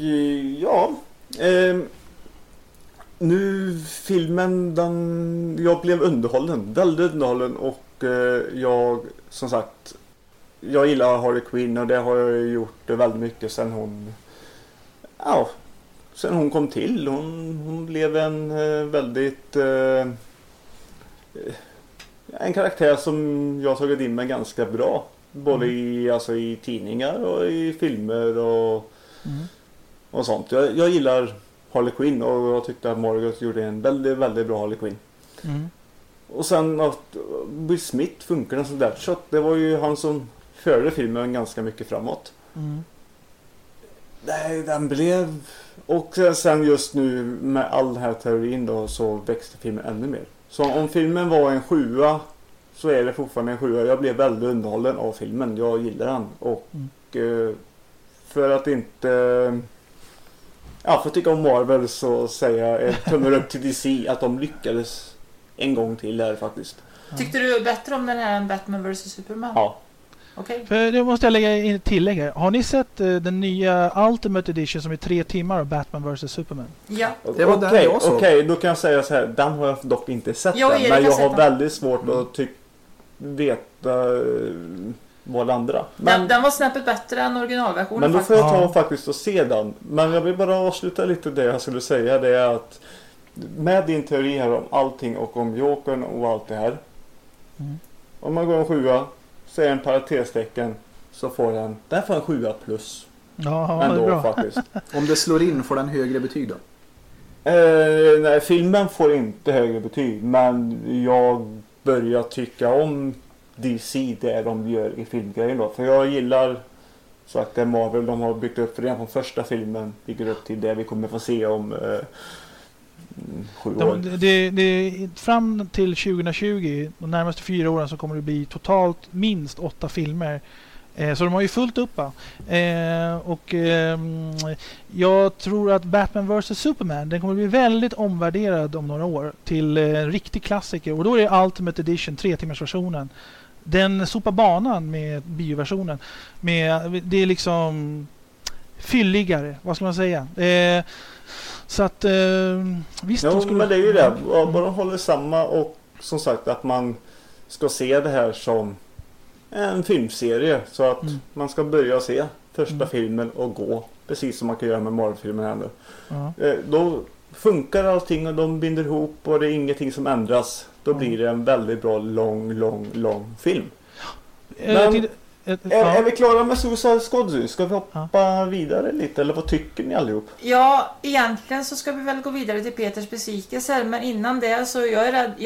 nu filmen, jag blev väldigt underhållen, och jag, som sagt, jag gillar Harley Quinn, och det har jag gjort väldigt mycket sen hon kom till. Hon blev en väldigt en karaktär som jag tagit in med ganska bra, både i tidningar och i filmer och sånt. Jag gillar Harley Quinn, och jag tyckte att Margot gjorde en väldigt, väldigt bra Harley Quinn. Och sen att Will Smith funkar en sån där, så det var ju han som förde filmen ganska mycket framåt. Nej, den blev... Och sen just nu med all den här teorin då, så växte filmen ännu mer. Så om filmen var en 7, så är det fortfarande en 7. Jag blev väldigt underhållen av filmen. Jag gillar den. Och för att inte... för att tycka om Marvel, så säger jag ett tummar upp till DC att de lyckades en gång till här faktiskt. Tyckte du bättre om den här än Batman vs Superman? Ja. Okay. För det måste jag lägga in ett tillägg här. Har ni sett den nya Ultimate Edition som är 3 timmar av Batman vs Superman? Ja. Det var den jag såg. Okej, då kan jag säga så här. Den har jag dock inte sett den, men jag har väldigt svårt att veta vad det andra. Men den var snäppet bättre än originalversionen. Men då får jag ta faktiskt och se den. Men jag vill bara avsluta lite det jag skulle säga. Det är att med din teori här om allting och om Jokern och allt det här. Om man går en 7, så är en parentestecken, så får den får en 7 plus. Ja, ändå, det är bra. Faktiskt. Om det slår in, får den högre betyg då? Nej, filmen får inte högre betyg, men jag börjar tycka om DC, det de gör i filmgrejen då. För jag gillar så att det Marvel de har byggt upp redan från första filmen, bygger upp till det vi kommer få se om 7 år. Fram till 2020, de närmaste 4 åren, så kommer det bli totalt minst 8 filmer. Så de har ju fullt upp. Jag tror att Batman vs Superman, den kommer bli väldigt omvärderad om några år till en riktig klassiker. Och då är det Ultimate Edition, 3-timmarsversionen. Den sopar banan med bioversionen. Det är liksom fylligare, vad ska man säga. Så att visst, ja, men det är ju det. Bara håller samma, och som sagt att man ska se det här som en filmserie, så att man ska börja se första filmen och gå precis som man kan göra med Marvel-filmen här nu. Då funkar allting och de binder ihop och det är ingenting som ändras. Då blir det en väldigt bra lång film. Men, Är vi klara med Suicide Squad nu? Ska vi hoppa vidare lite? Eller vad tycker ni allihop? Ja, egentligen så ska vi väl gå vidare till Peters besvikelser. Men innan det så jag är rädd.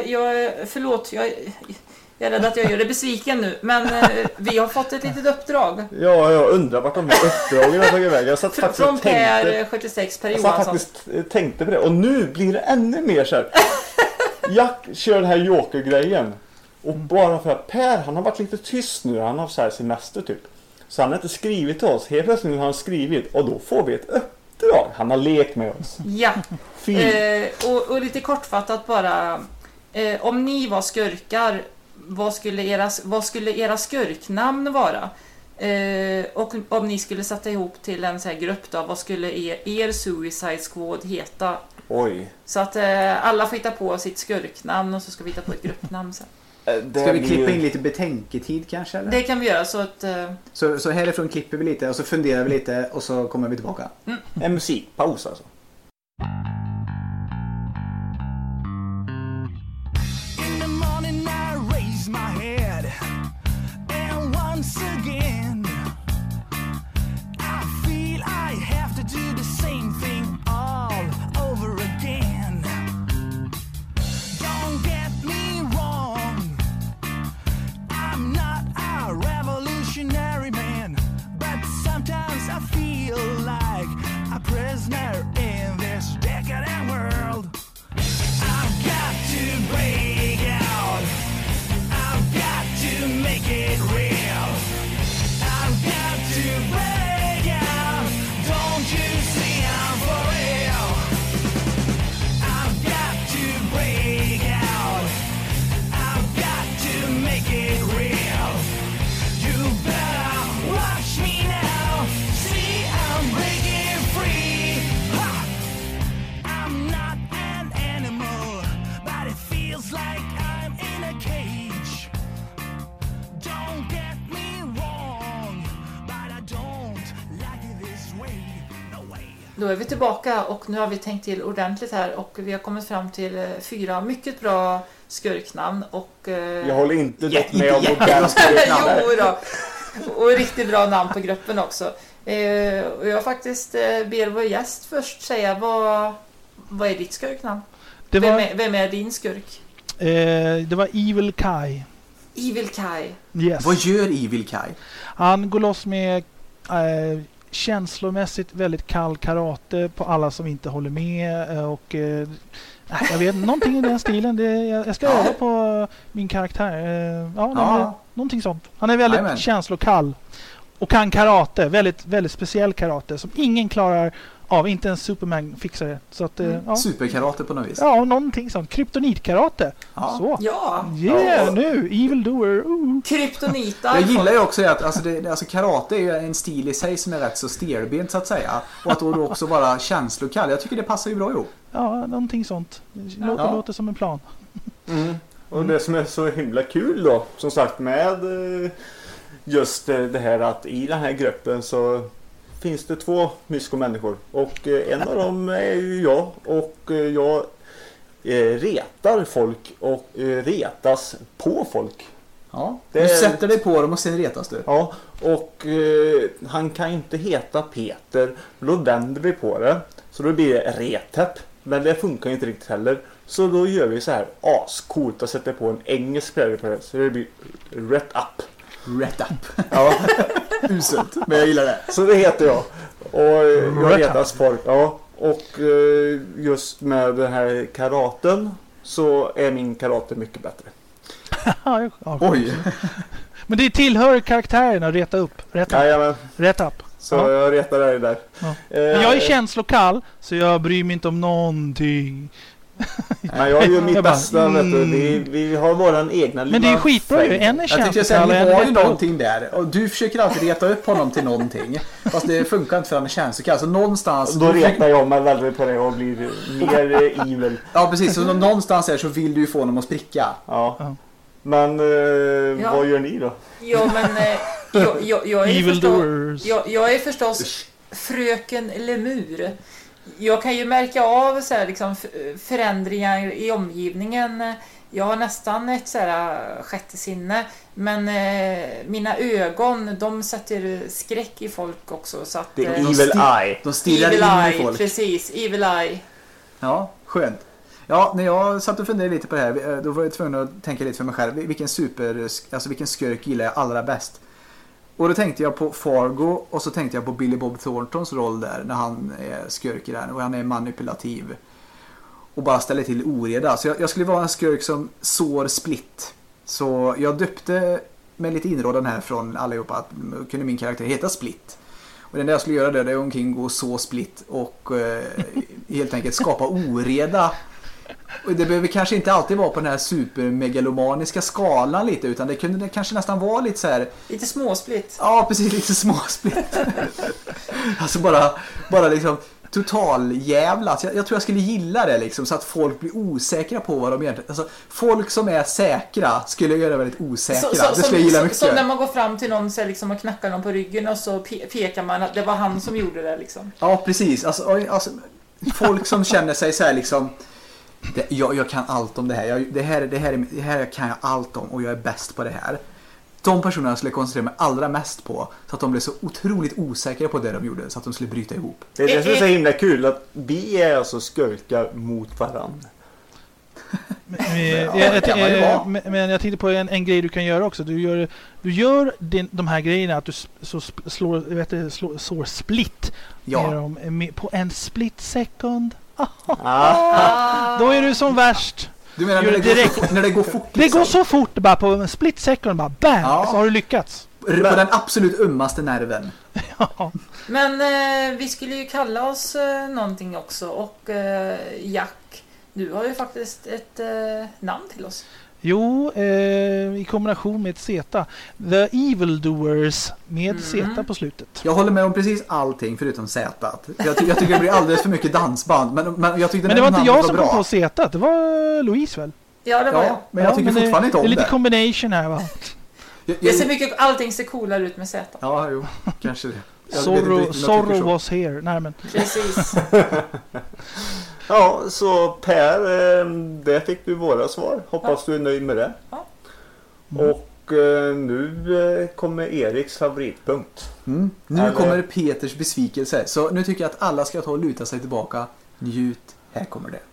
Jag är rädd att jag gör det besviken nu. Men vi har fått ett litet uppdrag. Ja, jag undrar vart de här uppdragen har tagit iväg. Jag satt faktiskt från Per 76, Per Johansson. Jag satt faktiskt tänkte på det. Och nu blir det ännu mer så här. Jack kör den här Joker-grejen. Och bara för att Per, han har varit lite tyst nu. Han har så här semester typ. Så han har inte skrivit till oss. Helt plötsligt har han skrivit. Och då får vi ett uppdrag. Han har lekt med oss. Ja. Och lite kortfattat bara. Om ni var skurkar, vad skulle era skurknamn vara? Och om ni skulle sätta ihop till en så här grupp då, vad skulle er Suicide Squad heta? Oj. Så att alla får hitta på sitt skurknamn och så ska vi hitta på ett gruppnamn sen. Ska vi klippa in lite betänketid kanske? Eller? Det kan vi göra så att... Så härifrån klipper vi lite och så funderar vi lite och så kommer vi tillbaka. En musikpaus alltså. In the morning I raise my head and once again I feel I have to do the same thing all over again. Don't get me wrong, I'm not a revolutionary man, but sometimes I feel like a prisoner in this decadent world. I've got to break out, I've got to make it real, I've got to break out, don't you see I'm for real? I've got to break out, I've got to make it real, you better watch me now, see I'm breaking free. Ha! I'm not an animal, but it feels like I'm in a cage. Don't get me wrong, but I don't like it this way, no way. Då är vi tillbaka och nu har vi tänkt till ordentligt här och vi har kommit fram till 4 mycket bra skurknamn och... Jag håller inte dock med om moderna skurknamn. Jo då. Och riktigt bra namn på gruppen också. Och jag faktiskt ber vår gäst först säga vad är ditt skurknamn? Vem är din skurk? Det var Evil Kai. Evil Kai. Yes. Vad gör Evil Kai? Han går loss med känslomässigt väldigt kall karate på alla som inte håller med och jag vet någonting i den stilen. Jag ska öva på min karaktär. Någonting sånt. Han är väldigt känslokall och kan karate, väldigt väldigt speciell karate som ingen klarar av, inte en Superman fixar det. Så att Superkarate på något vis. Ja, någonting sånt. Kryptonitkarate. Ja. Så. Ja. Nu Evil Doer. Kryptonitar. Jag gillar ju också att alltså karate är ju en stil i sig som är rätt så stelbent så att säga. Och att då också vara känslokall. Jag tycker det passar ju bra ihop. Ja, någonting sånt. Låter som en plan. Mm. Och det som är så himla kul då, som sagt med just det här att i den här gruppen så finns det 2 mysko-människor och en av dem är ju jag och jag retar folk och retas på folk. Ja, du sätter dig på dem och sen retas du. Ja, och han kan inte heta Peter, då vänder vi på det. Så då blir det Retep, men det funkar inte riktigt heller. Så då gör vi så här ascoolt och sätter på en engelsk prägel på det. Så det blir Ret Up. Ret Up. Ja. Uselt, men jag gillar det. Så det heter jag. Och jag retas folk. Ja. Och just med den här karaten så är min karate mycket bättre. Oj. Men det tillhör karaktären att reta upp. Reta upp. Så jag retar dig där. Ja. Men jag är känslokall så jag bryr mig inte om någonting. Nej, jag gör mitt bästa, vet du. Vi har våran egna. Men det är skitbra ju. En är känslokall. Jag har ju någonting där. Och du försöker alltid reta upp honom till någonting. Fast det funkar inte för han är känslokall. Så någonstans... Då retar jag mig väldigt på det och blir mer evil. Ja, precis. Så någonstans här så vill du ju få honom att spricka. Ja. Men vad gör ni då? Ja, men jag är förstås fröken Lemur. Jag kan ju märka av så här, liksom, förändringar i omgivningen Jag har nästan ett så här sjätte sinne, men mina ögon, de sätter skräck i folk också, så att det är evil eye. De stirrar in i folk. Precis, evil eye. Ja, skönt. Ja, när jag satt och funderade lite på det här, då var jag tvungen att tänka lite för mig själv. Vilken skurk gillar jag allra bäst? Och då tänkte jag på Fargo, och så tänkte jag på Billy Bob Thorntons roll där, när han är skurk i den, och han är manipulativ och bara ställer till oreda. Så jag skulle vara en skurk som sår Split. Så jag döpte med lite inrådan här från allihopa att kunde min karaktär heta Split. Och det enda jag skulle göra det är omkring gå så Split och helt enkelt skapa oreda. Och det behöver kanske inte alltid vara på den här supermegalomaniska skalan lite, utan det kunde kanske nästan vara lite så här. Lite småsplit. Ja, precis, lite småsplit. Alltså bara liksom total jävla. Jag tror jag skulle gilla det liksom, så att folk blir osäkra på vad de egentligen. Alltså folk som är säkra skulle göra väldigt osäkra. Det skulle jag gilla mycket. Som när man går fram till någon så liksom, och knackar någon på ryggen och så pekar man att det var han som gjorde det liksom. Ja, precis. Alltså folk som känner sig så här liksom. Jag kan allt om det här. Det här kan jag allt om, och jag är bäst på det här. De personerna skulle koncentrera mig allra mest på, så att de blev så otroligt osäkra på det de gjorde, så att de skulle bryta ihop. Det är det som är så himla kul, att vi är alltså skurkar mot varandra. Men jag tänkte på en grej du kan göra också. Du gör de här grejerna, att du slår split med dem på en split second. Då är du som värst. Du menar när det går fort? Det går så fort, bara på en split second, bara bam, så har du lyckats. På den absolut ömmaste nerven. Ja. Men vi skulle ju kalla oss någonting också, och Jack, du har ju faktiskt ett namn till oss. Jo, i kombination med Z. The Evildoers med Z på slutet. Jag håller med om precis allting förutom Z. Jag tycker det blir alldeles för mycket dansband. Men jag tyckte det var inte jag som kom på Z, det var Louise väl? Ja, det var jag. Men jag tycker fortfarande inte om det. Det är lite combination här, va? Allting ser coolare ut med Z. Ja, jo, kanske det. Sorrow was here. Nej, men. Precis. Ja, så Per, där fick du våra svar. Hoppas du är nöjd med det. Ja. Och nu kommer Eriks favoritpunkt. Nu kommer Peters besvikelse. Så nu tycker jag att alla ska ta och luta sig tillbaka. Njut, här kommer det.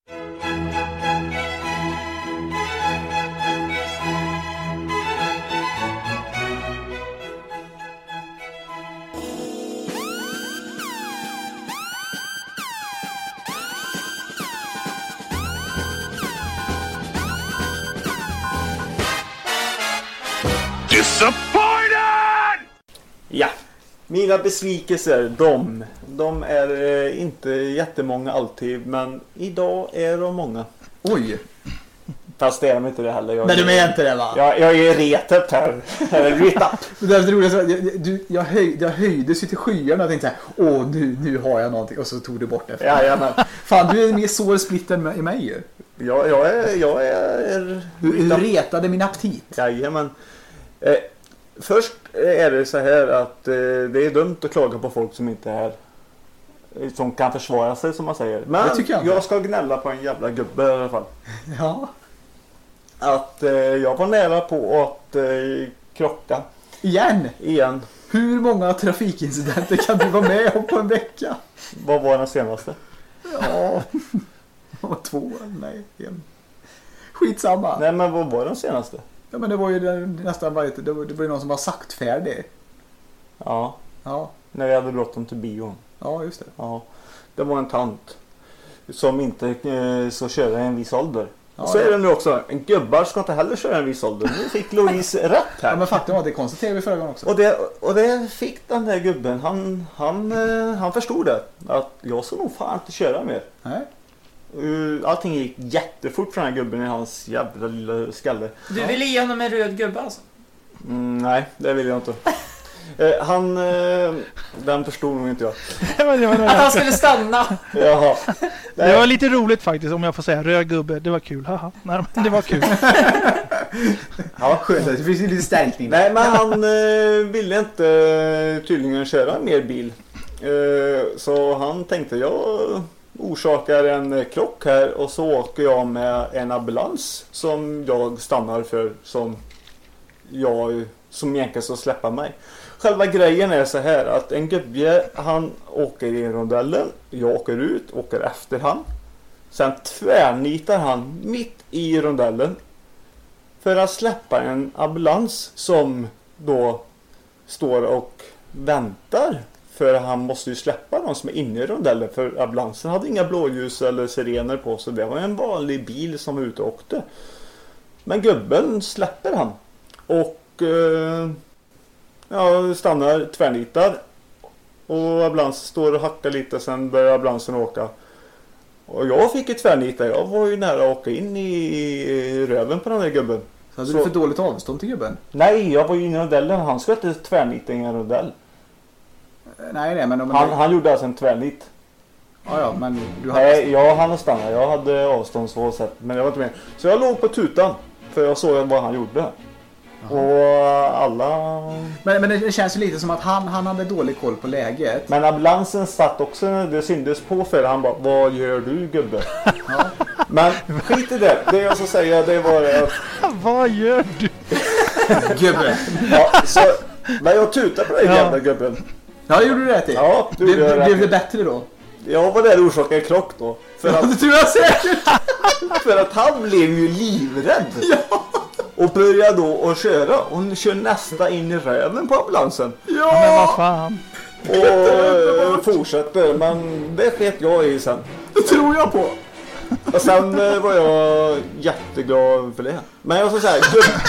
Disappointed! Ja, mina besvikelser, de är inte jättemånga alltid, men idag är de många. Oj! Fast det är de inte det heller. Men de är inte det, va? Jag är retet här. Det är roligt, jag höjdes ju till skyarna och tänkte så här, nu har jag någonting, och så tog du bort det. Jajamän. Fan, du är mer sårsplitt än i mig ju. Jag är... Du retade min aptit. Jajamän. Först är det så här att det är dumt att klaga på folk som inte är, som kan försvara sig, som man säger. Men jag ska gnälla på en jävla gubbe i alla fall. Ja. Att jag var nära på att krocka. Igen. Hur många trafikincidenter kan du vara med om på en vecka? Vad var den senaste? Ja, 2, nej, 1. Skitsamma. Nej, men vad var den senaste? Ja, men det var ju nästan varje, det var någon som var sagt färdig. Ja. När vi hade bråttom till bion. Ja, just det. Ja. Det var en tant som inte så köra en viss ålder. Ja, så är det nu också. En gubbar ska inte heller köra en viss ålder. Nu fick Louise rätt här. Ja, men faktum var att det konstaterade vi förra gången också. Och det fick den där gubben. Han förstod det. Att jag ska nog fan inte köra mer. Nej. Allting gick jättefort för den här gubben i hans jävla lilla skalle. Du ville ge honom en röd gubbe alltså? Nej, det vill jag inte. Den förstod nog inte jag. Att han skulle stanna. Jaha. Det var lite roligt faktiskt, om jag får säga. Röd gubbe, det var kul. Haha. Nej, men det var kul. Ja, skönt. Det finns ju lite stärkning. Nej, men han ville inte tydligen köra mer bil. Så han tänkte, orsakar en krock här och så åker jag med en ambulans som jag stannar för som egentligen ska släppa mig. Själva grejen är så här att en gubbe, han åker i rondellen, jag åker ut, åker efter han. Sen tvärnitar han mitt i rondellen för att släppa en ambulans som då står och väntar. För han måste ju släppa de som är inne i rondellen, för ambulansen hade inga blåljus eller sirener på, så det var en vanlig bil som var ute och åkte. Men gubben släpper han och stannar, tvärnitar, och ambulansen står och hackar lite, sen börjar ambulansen åka. Och jag fick ett tvärnita, jag var ju nära att åka in i röven på den där gubben. Så hade du för dåligt avstånd till gubben? Nej, jag var ju inne i rondellen, han skulle inte tvärnita i en rondell. Nej, men han gjorde alltså en tvärnit. Ja, men du hade... Nej, jag hann stanna. Jag hade avstånd så sätt, men jag var inte med. Så jag låg på tutan för jag såg vad han gjorde. Aha. Och alla... Men det känns ju lite som att han hade dålig koll på läget. Men ambulansen satt också, det syndes på för han bara, vad gör du gubbe? Ja. Men skit i det. Det jag ska säga, det var att... Vad gör du? Gubbe. Ja, så... Men jag tutade på den jävla gubben. Ja, gjorde du rätt i. Ja, blev det bättre då? Jag var där orsakade en krock då. För att, det tror jag säkert. För att han blev ju livrädd. Ja. Och började då att köra. Och kör nästa in i röven på ambulansen. Ja. Men vad fan. Och fortsätter. Men det sket jag i sen. Det tror jag på. Och sen var jag jätteglad för det. Men jag ska säga,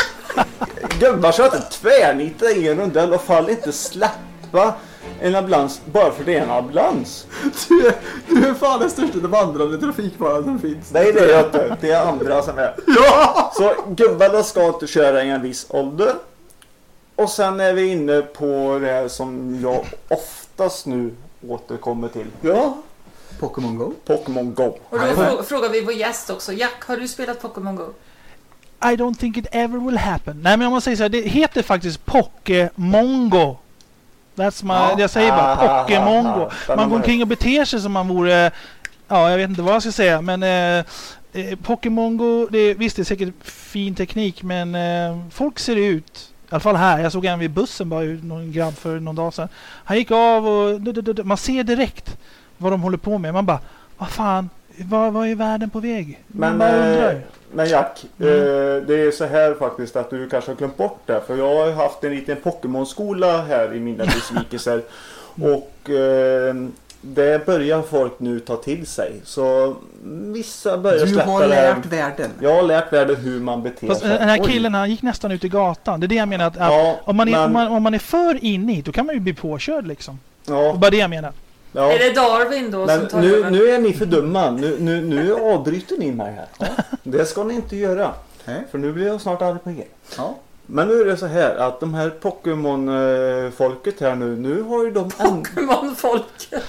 gubbar så att det tvärnita i en rondell och fall inte släppa en ambulans bara för det är en ambulans. Du är fan den största vandrande trafikfaran som finns. Nej, det är jag inte. Det är andra som är. Ja! Så gubbarna ska inte köra i en viss ålder. Och sen är vi inne på det som jag oftast nu återkommer till. Ja. Pokémon Go. Pokémon Go. Och då frågar vi vår gäst också. Jack, har du spelat Pokémon Go? I don't think it ever will happen. Nej, men om man säger så här, det heter faktiskt Pokémon Go. That's my, jag säger bara Pokémon Go. Man går omkring och beter sig som man vore, jag vet inte vad jag ska säga, men Pokémon Go, visst det är säkert fin teknik, men folk ser ut, i alla fall här, jag såg en vid bussen bara någon grabb för någon dag sedan. Han gick av och man ser direkt vad de håller på med. Man bara, vad fan, vad är världen på väg? Man bara undrar. Men Jack, det är så här faktiskt att du kanske har glömt bort det. För jag har haft en liten Pokémon-skola här i mina besvikelser. Och det börjar folk nu ta till sig. Så vissa börjar släppa det. Du har lärt världen. Jag har lärt världen hur man beter sig. Den här killen, han gick nästan ut i gatan. Det är det jag menar. Att om man är för inne i, då kan man ju bli påkörd liksom. Ja. Bara det jag menar. Ja. Är det Darwin då men som tar nu är ni för dumma. Nu avbryter ni mig här. Ja. Det ska ni inte göra. För nu blir jag snart arg på er. Ja. Men nu är det så här att de här Pokémon-folket här nu har ju de... Pokémon-folket?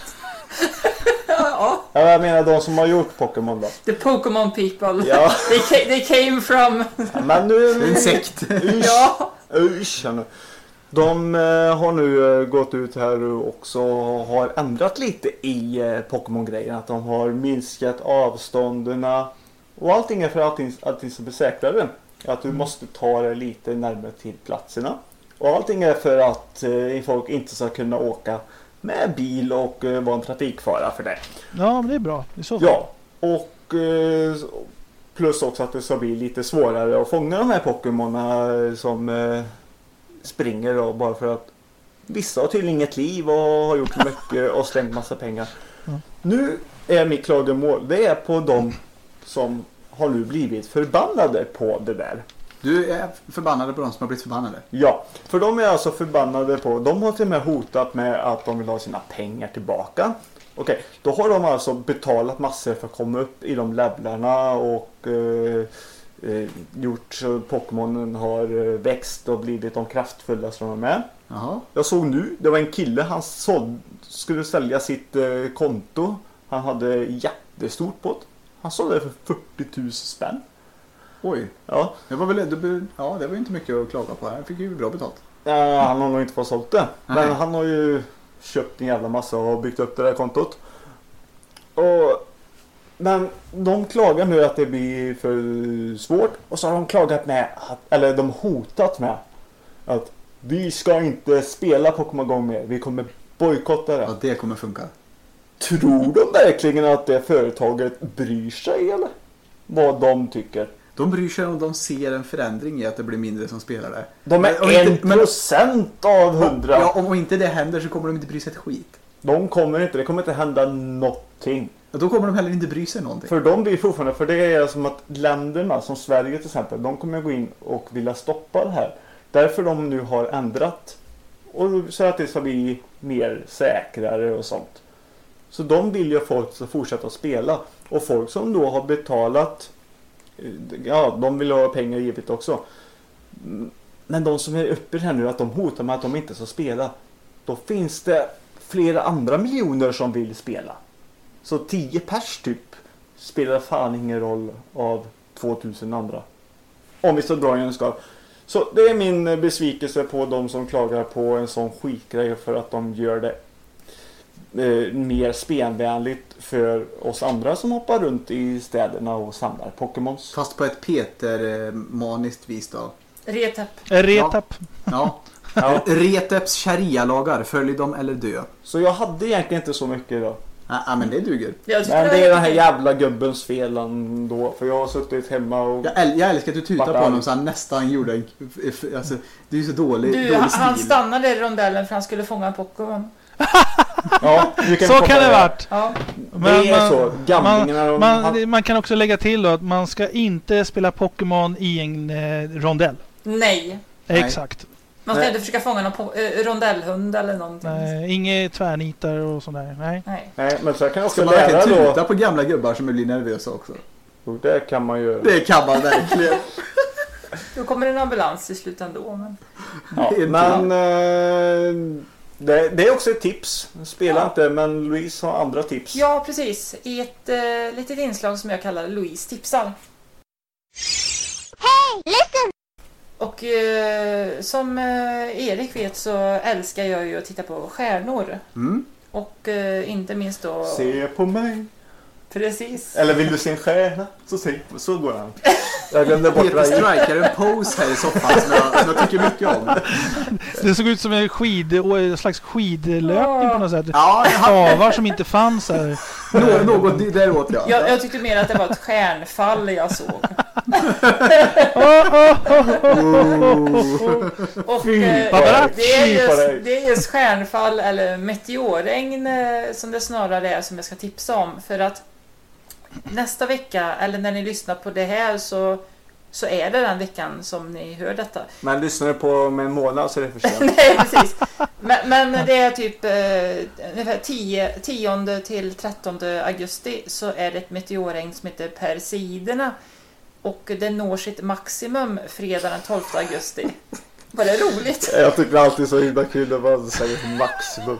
Ja. Jag menar de som har gjort Pokémon då. The Pokémon people. Ja. They came from... Men nu... En sekt. Ja. Usch, de har nu gått ut här och också har ändrat lite i Pokémon-grejen. Att de har minskat avstånden och allting är för att allting ska bli säkrare. Att du måste ta det lite närmare till platserna. Och allting är för att folk inte ska kunna åka med bil och vara en trafikfara för det. Ja, men det är bra. Det är så. Ja, och plus också att det ska bli lite svårare att fånga de här Pokémonerna som... springer då bara för att vissa har tydligen inget liv och har gjort mycket och slängt massa pengar. Nu är mitt klagomål, det är på de som har nu blivit förbannade på det där. Du är förbannade på de som har blivit förbannade? Ja, för de är alltså förbannade på, de har till och med hotat med att de vill ha sina pengar tillbaka. Okej, då har de alltså betalat massor för att komma upp i de levlarna och... gjort så Pokémonen har växt och blivit de kraftfulla som de är. Aha. Jag såg nu, det var en kille, han skulle sälja sitt konto. Han hade jättestort på det. Han sålde det för 40 000 spänn. Oj. Ja. Det var det var inte mycket att klaga på här. Han fick ju bra betalt. Ja, han har nog inte fått sålt det. Nej. Men han har ju köpt en jävla massa och byggt upp det där kontot. Men de klagar nu att det blir för svårt. Och så har de klagat med, eller de hotat med att vi ska inte spela Pokémon Go mer. Vi kommer bojkotta det. Ja, det kommer funka. Tror de verkligen att det företaget bryr sig eller? Vad de tycker? De bryr sig om de ser en förändring i att det blir mindre som spelar det. De är 1% av 100. Ja, om inte det händer så kommer de inte bry sig ett skit. Det kommer inte hända någonting. Och då kommer de heller inte bry sig någonting. För de blir fortfarande, för det är som att länderna som Sverige till exempel, de kommer gå in och vilja stoppa det här. Därför de nu har ändrat och så att det ska bli mer säkrare och sånt. Så de vill ju att folk ska fortsätta att spela. Och folk som då har betalat, ja, de vill ha pengar givet också. Men de som är uppe här nu, att de hotar med att de inte ska spela, då finns det flera andra miljoner som vill spela. Så 10 pers typ spelar fan ingen roll av 2000 andra. Om vi så drar en skal. Så det är min besvikelse på de som klagar på en sån skitgrej för att de gör det mer spelvänligt för oss andra som hoppar runt i städerna och samlar Pokémons. Fast på ett Peter-maniskt vis då. Retap. Ja. Ja. Reteps sharia-lagar, följ dem eller dö. Så jag hade egentligen inte så mycket då. Ja, men det duger. Men det är den här jävla gubbens fel ändå. För jag har suttit hemma och... Jag älskar att du tutar på honom så han nästan gjorde en... Alltså, det är ju så dålig han stannade i rondellen för han skulle fånga en Pokémon. Ja, så kan det varit. Ja. Men det är så. Gamlingarna... Man kan också lägga till då att man ska inte spela Pokémon i en rondell. Nej. Exakt. Man ska inte försöka fånga någon rondellhund eller någonting. Nej, inget tvärnitar och sånt där. Nej, men så kan jag också ska man lära verkligen tuta på gamla gubbar som blir nervösa också? Jo, det kan man göra. Det kan man verkligen. Då kommer en ambulans i slut ändå. Men... Ja, men det är också ett tips. Spela inte, men Louise har andra tips. Ja, precis. I ett litet inslag som jag kallar Louise tipsar. Hey, listen! Och som Erik vet så älskar jag ju att titta på stjärnor. Mm. Och inte minst då... Se på mig. Precis. Eller vill du se en stjärna? Så går han. Jag glömde bort Peter strikar en pose här i soffan som jag tycker mycket om. Det såg ut som en slags skidlöpning på något sätt. Ja, stavar som inte fanns här. Något däråt, ja. Jag tyckte mer att det var ett stjärnfall jag såg. Och det är just stjärnfall eller meteorregn som det snarare är som jag ska tipsa om. För att nästa vecka, eller när ni lyssnar på det här så är det den veckan som ni hör detta. Men lyssnar du på med en månad så är det för sent. Nej, precis. Men det är typ ungefär 10 till 13 augusti så är det ett meteorregn som heter Perseiderna. Och det når sitt maximum fredag den 12 augusti. Var det roligt? Jag tycker alltid så himla kul att man säger maximum.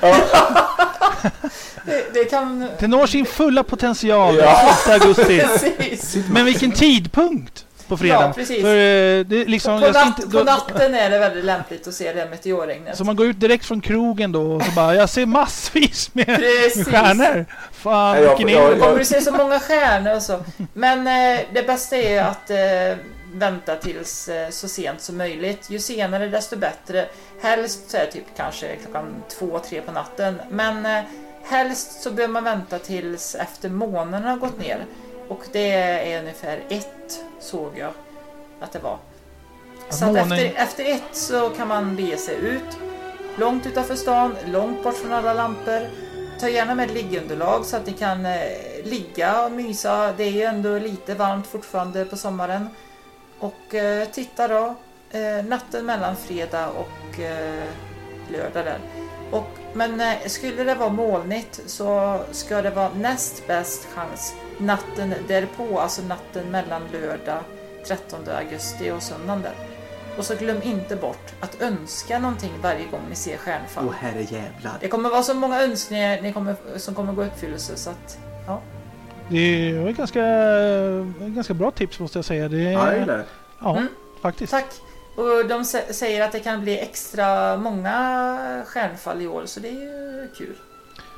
Det når sin fulla potential 12 augusti. Precis. Men vilken tidpunkt på fredag? Ja, precis. För det liksom, på natten är det väldigt lämpligt att se det meteorregnet. Så man går ut direkt från krogen då och så bara, jag ser massvis med stjärnor. Fan, jag kommer du se så många stjärnor och så. Men det bästa är ju att vänta tills så sent som möjligt. Ju senare desto bättre. Helst så är det typ kanske klockan 2-3 på natten. Men helst så bör man vänta tills efter månen har gått ner. Och det är ungefär 1 såg jag att det var. Så att efter 1 så kan man bege sig ut. Långt utanför stan, långt bort från alla lampor. Ta gärna med liggunderlag så att ni kan ligga och mysa. Det är ju ändå lite varmt fortfarande på sommaren. Och titta då. Natten mellan fredag och lördag där. Men skulle det vara molnigt så ska det vara näst bäst chans natten därpå, alltså natten mellan lördag 13 augusti och söndagen där. Och så glöm inte bort att önska någonting varje gång ni ser stjärnfall. Åh herre jävlar. Det kommer vara så många önskningar som kommer gå i uppfyllelse så att, ja. Det var ganska bra tips måste jag säga. Ja, det. Ja, faktiskt. Tack. Och de säger att det kan bli extra många stjärnfall i år så det är ju kul.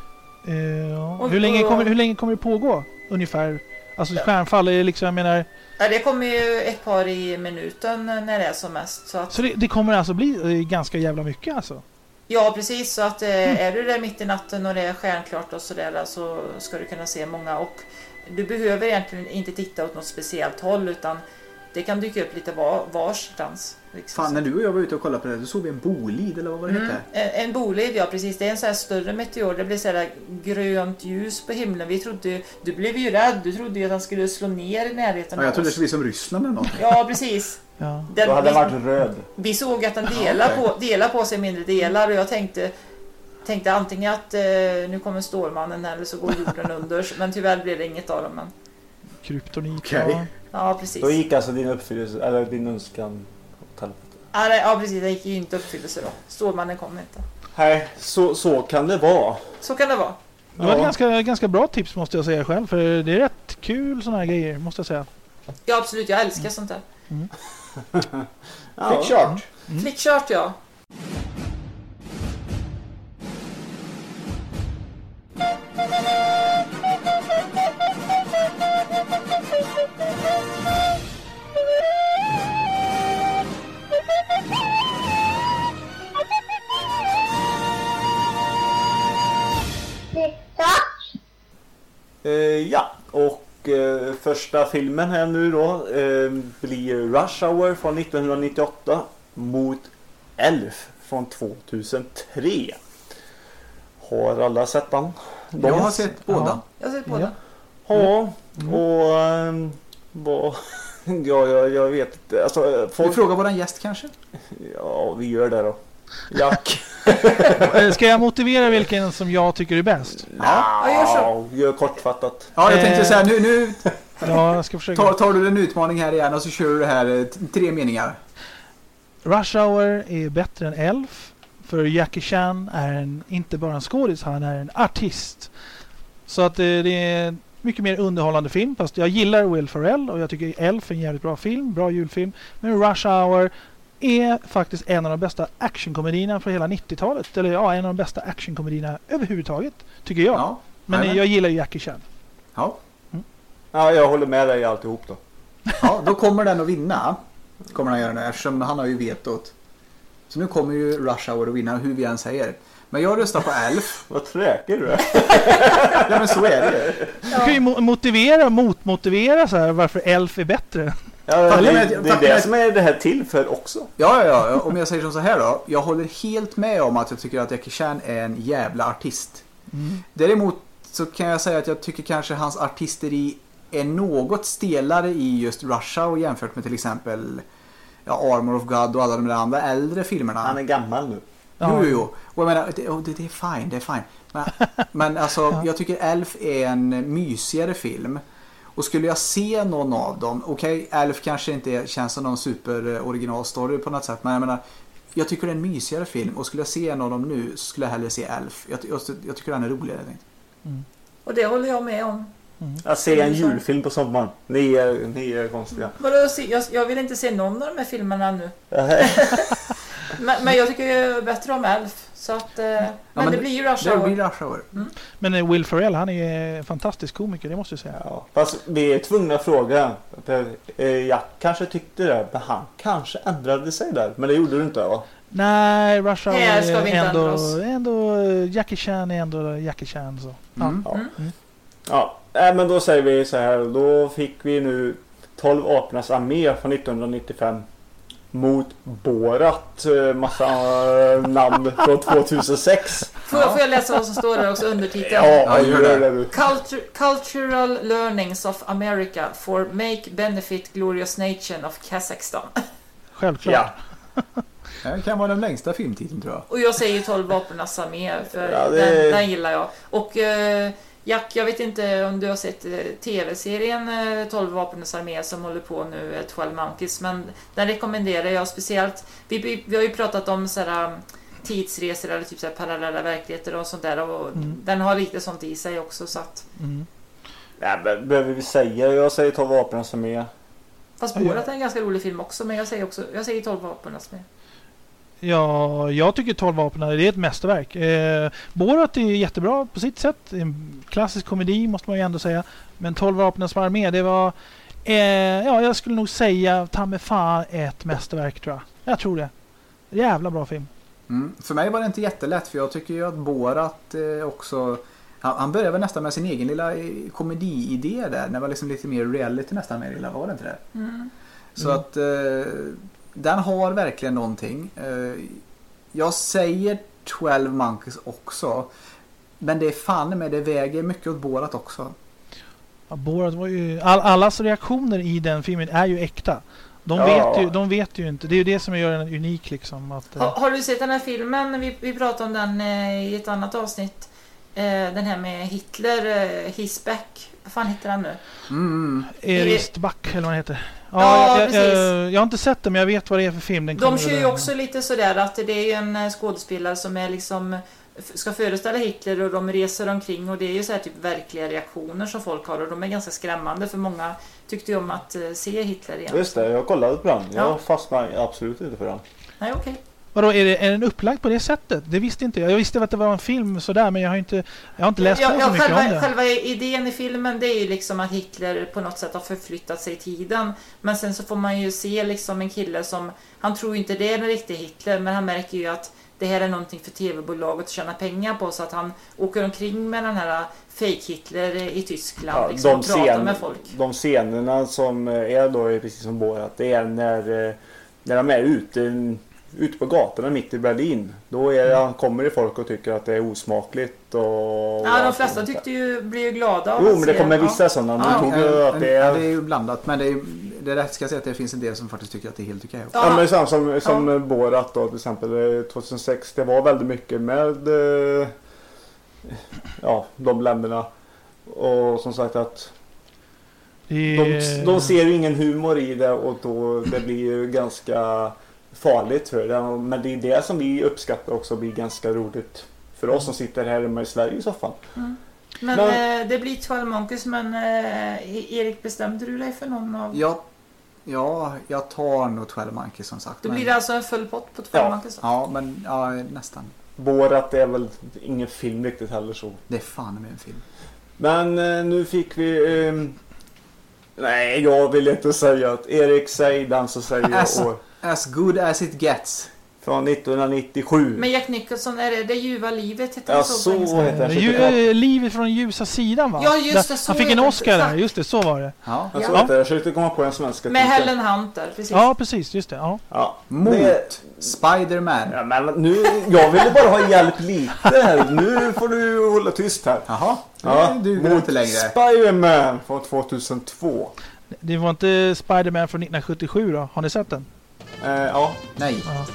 Och- Hur länge kommer det pågå ungefär? Alltså stjärnfall är liksom, jag menar... Ja, det kommer ju ett par i minuten när det är som mest. Så, att, Så det kommer alltså bli ganska jävla mycket alltså? ja, precis. Så att är du där mitt i natten och det är stjärnklart och sådär, så ska du kunna se många. Och du behöver egentligen inte titta åt något speciellt håll, utan det kan dyka upp lite varstans. Liksom. Fan, när du och jag var ute och kollade på det, då såg vi en bolid, eller vad var det hette? En bolid, ja precis. Det är en så här större meteor. Det blir så här grönt ljus på himlen. Vi trodde, du blev ju rädd. Du trodde ju att han skulle slå ner i närheten Ja, jag av trodde det oss. skulle bli som Ryssland eller något. Ja, precis. Ja. Då hade den varit röd. Vi såg att den delar på sig mindre delar, och jag tänkte antingen att nu kommer Stålmannen eller så går jorden under. Men tyvärr blev det inget av dem. Men... Kryptonit. Okej. Ja, precis. Då gick alltså din uppfyllelse, eller din önskan åt helvete. Ja, precis. Det gick ju inte uppfyllelse då. Stålmannen kom inte. Nej, så kan det vara. Så kan det vara. Det var ett ganska bra tips måste jag säga själv. För det är rätt kul såna här grejer måste jag säga. Ja, absolut. Jag älskar sånt där. Flickchart. Flickchart, ja. Ja, och första filmen här nu då blir Rush Hour från 1998 mot Elf från 2003. Har alla sett den? Jag har sett båda. Jag har sett båda. Ja, och jag vet inte. Alltså, Vi frågar våran gäst kanske? Ja, vi gör det då. Jack. Ska jag motivera vilken som jag tycker är bäst? Ja, gör så. Gör kortfattat. Ja, jag tänkte säga nu Ja, jag ska försöka. tar du en utmaning här igen och så kör du det här 3 meningar. Rush Hour är bättre än Elf. För Jackie Chan är inte bara en skådis, han är en artist. Så att det är en mycket mer underhållande film. Fast jag gillar Will Ferrell och jag tycker Elf är en jävligt bra film, bra julfilm. Men Rush Hour är faktiskt en av de bästa actionkomedierna för hela 90-talet. Eller ja, en av de bästa actionkomedierna överhuvudtaget, tycker jag. Ja, men jag gillar ju Jackie Chan. Ja. Ja, jag håller med dig alltihop då. Ja, då kommer den att vinna. Kommer han göra nu, eftersom han har ju vetot. Så nu kommer ju Rush Hour att vinna, hur vi än säger. Men jag röstar på Elf. Vad träker du är. Ja, men så är det. Du kan ju motmotivera så här varför Elf är bättre. Ja, det är det som är det här till för också. Ja, om jag säger så här då. Jag håller helt med om att jag tycker att Jackie Chan är en jävla artist. Däremot så kan jag säga att jag tycker kanske hans artisteri är något stelare i just Rush Hour jämfört med till exempel Armor of God och alla de där andra äldre filmerna. Han är gammal nu. Jo. Och jag menar, det är fine. Men alltså, jag tycker Elf är en mysigare film. Och skulle jag se någon av dem, okej, Elf kanske inte känns som någon super original story på något sätt, men jag menar, jag tycker det är en mysigare film. Och skulle jag se en av dem nu så skulle jag hellre se Elf. Jag tycker den är roligare. Och det håller jag med om. Jag ser en julfilm på sommaren. Ni är konstiga. Jag vill inte se någon av de här filmerna nu. men jag tycker ju bättre om Elf. Så att, men det blir ju Rush Hour. Det blir Rush Hour. Men Will Ferrell, han är en fantastisk komiker, det måste jag säga. Ja, fast vi är tvungna att fråga. Jag kanske tyckte det, men han kanske ändrade sig där. Men det gjorde du inte, va? Nej, Rush Hour Här ska vi inte ändra oss. ändå Jackie Chan är ändå Jackie Chan. Så. Ja, men då säger vi så här. Då fick vi nu 12 apornas armé från 1995 mot Borat, massa namn från 2006. Får jag läsa vad som står där också, undertiteln? Ja, gör det. Cultural learnings of America for make benefit glorious nation of Kazakhstan. Självklart. Ja. Det kan vara den längsta filmtiteln, tror jag. Och jag säger 12 vapenas armé, för den gillar jag. Och Jack, jag vet inte om du har sett tv-serien 12 vapenas armé som håller på nu, 12 Monkeys, men den rekommenderar jag speciellt. Vi har ju pratat om sådär tidsresor eller typ såhär parallella verkligheter och sånt där, och den har lite sånt i sig också, så att... Ja, men behöver vi säga? Jag säger 12 vapenas armé. Fast Borat är en ganska rolig film också, men jag säger 12 vapenas armé. Ja, jag tycker 12 vapen det är ett mästerverk. Borat är jättebra på sitt sätt. En klassisk komedi måste man ju ändå säga. Men 12 vapen som var med, det var... jag skulle nog säga ta med fan ett mästerverk tror jag. Jag tror det. Jävla bra film. För mig var det inte jättelätt för jag tycker ju att Borat också... Han började väl nästan med sin egen lilla komediidé där. Det var liksom lite mer reality nästan mer illa, var det inte det? Så att den har verkligen någonting. Jag säger 12 Monkeys också. Men det är fan med det väger mycket åt Borat också. Ja, Borat var ju... Allas reaktioner i den filmen är ju äkta. De vet ju inte. Det är ju det som gör den unik liksom. Att, har du sett den här filmen? Vi pratade om den i ett annat avsnitt. Den här med Hitler, His Back. Vad fan heter den nu? Eristback eller vad den heter. Jag har inte sett den men jag vet vad det är för film. De kör ju också lite sådär att det är ju en skådespelare som är liksom ska föreställa Hitler och de reser omkring och det är ju så här typ verkliga reaktioner som folk har och de är ganska skrämmande för många tyckte ju om att se Hitler igen. Just det, jag kollade på den. Jag fastnade absolut inte för den. Nej, okej. Vadå, är den upplagd på det sättet? Det visste inte jag. Jag visste att det var en film sådär men jag har inte läst på så mycket om det. Själva idén i filmen det är ju liksom att Hitler på något sätt har förflyttat sig i tiden. Men sen så får man ju se liksom en kille som, han tror ju inte det är en riktig Hitler men han märker ju att det här är någonting för tv-bolaget att tjäna pengar på så att han åker omkring med den här fake Hitler i Tyskland liksom, och pratar med folk. De scenerna som är då precis som Borat, det är när de är ute på gatorna mitt i Berlin. Då kommer det folk och tycker att det är osmakligt. Och de flesta blir ju glada. Jo, men det kommer vissa sådana. Det är ju blandat, men det är rätt ska jag säga att det finns en del som faktiskt tycker att det är helt okej. Ja, men som Borat då, till exempel 2006, det var väldigt mycket med de länderna. Och som sagt att de ser ju ingen humor i det och då det blir ju ganska farligt för det. Men det är det som vi uppskattar också blir ganska roligt för oss som sitter här hemma i Sverige i så fall. Men det blir 12 Monkeys, men Erik, bestämde du dig för någon av... Ja, jag tar nog 12 Monkeys som sagt. Då blir det alltså en full pott på 12 Monkeys? Ja, men nästan. Borat är väl ingen film riktigt heller så. Det är fan med en film. Men nu fick vi... nej, jag vill inte säga att Erik säger den så säger jag år. As Good As It Gets. Från 1997. Men Jack Nicholson, är det ljuva livet? Heter så heter det. Livet från den ljusa sidan va? Ja, just det. Så han fick en Oscar där, just det, så var det. Ja, jag försökte komma på en svenska med Helen Hunt där, precis. Ja, precis, just det. Ja. Mot Spider-Man. Ja, men nu, jag ville bara ha hjälp lite här. Nu får du hålla tyst här. Jaha, du går inte längre. Spider-Man från 2002. Det var inte Spider-Man från 1977 då? Har ni sett den? Ja. Nej. Ja.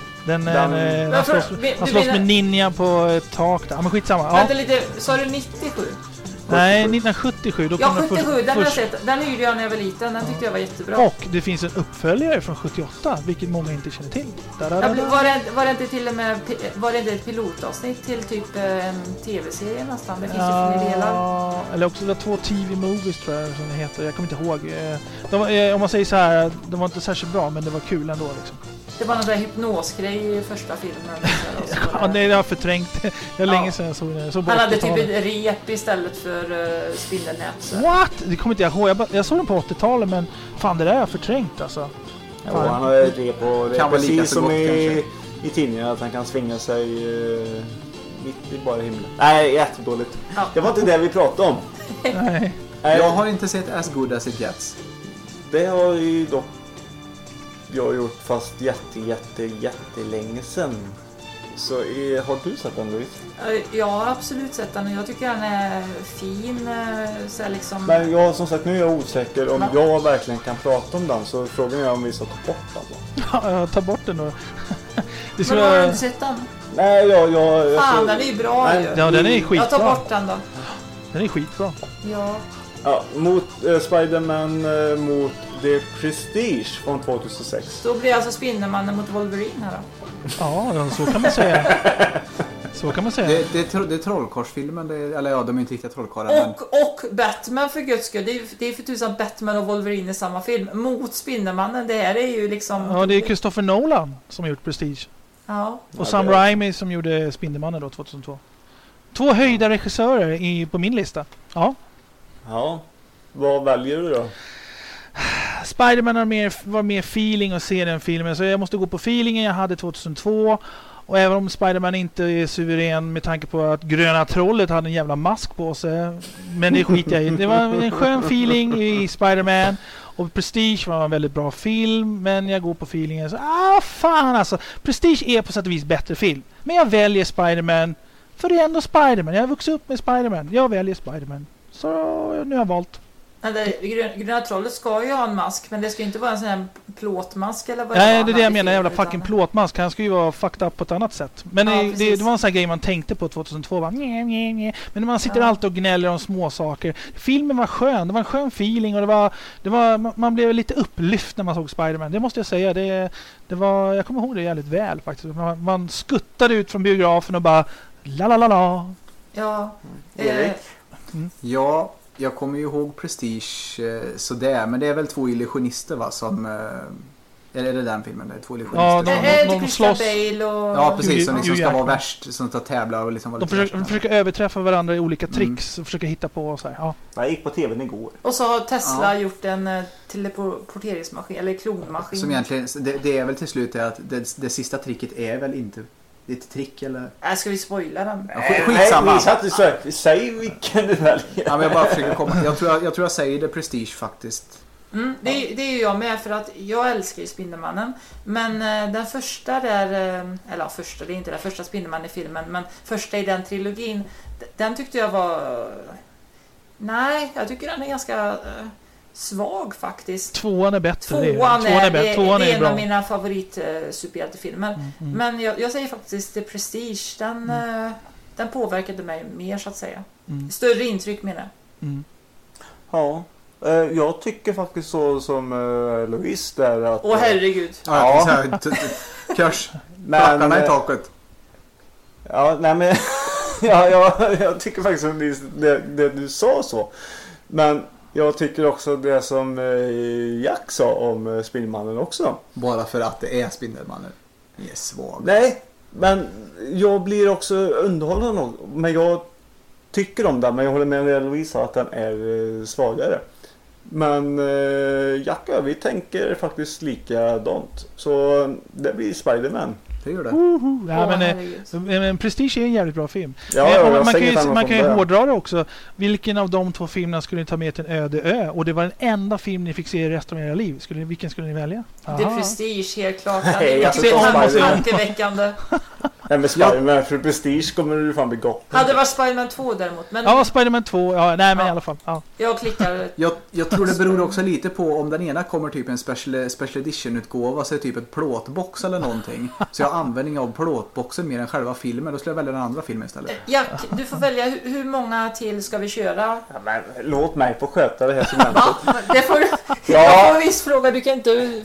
Han slåss med ninja på ett tak där. Men skitsamma. Vänta lite, sa du 97? Nej, 1977. Då ja, 77, den har jag sett. Den gjorde jag när jag var liten. Den tyckte jag var jättebra. Och det finns en uppföljare från 78, vilket många inte känner till. Var det inte till och med ett pilotavsnitt till typ en tv-serie nästan? Det finns ju fler delar. Eller också det 2 TV-movies tror jag som det heter. Jag kommer inte ihåg. Om man säger så här, de var inte särskilt bra, men det var kul ändå liksom. Det var någon sån här hypnosgrej i första filmen. Ja, det har jag förträngt. Jag länge sedan såg det. Han hade typ ett rep istället för spindelnät. What? Det kommer inte jag ihåg. Jag såg den på 80-talet, men fan det där har jag förträngt alltså. Ja, han har ett rep och det är precis som i tidningen att han kan svinga sig mitt i bara himlen. Nej, jättedåligt. Ja. Det var inte det vi pratade om. Nej. Jag har inte sett As Good As It Gets. Det har ju dock jag har gjort fast jättelänge sedan. Så har du sett den, Louise? Jag har absolut sett den och jag tycker den är fin. Så liksom... Men jag som sagt, nu är jag osäker om jag verkligen kan prata om den. Så frågan är om vi ska ta bort den. Ja, ta bort den då. Men har du inte sett den? Nej, fan, den är ju bra ju. Ja, den är skitbra. Jag tar bort den då. Den är skitbra. Ja, mot Spider-Man mot The Prestige från 2006. Då blir alltså Spindelmannen mot Wolverine här då. Ja, så kan man säga. Så kan man säga. Det är trollkorsfilmen, eller ja, de är inte riktiga trollkarlar. Och Batman för guds skull. Det är för tusan Batman och Wolverine i samma film. Mot Spindelmannen, det här är ju liksom... Ja, det är Christopher Nolan som har gjort Prestige. Ja. Och Sam Raimi som gjorde Spindelmannen då 2002. 2 höjda regissörer på min lista. Ja. Ja. Vad väljer du då? Spider-Man var mer feeling att se den filmen, så jag måste gå på feelingen jag hade 2002. Och även om Spider-Man inte är suverän med tanke på att gröna trollet hade en jävla mask på sig, men det skiter jag i. Det var en skön feeling i Spider-Man. Och Prestige var en väldigt bra film, men jag går på feelingen. Så, fan alltså. Prestige är på sätt och vis bättre film. Men jag väljer Spider-Man, för det är ändå Spider-Man. Jag har vuxit upp med Spider-Man. Jag väljer Spider-Man. Så nu har jag valt. Gröna trollet ska ju ha en mask, men det ska ju inte vara en sån här plåtmask eller vad Nej, det är det jag menar, jävla fucking plåtmask. Han ska ju vara fucked up på ett annat sätt. Men det var en sån här grej man tänkte på 2002. Bara, nej. Men man sitter alltid och gnäller om små saker. Filmen var skön, det var en skön feeling och det var man blev lite upplyft när man såg Spider-Man. Det måste jag säga. Det var, jag kommer ihåg det jävligt väl faktiskt. Man skuttade ut från biografen och bara la. Ja. Erik? Ja. Jag kommer ju ihåg Prestige sådär, men det är väl 2 illusionister va som... Eller är det den filmen? Det är 2 illusionister. Ja, de slåss. Bale och... Ja, precis. Som liksom ska vara värst, som tar tävla och liksom... De försöker överträffa varandra i olika tricks och försöker hitta på och så här. Ja. Jag gick på tvn igår. Och så har Tesla gjort en teleporteringsmaskin, eller klonmaskin. Som egentligen, det är väl till slut att det sista tricket är väl inte... Det är ett trick eller... Ska vi spoila den? Skitsamma. Säg vilken du väljer. Ja, men jag bara försöker komma. Jag tror jag säger det Prestige faktiskt. Det är ju jag med, för att jag älskar ju Spindelmannen. Men den första där... Eller första, det är inte den första Spindelmannen i filmen. Men första i den trilogin, den tyckte jag var... Nej, jag tycker den är ganska... svag faktiskt. 2:an är bättre. Tvåan är en bra. av mina favorit-superhjältefilmer. Men jag säger faktiskt The Prestige. Den påverkade mig mer så att säga. Större intryck menar jag. Ja. Jag tycker faktiskt så som Louise där att... Åh herregud. Ja. Körs. Plackarna i taket. Ja, nej men... jag tycker faktiskt som det du sa så. Men... Jag tycker också det som Jack sa om Spindelmannen också. Bara för att det är Spindelmannen. Det är svag. Nej, men jag blir också underhållande. Men jag tycker om den. Men jag håller med Louisa att den är svagare. Men Jack och vi tänker faktiskt likadant. Så det blir Spider-Man. Det gör det. Ja, men Prestige är en jävligt bra film. Ja, man kan ju hårdra det också. Vilken av de 2 filmerna skulle ni ta med till en öde ö? Och det var den enda film ni fick se i resten av era liv. Vilken skulle ni välja? Det är Prestige, helt klart. Nej, tankeväckande. Nej, men Spider-Man för Prestige kommer du fan bli gott. Hade det varit Spider-Man 2 däremot. Men... Ja, Spider-Man 2. Ja, nej, men i alla fall. Ja. Jag klickar. Jag tror det beror också lite på om den ena kommer typ en special edition-utgåva, så är det typ ett plåtbox eller någonting. Så jag har användning av plåtboxen mer än själva filmen. Då skulle jag välja den andra filmen istället. Jack, du får välja hur många till ska vi köra? Ja, men, låt mig få sköta det här segmentet. Det får du. Jag får en viss fråga, du kan inte...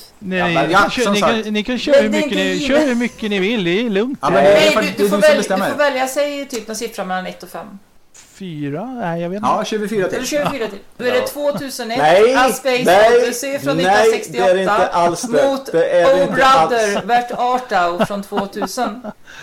Ni kan köra hur mycket ni vill, det är lugnt. Ja, du får välja, säg typ en siffra mellan 1 och 5. 4? Nej, jag vet inte. Ja, 24 till. Eller 24 till. Då är det 2001. Nej, A Space Odyssey från 1968. Det är inte alls det. Mot Oh Brother, Bert Artaud från 2000.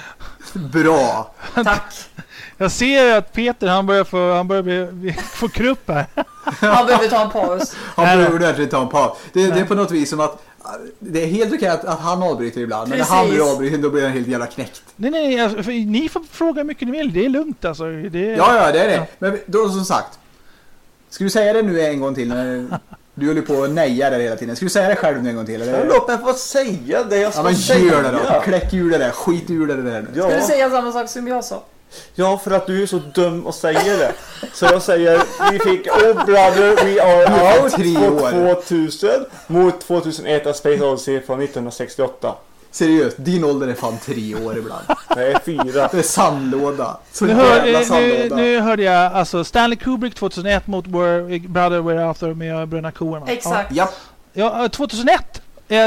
Bra. Tack. Jag ser att Peter, han börjar få krupp här. Han behöver ta en paus. Han behöver ta en paus. Det är på något vis som att det är helt okej att han avbryter ibland. Men när han blir avbryten, då blir han helt jävla knäckt. Nej, alltså, ni får fråga hur mycket ni vill. Det är lugnt alltså. Ja, det är det. Ja. Men då som sagt, ska du säga det nu en gång till? Du håller på att neja där hela tiden. Ska du säga det själv nu en gång till? Eller? Låt mig få säga det jag ska säga. Ja, men gör det då. Kläck ur det där. Skit ur det där. Ja. Ska du säga samma sak som jag sa? Ja, för att du är så dum och säger det. Så jag säger, vi fick Oh Brother, We Are Out på 2000 mot 2001 A Space Odyssey från 1968. Seriöst, din ålder är fan 3 år ibland. Det är 4. Det är sandlåda. Nu hörde jag alltså Stanley Kubrick 2001 mot Brother, We're After med Bröderna Coen. Exakt. Ja, 2001.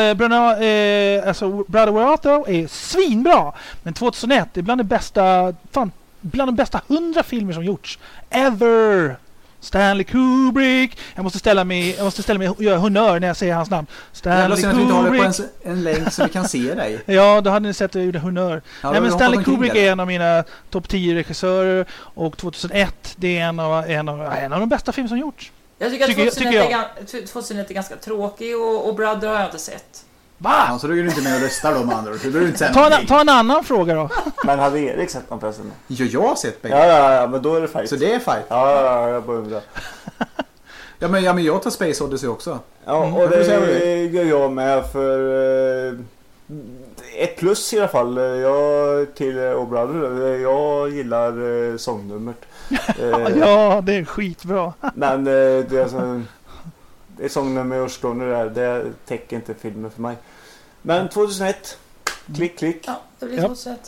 Alltså Brother We're After är svinbra. Men 2001 är bland de bästa 100 filmer som gjorts ever. Stanley Kubrick. Jag måste ställa mig och göra honör när jag säger hans namn. Stanley Kubrick. Jag håller på en länk så vi kan se dig. Ja, då hade ni sett att jag gjorde honör. Nej, men Stanley Kubrick är en av mina topp 10 regissörer och 2001 det är en av de bästa film som gjorts. Jag tycker att 2001 är ganska tråkig och Brother har jag inte sett. Va? Ja, så då är du inte med och röstar de andra. Ta en annan fråga då. Men hade Erik sett någon förresten? Ja, jag har sett bägge. Ja, men då är det fight. Så det är fight? Ja, jag bara undrar. Ja, men jag tar Space Odyssey också. Ja, och det gör jag med för ett plus i alla fall. Jag till O'Brother. Jag gillar sångnumret. Ja, det är skitbra. Men det är alltså... Det är sångnummer och stående där. Det täcker inte filmen för mig. Men 2001. Klick. Ja, det blir 2001.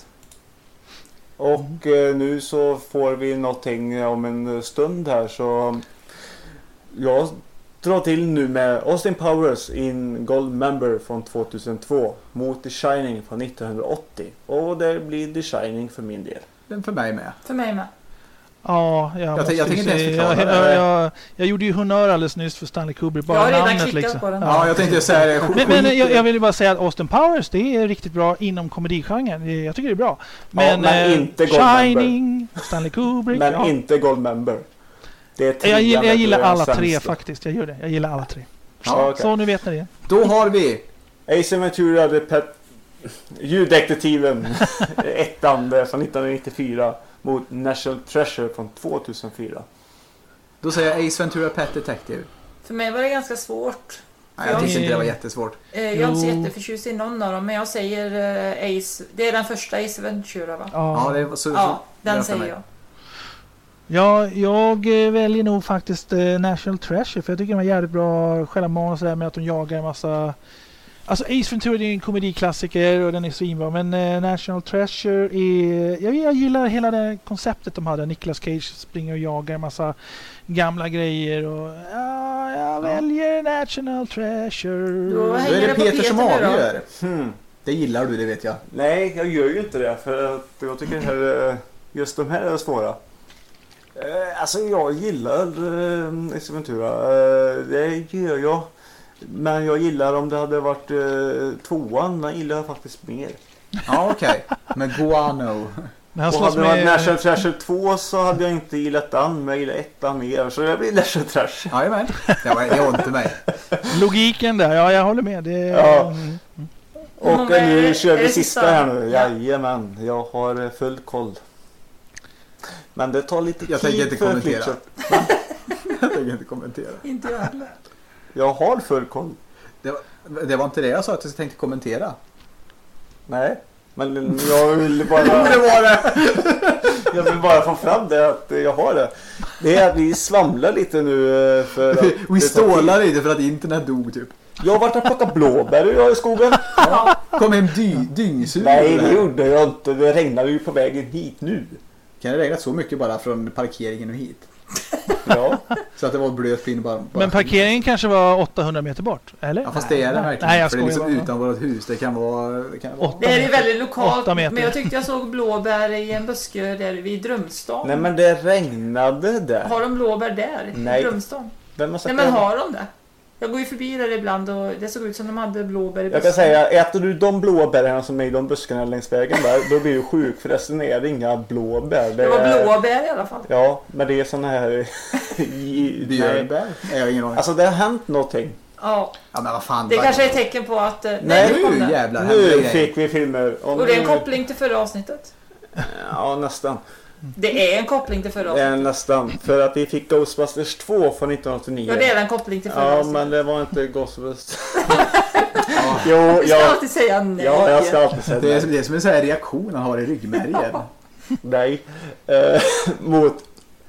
Och nu så får vi någonting om en stund här. Så jag drar till nu med Austin Powers in Gold Member från 2002 mot The Shining från 1980. Och det blir The Shining för min del. Den för mig med. För mig med. Ja, jag gjorde ju honör alldeles nyss för Stanley Kubrick. Bara jag har namnet liksom. På den. Ja, jag tänkte säga det. Men jag vill bara säga att Austin Powers, det är riktigt bra inom komedigenren. Jag tycker det är bra. Men, men inte Shining, Stanley Kubrick. Men inte Gold Member. Det är jag gillar alla tre faktiskt. Jag gör det. Jag gillar alla tre. Ja, okay. Så nu vet ni det. Då har vi Ace Ventura, ljuddetektiven ettan från 1994 mot National Treasure från 2004. Då säger jag Ace Ventura Pet Detective. För mig var det ganska svårt. Nej, jag tyckte inte det var jättesvårt. Jag är inte så jätteförtjust i någon av dem, men jag säger Ace. Det är den första Ace Ventura, va? Ja, det var så den säger jag. Ja, jag väljer nog faktiskt National Treasure, för jag tycker de är jävligt bra. Själva manus där med att de jagar en massa... Alltså Ace Ventura är en komediklassiker och den är svinbra, men National Treasure är... Jag gillar hela det konceptet de hade. Nicolas Cage springer och jagar en massa gamla grejer och... Ja, jag väljer National Treasure. Då är det Peter som avgör. Det gillar du, det vet jag. Nej, jag gör ju inte det, för att jag tycker här, just de här är svåra. Alltså jag gillar Ace Ventura, det gör jag. Men jag gillar om det hade varit tvåan, den gillar jag faktiskt mer. Ja, okej. Men Guano. Och hade det varit National Treasure 2 så hade jag inte gillat den, men jag gillar ettan mer. Så det blir National Treasure. Jajamän, det var inte mig. Logiken där, ja jag håller med. Det... Ja. Och nu kör vi sista här nu. Jajamän, jag har full koll. Men det tar lite tid. Jag tänker inte kommentera. Jag tänker inte kommentera. Inte jag heller. Jag har full koll. Det var inte det jag sa att jag tänkte kommentera. Nej, men jag vill bara... det var det! Jag vill bara få fram det att jag har det. Det är att vi svamlar lite nu för att... Vi stålar lite för att internet dog typ. Jag har varit och plockat blåbär i skogen. Ja. Kom hem dyngsur. Nej, det gjorde jag inte. Det regnade ju på vägen hit nu. Kan det regna så mycket bara från parkeringen och hit? Ja. Så att det var blöt pin bara. Men parkeringen kanske var 800 meter bort, eller? Ja, fast det är det verkligen. Nej, jag för det är liksom bara. utan vårt hus. Det kan vara... Det är ju väldigt lokalt. Men jag tyckte jag såg blåbär i en buske där vid Drömstan. Nej, men det regnade där. Har de blåbär där? Nej. I Drömstan? Vem har sagt Nej, men det? har de det? Jag går ju förbi där ibland och det såg ut som de hade blåbär i busken. Jag kan säga, äter du de blåbären som är i de buskarna längs vägen där, då blir du sjuk. Förresten är det inga blåbär. Det var blåbär i alla fall. Ja, men det är såna här... Björnbär? Jag har ingen aning. Alltså det har hänt någonting. Ja. Ja, men vad fan. Det kanske är ett tecken på att... Nej, jävlar. Nu fick vi filmer. Och det är en koppling till förra avsnittet. Ja, nästan. Det är en koppling till förra avsnittet. Nästan. För att vi fick Ghostbusters 2 från 1989. Ja, det är en koppling till förra avsnittet. Ja, men det var inte Ghostbusters. Jo, du ska alltid säga nej. Ja, jag ska alltid säga nej. Det är som en sån här reaktion han har i ryggmärgen. Nej. Mot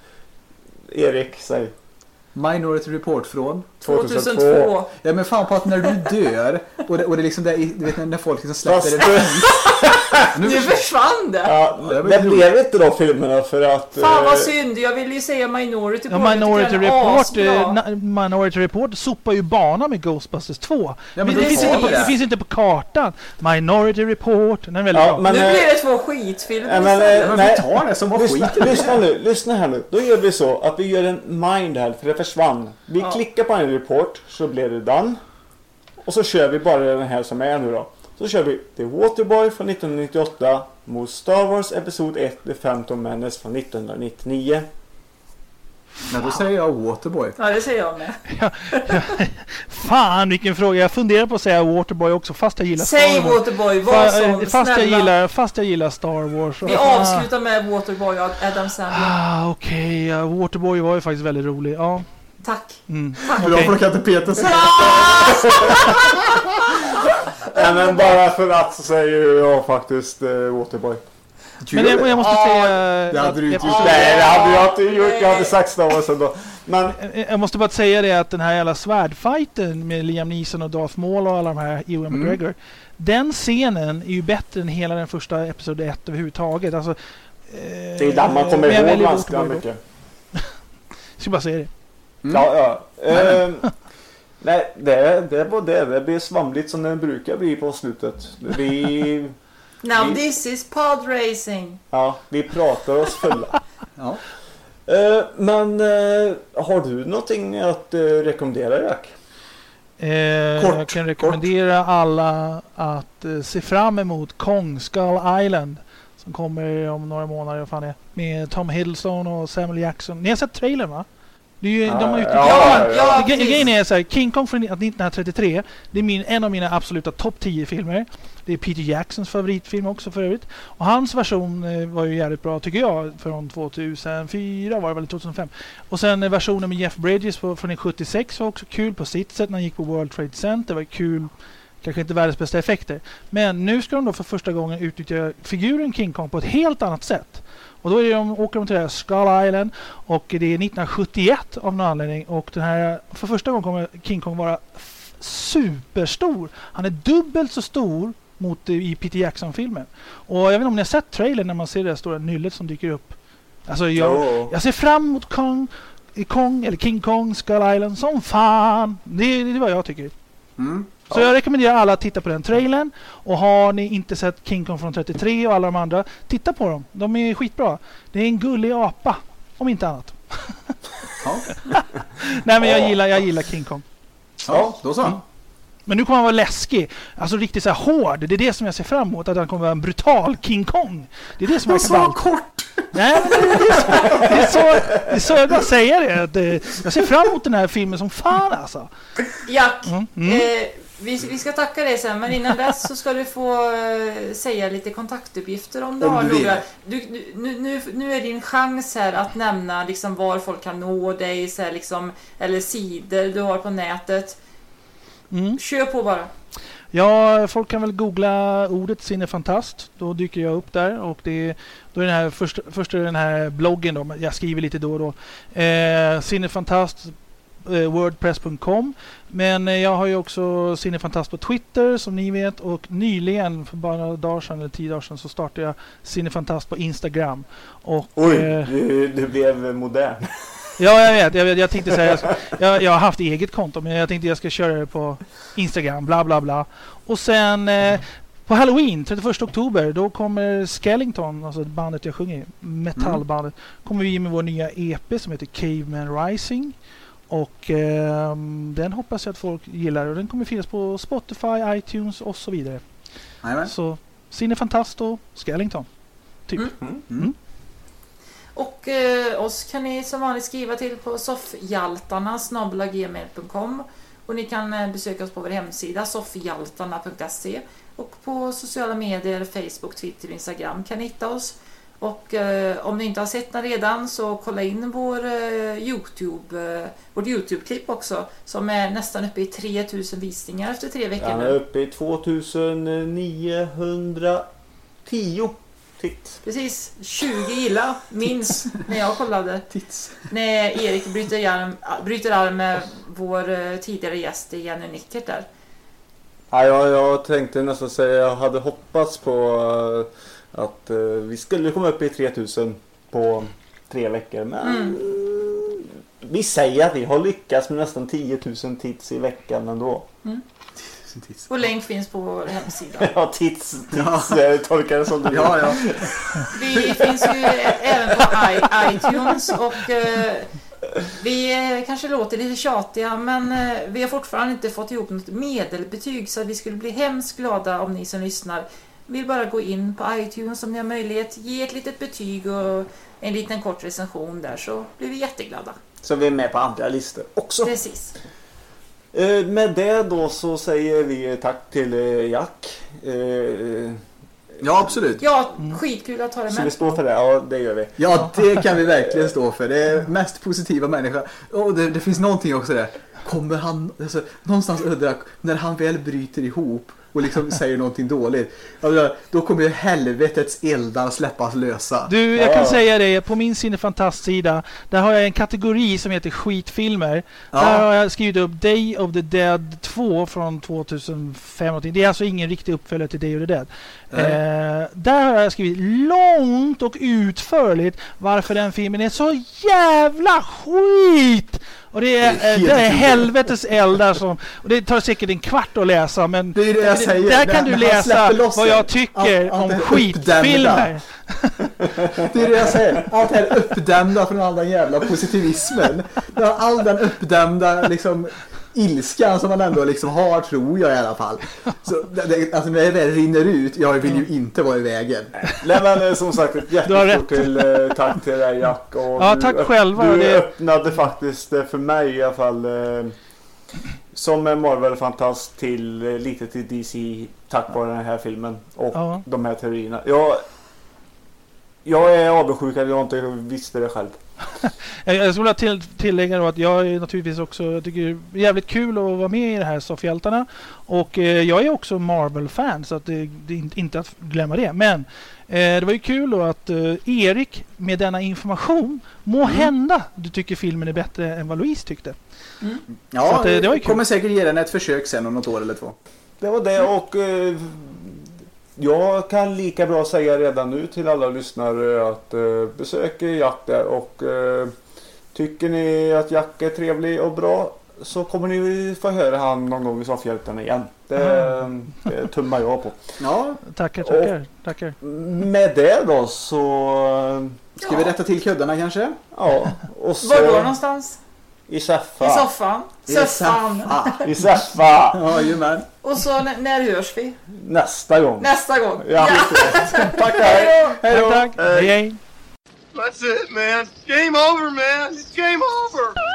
Erik, säg. Minority Report från 2002. Ja, men fan på att när du dör och det liksom där, du vet när folk liksom släpper en Nu försvann det. Ja, det blev inte de filmerna för att... Fan vad synd, jag ville ju säga Minority Report. Minority Report sopar ju bana med Ghostbusters 2. Ja, men det finns inte på kartan. Minority Report, den är väldigt bra. Men, nu blir det 2 skitfilmer. Men vi tar det som var skit. Lyssna här nu. Då gör vi så att vi gör en mind här, för det försvann. Vi klickar på en report så blir det done. Och så kör vi bara den här som är nu då. Så kör vi The Waterboy från 1998 mot Star Wars Episod 1 The Phantom Menace från 1999. Men då säger jag Waterboy. Ja, det säger jag med. Fan, vilken fråga. Jag funderar på att säga Waterboy också, fast jag gillar Star Wars. Säg Waterboy, vad som fast jag gillar Star Wars. Vi avslutar med Waterboy och Adam Sandler. Okej. Waterboy var ju faktiskt väldigt rolig. Ja. Tack. Tack. Bra plockat till Peter. Men bara för att så säger jag faktiskt Waterboy. Men jag måste säga... Det hade du inte gjort. Nej, det hade jag inte gjort. Jag hade sagt Star Wars ändå. Men jag måste bara säga det att den här jävla svärdfighten med Liam Neeson och Darth Maul och alla de här Ewan McGregor. Den scenen är ju bättre än hela den första episod 1 överhuvudtaget. Alltså, det är där man kommer ihåg ganska mycket. Jag ska bara säga det. Ja. Nej, det var det. Det blir svamligt som det brukar bli på slutet. Now this is pod racing. Ja, vi pratar oss fulla. Ja. Men har du någonting att rekommendera, Jack? Jag kan rekommendera alla att se fram emot Kong Skull Island som kommer om några månader, vad fan är, med Tom Hiddleston och Samuel Jackson. Ni har sett trailern, va? Det är ju, de har grejen är så här, King Kong från 1933, det är en av mina absoluta topp 10 filmer. Det är Peter Jacksons favoritfilm också för övrigt. Och hans version var ju jävligt bra tycker jag, från 2004 var det väl, 2005. Och sen versionen med Jeff Bridges från 1976 var också kul på sitt sätt när han gick på World Trade Center. Det var kul, kanske inte världens bästa effekter. Men nu ska de då för första gången utnyttja figuren King Kong på ett helt annat sätt. Och då åker de till det här Skull Island och det är 1971 av någon anledning. Och den här, för första gången kommer King Kong vara superstor. Han är dubbelt så stor mot i Peter Jackson-filmen. Och jag vet inte om ni har sett trailern när man ser det här stora nyllet som dyker upp. Alltså jag ser fram emot King Kong Skull Island som fan. Det är vad jag tycker. Så jag rekommenderar alla att titta på den trailern. Och har ni inte sett King Kong från 33 och alla de andra, titta på dem. De är skitbra. Det är en gullig apa, om inte annat. Nej, men jag gillar King Kong. Ja, då så. Men nu kommer han vara läskig. Alltså riktigt så här hård. Det är det som jag ser fram emot. Att han kommer vara en brutal King Kong. Det är det som är så kort. Nej, men det är så jag kan säga det. Jag ser fram emot den här filmen som fan alltså. Jack, vi ska tacka dig sen. Men innan dess så ska du få säga lite kontaktuppgifter om du har några. Nu är din chans här att nämna liksom var folk kan nå dig. Så här liksom, eller sidor du har på nätet. Kör på bara. Ja, folk kan väl googla ordet Cinefantast. Då dyker jag upp där. Och då är den här först är den här bloggen då. Jag skriver lite då och då. Cinefantast wordpress.com. Men jag har ju också Cinefantast på Twitter som ni vet. Och nyligen, för bara några dagar sedan eller 10 dagar sedan, så startade jag Cinefantast på Instagram. Och, du blev modern. Ja, jag vet. Jag tänkte säga, jag har haft eget konto, men jag tänkte jag ska köra det på Instagram, bla bla bla. Och sen på Halloween, 31 oktober, då kommer Skellington, alltså bandet jag sjunger, metallbandet, kommer vi med vår nya EP som heter Caveman Rising. Och den hoppas jag att folk gillar, och den kommer finnas på Spotify, iTunes och så vidare. Amen. Så Cinefantast och Skellington, typ. Och oss kan ni som vanligt skriva till på soffhjaltarna@gmail.com. Och ni kan besöka oss på vår hemsida soffhjaltarna.se. Och på sociala medier, Facebook, Twitter och Instagram kan ni hitta oss. Och om ni inte har sett den redan, så kolla in vårt YouTube-klipp också, som är nästan uppe i 3000 visningar efter 3 veckor. Han är uppe i 2910 titt. Precis, 20 gilla minst när jag kollade. När Erik bryter arm med vår tidigare gäst Jenny Nickert där. Ja, jag tänkte nästan säga jag hade hoppats på att vi skulle komma upp i 3000 på 3 veckor. Men vi säger att vi har lyckats med nästan 10 000 tits i veckan ändå. Och länk finns på vår hemsida. Ja, tits tolkar det som du Ja. Vi finns ju även på iTunes och vi kanske låter lite tjatiga, men vi har fortfarande inte fått ihop något medelbetyg, så vi skulle bli hemskt glada om ni som lyssnar vill bara gå in på iTunes om ni har möjlighet, ge ett litet betyg och en liten kort recension där, så blir vi jätteglada. Så vi är med på andra listor också. Precis. Med det då så säger vi tack till Jack. Ja, absolut. Ja, skitkul att ha det Så vi med. står för det? Ja, det gör vi. Ja, det kan vi verkligen stå för. Det är mest positiva människa. Och det finns någonting också där. Kommer han, alltså, någonstans undrar, när han väl bryter ihop och liksom säger någonting dåligt, då kommer ju helvetets eldar släppas lösa. Du, jag kan säga det, på min Cinefantastsida, där har jag en kategori som heter skitfilmer. Ja. Där har jag skrivit upp Day of the Dead 2 från 2005. Det är alltså ingen riktig uppföljare till Day of the Dead. Där har jag skrivit långt och utförligt varför den filmen är så jävla skit. Och det är helvetes eldar som, och det tar säkert en kvart att läsa, men det är det jag säger. där kan du läsa vad jag tycker om skitfilmer. Det är det jag säger. Allt här uppdämda från all den jävla positivismen. All den uppdämda liksom ilskan som man ändå liksom har, tror jag i alla fall. Så alltså när det väl rinner ut, jag vill ju inte vara i vägen. Nej, men som sagt, ett jättestort tack till dig, Jack. Och ja, tack själva. Du öppnade faktiskt för mig i alla fall som en Marvel-fantast till lite till DC tack vare den här filmen och de här teorierna. Jag är avundsjuk att jag inte visste det själv. Jag skulle vilja tillägga då att jag är naturligtvis också, jag tycker det är jävligt kul att vara med i det här Soffhjältarna, och jag är också Marvel-fan, så att det är inte att glömma det. Men det var ju kul då att Erik med denna information må hända du tycker filmen är bättre än vad Louise tyckte. Ja, så att, det var ju kul. Kommer säkert ge den ett försök sen om något år eller 2. Det var det, och jag kan lika bra säga redan nu till alla lyssnare att besök Jack där, och tycker ni att Jack är trevlig och bra så kommer ni få höra han någon gång i Soffhjältarna igen. Det tummar jag på. Ja, tackar. Med det då så ska vi rätta till kuddarna kanske? Ja. Och så var då någonstans? I soffan. I soffan. I soffan. Ja, jajamän. Och så när hörs vi? Nästa gång. Ja. Tack, hej. Tack. Hej. That's it, man. Game over, man. It's game over.